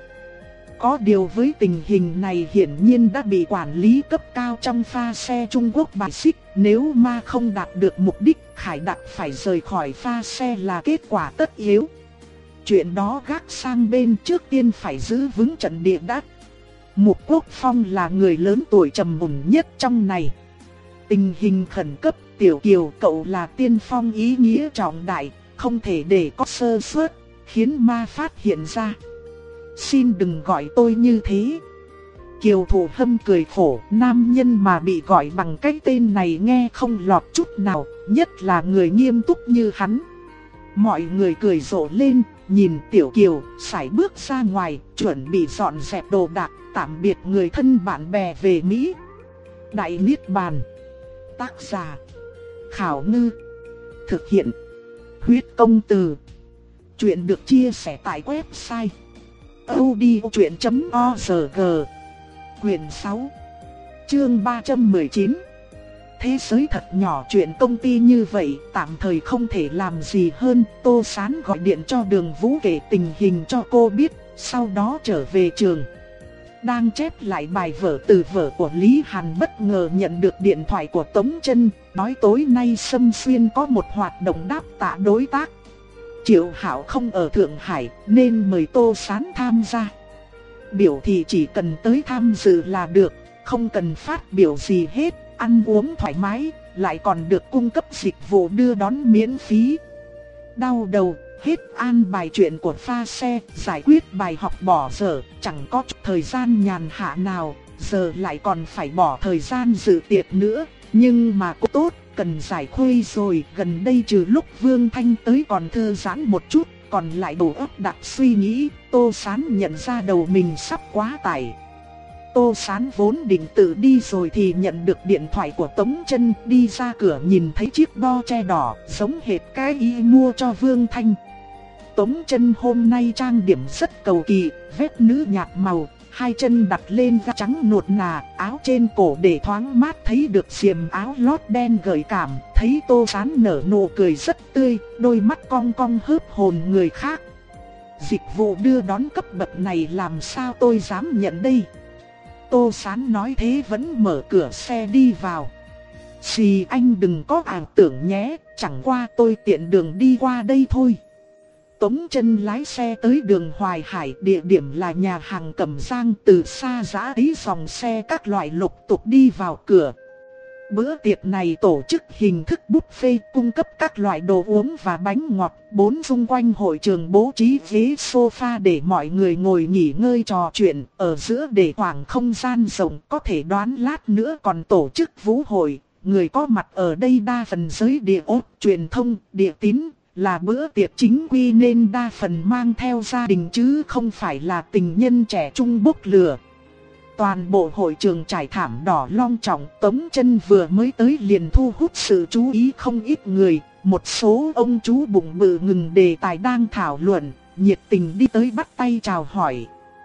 Có điều với tình hình này hiển nhiên đã bị quản lý cấp cao trong pha xe Trung Quốc bài xích. Nếu Ma không đạt được mục đích, Khải Đặc phải rời khỏi pha xe là kết quả tất yếu. Chuyện đó gác sang bên, trước tiên phải giữ vững trận địa đã. Mục Quốc Phong là người lớn tuổi trầm mùng nhất trong này. Tình hình khẩn cấp, Tiểu Kiều cậu là tiên phong ý nghĩa trọng đại, không thể để có sơ suất, khiến Ma phát hiện ra. Xin đừng gọi tôi như thế. Kiều Thụ Hâm cười khổ, nam nhân mà bị gọi bằng cái tên này nghe không lọt chút nào, nhất là người nghiêm túc như hắn. Mọi người cười rộ lên, nhìn Tiểu Kiều, sải bước ra ngoài, chuẩn bị dọn dẹp đồ đạc, tạm biệt người thân bạn bè về Mỹ. Đại Niết Bàn. Tác giả Khảo Ngư. Thực hiện Huyết Công Từ. Chuyện được chia sẻ tại website audiochuyện chấm org. Quyển sáu, chương ba trăm mười chín. Thế giới thật nhỏ, chuyện công ty như vậy tạm thời không thể làm gì hơn. Tô Sán gọi điện cho Đường Vũ kể tình hình cho cô biết, sau đó trở về trường. Đang chép lại bài vở từ vở của Lý Hàn bất ngờ nhận được điện thoại của Tống Chân, nói tối nay Sâm Xuyên có một hoạt động đáp tạ đối tác. Triệu Hạo không ở Thượng Hải nên mời Tô Sán tham gia. Biểu thị chỉ cần tới tham dự là được, không cần phát biểu gì hết, ăn uống thoải mái, lại còn được cung cấp dịch vụ đưa đón miễn phí. Đau đầu, hết an bài chuyện của pha xe, giải quyết bài học bỏ dở, chẳng có chút thời gian nhàn hạ nào, giờ lại còn phải bỏ thời gian dự tiệc nữa. Nhưng mà cô tốt, cần giải khuây rồi, gần đây trừ lúc Vương Thanh tới còn thư giãn một chút, còn lại đầu óc đặt suy nghĩ. Tô Sán nhận ra đầu mình sắp quá tải. Tô Sán vốn định tự đi rồi thì nhận được điện thoại của Tống Chân, đi ra cửa nhìn thấy chiếc bo che đỏ, giống hệt cái y mua cho Vương Thanh. Tống Chân hôm nay trang điểm rất cầu kỳ, vết nữ nhạt màu, hai chân đặt lên ga trắng nuột nà, áo trên cổ để thoáng mát thấy được xiêm áo lót đen gợi cảm, thấy Tô Sán nở nụ cười rất tươi, đôi mắt cong cong hớp hồn người khác. Dịch vụ đưa đón cấp bậc này làm sao tôi dám nhận đây? Tô Sán nói thế vẫn mở cửa xe đi vào. Xì anh đừng có ảo tưởng nhé, chẳng qua tôi tiện đường đi qua đây thôi. Tống Chân lái xe tới đường Hoài Hải, địa điểm là nhà hàng Cẩm Giang, từ xa dã thấy dòng xe các loại lục tục đi vào cửa. Bữa tiệc này tổ chức hình thức buffet, cung cấp các loại đồ uống và bánh ngọt. Bốn xung quanh hội trường bố trí ghế sofa để mọi người ngồi nghỉ ngơi trò chuyện. Ở giữa để khoảng không gian rộng, có thể đoán lát nữa còn tổ chức vũ hội. Người có mặt ở đây đa phần giới địa ốt, truyền thông, địa tín. Là bữa tiệc chính quy nên đa phần mang theo gia đình chứ không phải là tình nhân trẻ trung bốc lửa. Toàn bộ hội trường trải thảm đỏ long trọng, Tống Chân vừa mới tới liền thu hút sự chú ý không ít người. Một số ông chú bụng bự ngừng đề tài đang thảo luận, nhiệt tình đi tới bắt tay chào hỏi.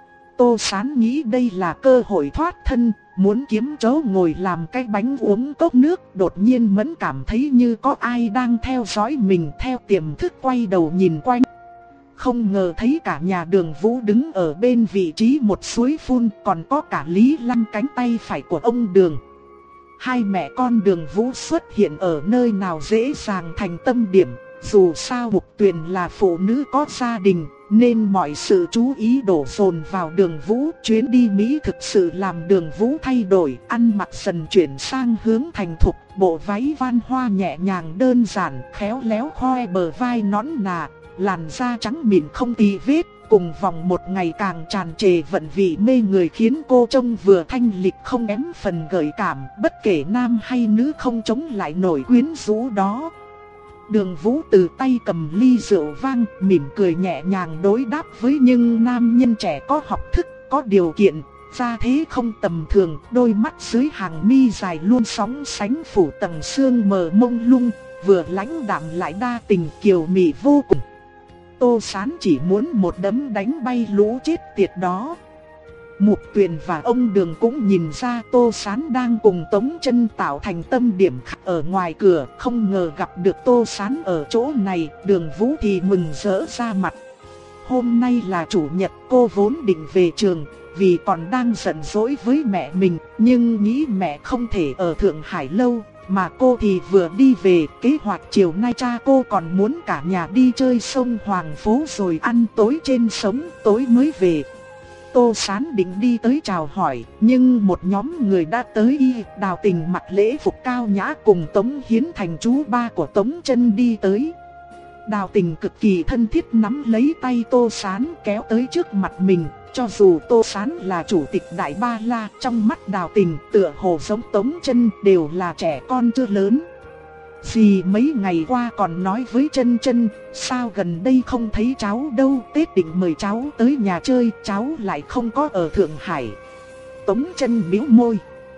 Tô Sán nghĩ đây là cơ hội thoát thân, muốn kiếm chỗ ngồi làm cái bánh uống cốc nước. Đột nhiên Mẫn cảm thấy như có ai đang theo dõi mình, theo tiềm thức quay đầu nhìn quanh. Không ngờ thấy cả nhà Đường Vũ đứng ở bên vị trí một suối phun, còn có cả Lý Lăng cánh tay phải của ông Đường. Hai mẹ con Đường Vũ xuất hiện ở nơi nào dễ dàng thành tâm điểm. Dù sao Mục Tuyền là phụ nữ có gia đình, nên mọi sự chú ý đổ dồn vào Đường Vũ. Chuyến đi Mỹ thực sự làm Đường Vũ thay đổi, ăn mặc dần chuyển sang hướng thành thục. Bộ váy van hoa nhẹ nhàng đơn giản, khéo léo khoe bờ vai nõn nà, làn da trắng mịn không tì vết. Cùng vòng một ngày càng tràn trề vận vị mê người, khiến cô trông vừa thanh lịch không kém phần gợi cảm. Bất kể nam hay nữ không chống lại nổi quyến rũ đó. Đường Vũ từ tay cầm ly rượu vang, mỉm cười nhẹ nhàng đối đáp với những nam nhân trẻ có học thức, có điều kiện, gia thế không tầm thường. Đôi mắt dưới hàng mi dài luôn sóng sánh phủ tầng sương mờ mông lung, vừa lãnh đạm lại đa tình kiều mị vô cùng. Tô Sán chỉ muốn một đấm đánh bay lũ chết tiệt đó. Mục Tuyền và ông Đường cũng nhìn ra Tô Sán đang cùng Tống Chân tạo thành tâm điểm ở ngoài cửa. Không ngờ gặp được Tô Sán ở chỗ này, Đường Vũ thì mừng rỡ ra mặt. Hôm nay là chủ nhật, cô vốn định về trường, vì còn đang giận dỗi với mẹ mình. Nhưng nghĩ mẹ không thể ở Thượng Hải lâu, mà cô thì vừa đi về. Kế hoạch chiều nay cha cô còn muốn cả nhà đi chơi sông Hoàng Phố rồi ăn tối trên sông, tối mới về. Tô Sán định đi tới chào hỏi, nhưng một nhóm người đã tới. Y Đào Tình mặc lễ phục cao nhã cùng Tống Hiến Thành chú ba của Tống Chân đi tới. Đào Tình cực kỳ thân thiết nắm lấy tay Tô Sán kéo tới trước mặt mình. Cho dù Tô Sán là chủ tịch Đại Ba La, trong mắt Đào Tình tựa hồ giống Tống Chân, đều là trẻ con chưa lớn. Dì mấy ngày qua còn nói với Chân Chân, sao gần đây không thấy cháu đâu, Tết định mời cháu tới nhà chơi, cháu lại không có ở Thượng Hải. Tống Chân bĩu môi,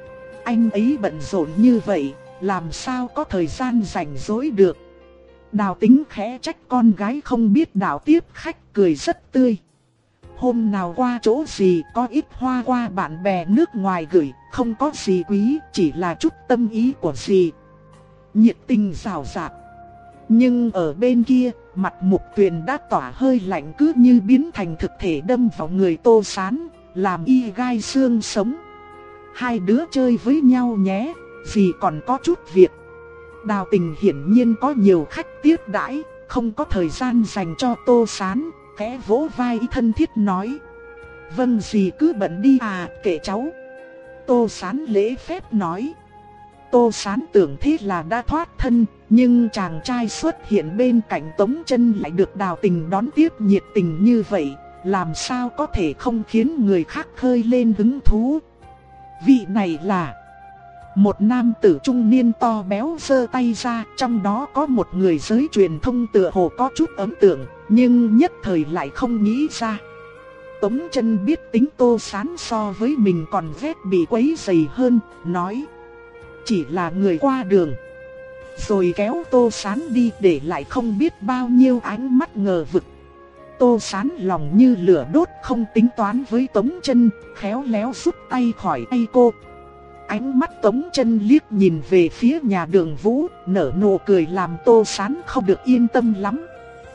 anh ấy bận rộn như vậy, làm sao có thời gian rảnh rỗi được. Đào Tính khẽ trách con gái không biết đạo tiếp khách, cười rất tươi. Hôm nào qua chỗ gì có ít hoa qua bạn bè nước ngoài gửi, không có gì quý, chỉ là chút tâm ý của dì. Nhiệt tình rào rạt. Nhưng ở bên kia, mặt Mục Tuyền đã tỏa hơi lạnh, cứ như biến thành thực thể đâm vào người Tô Sán, làm y gai xương sống. Hai đứa chơi với nhau nhé, dì còn có chút việc. Đào Tình hiển nhiên có nhiều khách tiếp đãi, không có thời gian dành cho Tô Sán, khẽ vỗ vai thân thiết nói. Vâng dì cứ bận đi à, kệ cháu. Tô Sán lễ phép nói. Tô Sán tưởng thế là đã thoát thân, nhưng chàng trai xuất hiện bên cạnh Tống Chân lại được Đào Tình đón tiếp nhiệt tình như vậy, làm sao có thể không khiến người khác khơi lên hứng thú. Vị này là một nam tử trung niên to béo giơ tay ra, trong đó có một người giới truyền thông tựa hồ có chút ấn tượng, nhưng nhất thời lại không nghĩ ra. Tống Chân biết tính Tô Sán so với mình còn ghét bị quấy rầy hơn, nói chỉ là người qua đường. Rồi kéo Tô Sán đi, để lại không biết bao nhiêu ánh mắt ngờ vực. Tô Sán lòng như lửa đốt, không tính toán với Tống Chân, khéo léo rút tay khỏi tay cô. Ánh mắt Tống Chân liếc nhìn về phía nhà Đường Vũ, nở nụ cười làm Tô Sán không được yên tâm lắm.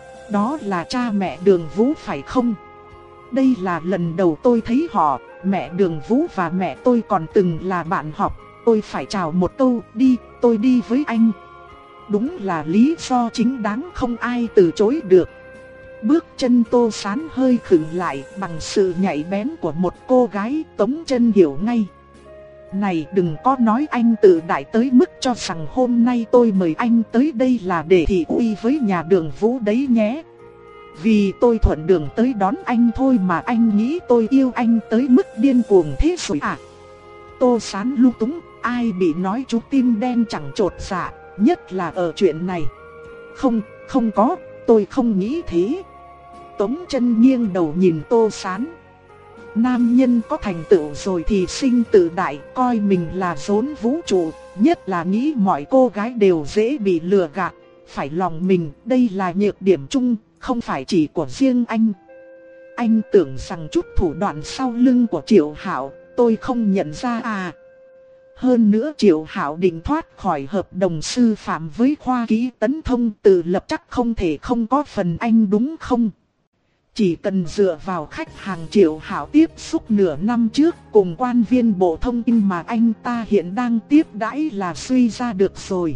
Đó là cha mẹ Đường Vũ phải không? Đây là lần đầu tôi thấy họ, mẹ Đường Vũ và mẹ tôi còn từng là bạn học. Tôi phải chào một câu, đi, tôi đi với anh. Đúng là lý do chính đáng không ai từ chối được. Bước chân Tô Sán hơi khựng lại, bằng sự nhạy bén của một cô gái, Tống Chân hiểu ngay. Này đừng có nói anh tự đại tới mức cho rằng hôm nay tôi mời anh tới đây là để thị uy với nhà Đường Vũ đấy nhé. Vì tôi thuận đường tới đón anh thôi mà anh nghĩ tôi yêu anh tới mức điên cuồng thế rồi à? Tô Sán lung túng, ai bị nói chú tim đen chẳng trột dạ, nhất là ở chuyện này. Không, không có, tôi không nghĩ thế. Tống Chân nghiêng đầu nhìn Tô Sán. Nam nhân có thành tựu rồi thì sinh tự đại, coi mình là rốn vũ trụ, nhất là nghĩ mọi cô gái đều dễ bị lừa gạt, phải lòng mình, đây là nhược điểm chung, không phải chỉ của riêng anh. Anh tưởng rằng chút thủ đoạn sau lưng của Triệu Hạo, tôi không nhận ra à? Hơn nữa Triệu Hạo định thoát khỏi hợp đồng sư phạm với khoa kỹ Tấn Thông, tự lập chắc không thể không có phần anh đúng không? Chỉ cần dựa vào khách hàng Triệu Hạo tiếp xúc nửa năm trước cùng quan viên Bộ Thông tin mà anh ta hiện đang tiếp đãi là suy ra được rồi.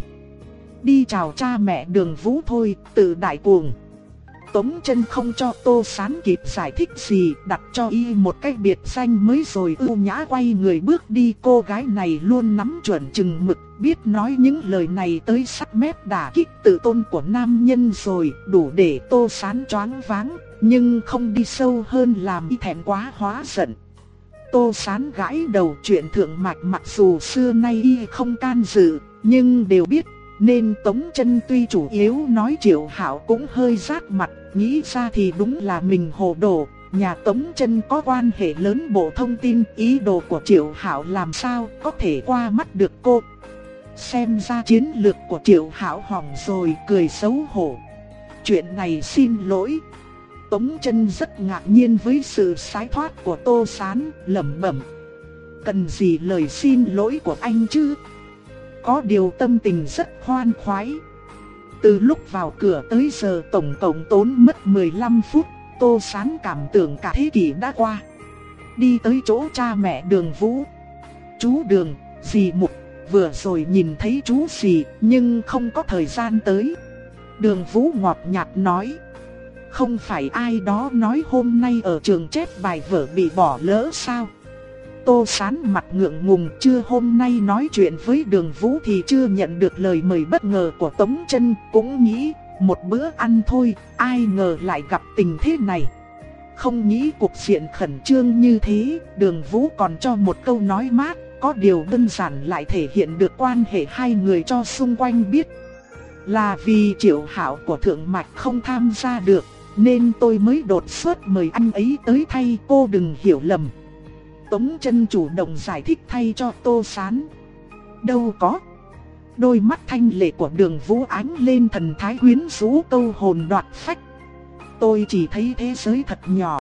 Đi chào cha mẹ Đường Vũ thôi, tự đại cuồng. Tống Chân không cho Tô Sán kịp giải thích gì, đặt cho y một cái biệt danh mới rồi ưu nhã quay người bước đi. Cô gái này luôn nắm chuẩn chừng mực, biết nói những lời này tới sắc mép đả kích tự tôn của nam nhân rồi, đủ để Tô Sán choáng váng, nhưng không đi sâu hơn làm y thẹn quá hóa giận. Tô Sán gãi đầu, chuyện thượng mạch mặc dù xưa nay y không can dự, nhưng đều biết. Nên Tống Chân tuy chủ yếu nói Triệu Hạo cũng hơi rát mặt, nghĩ ra thì đúng là mình hồ đồ. Nhà Tống Chân có quan hệ lớn Bộ Thông tin, ý đồ của Triệu Hạo làm sao có thể qua mắt được cô. Xem ra chiến lược của Triệu Hạo hỏng rồi, cười xấu hổ. Chuyện này xin lỗi. Tống Chân rất ngạc nhiên với sự sái thoát của Tô Sán, lẩm bẩm. Cần gì lời xin lỗi của anh chứ? Có điều tâm tình rất khoan khoái. Từ lúc vào cửa tới giờ tổng cộng tốn mất mười lăm phút, Tô Sán cảm tưởng cả thế kỷ đã qua. Đi tới chỗ cha mẹ Đường Vũ. Chú Đường, dì Mục, vừa rồi nhìn thấy chú dì nhưng không có thời gian tới. Đường Vũ ngọt nhạt nói. Không phải ai đó nói hôm nay ở trường chép bài vở bị bỏ lỡ sao? Tô Sán mặt ngượng ngùng, chưa hôm nay nói chuyện với Đường Vũ thì chưa nhận được lời mời bất ngờ của Tống Chân, cũng nghĩ một bữa ăn thôi, ai ngờ lại gặp tình thế này. Không nghĩ cuộc diện khẩn trương như thế, Đường Vũ còn cho một câu nói mát, có điều đơn giản lại thể hiện được quan hệ hai người cho xung quanh biết. Là vì Triệu Hạo của Thượng Mạch không tham gia được, nên tôi mới đột xuất mời anh ấy tới thay, cô đừng hiểu lầm. Tống Chân chủ động giải thích thay cho Tô Sán. Đâu có. Đôi mắt thanh lệ của Đường Vũ ánh lên thần thái quyến rũ câu hồn đoạt phách. Tôi chỉ thấy thế giới thật nhỏ.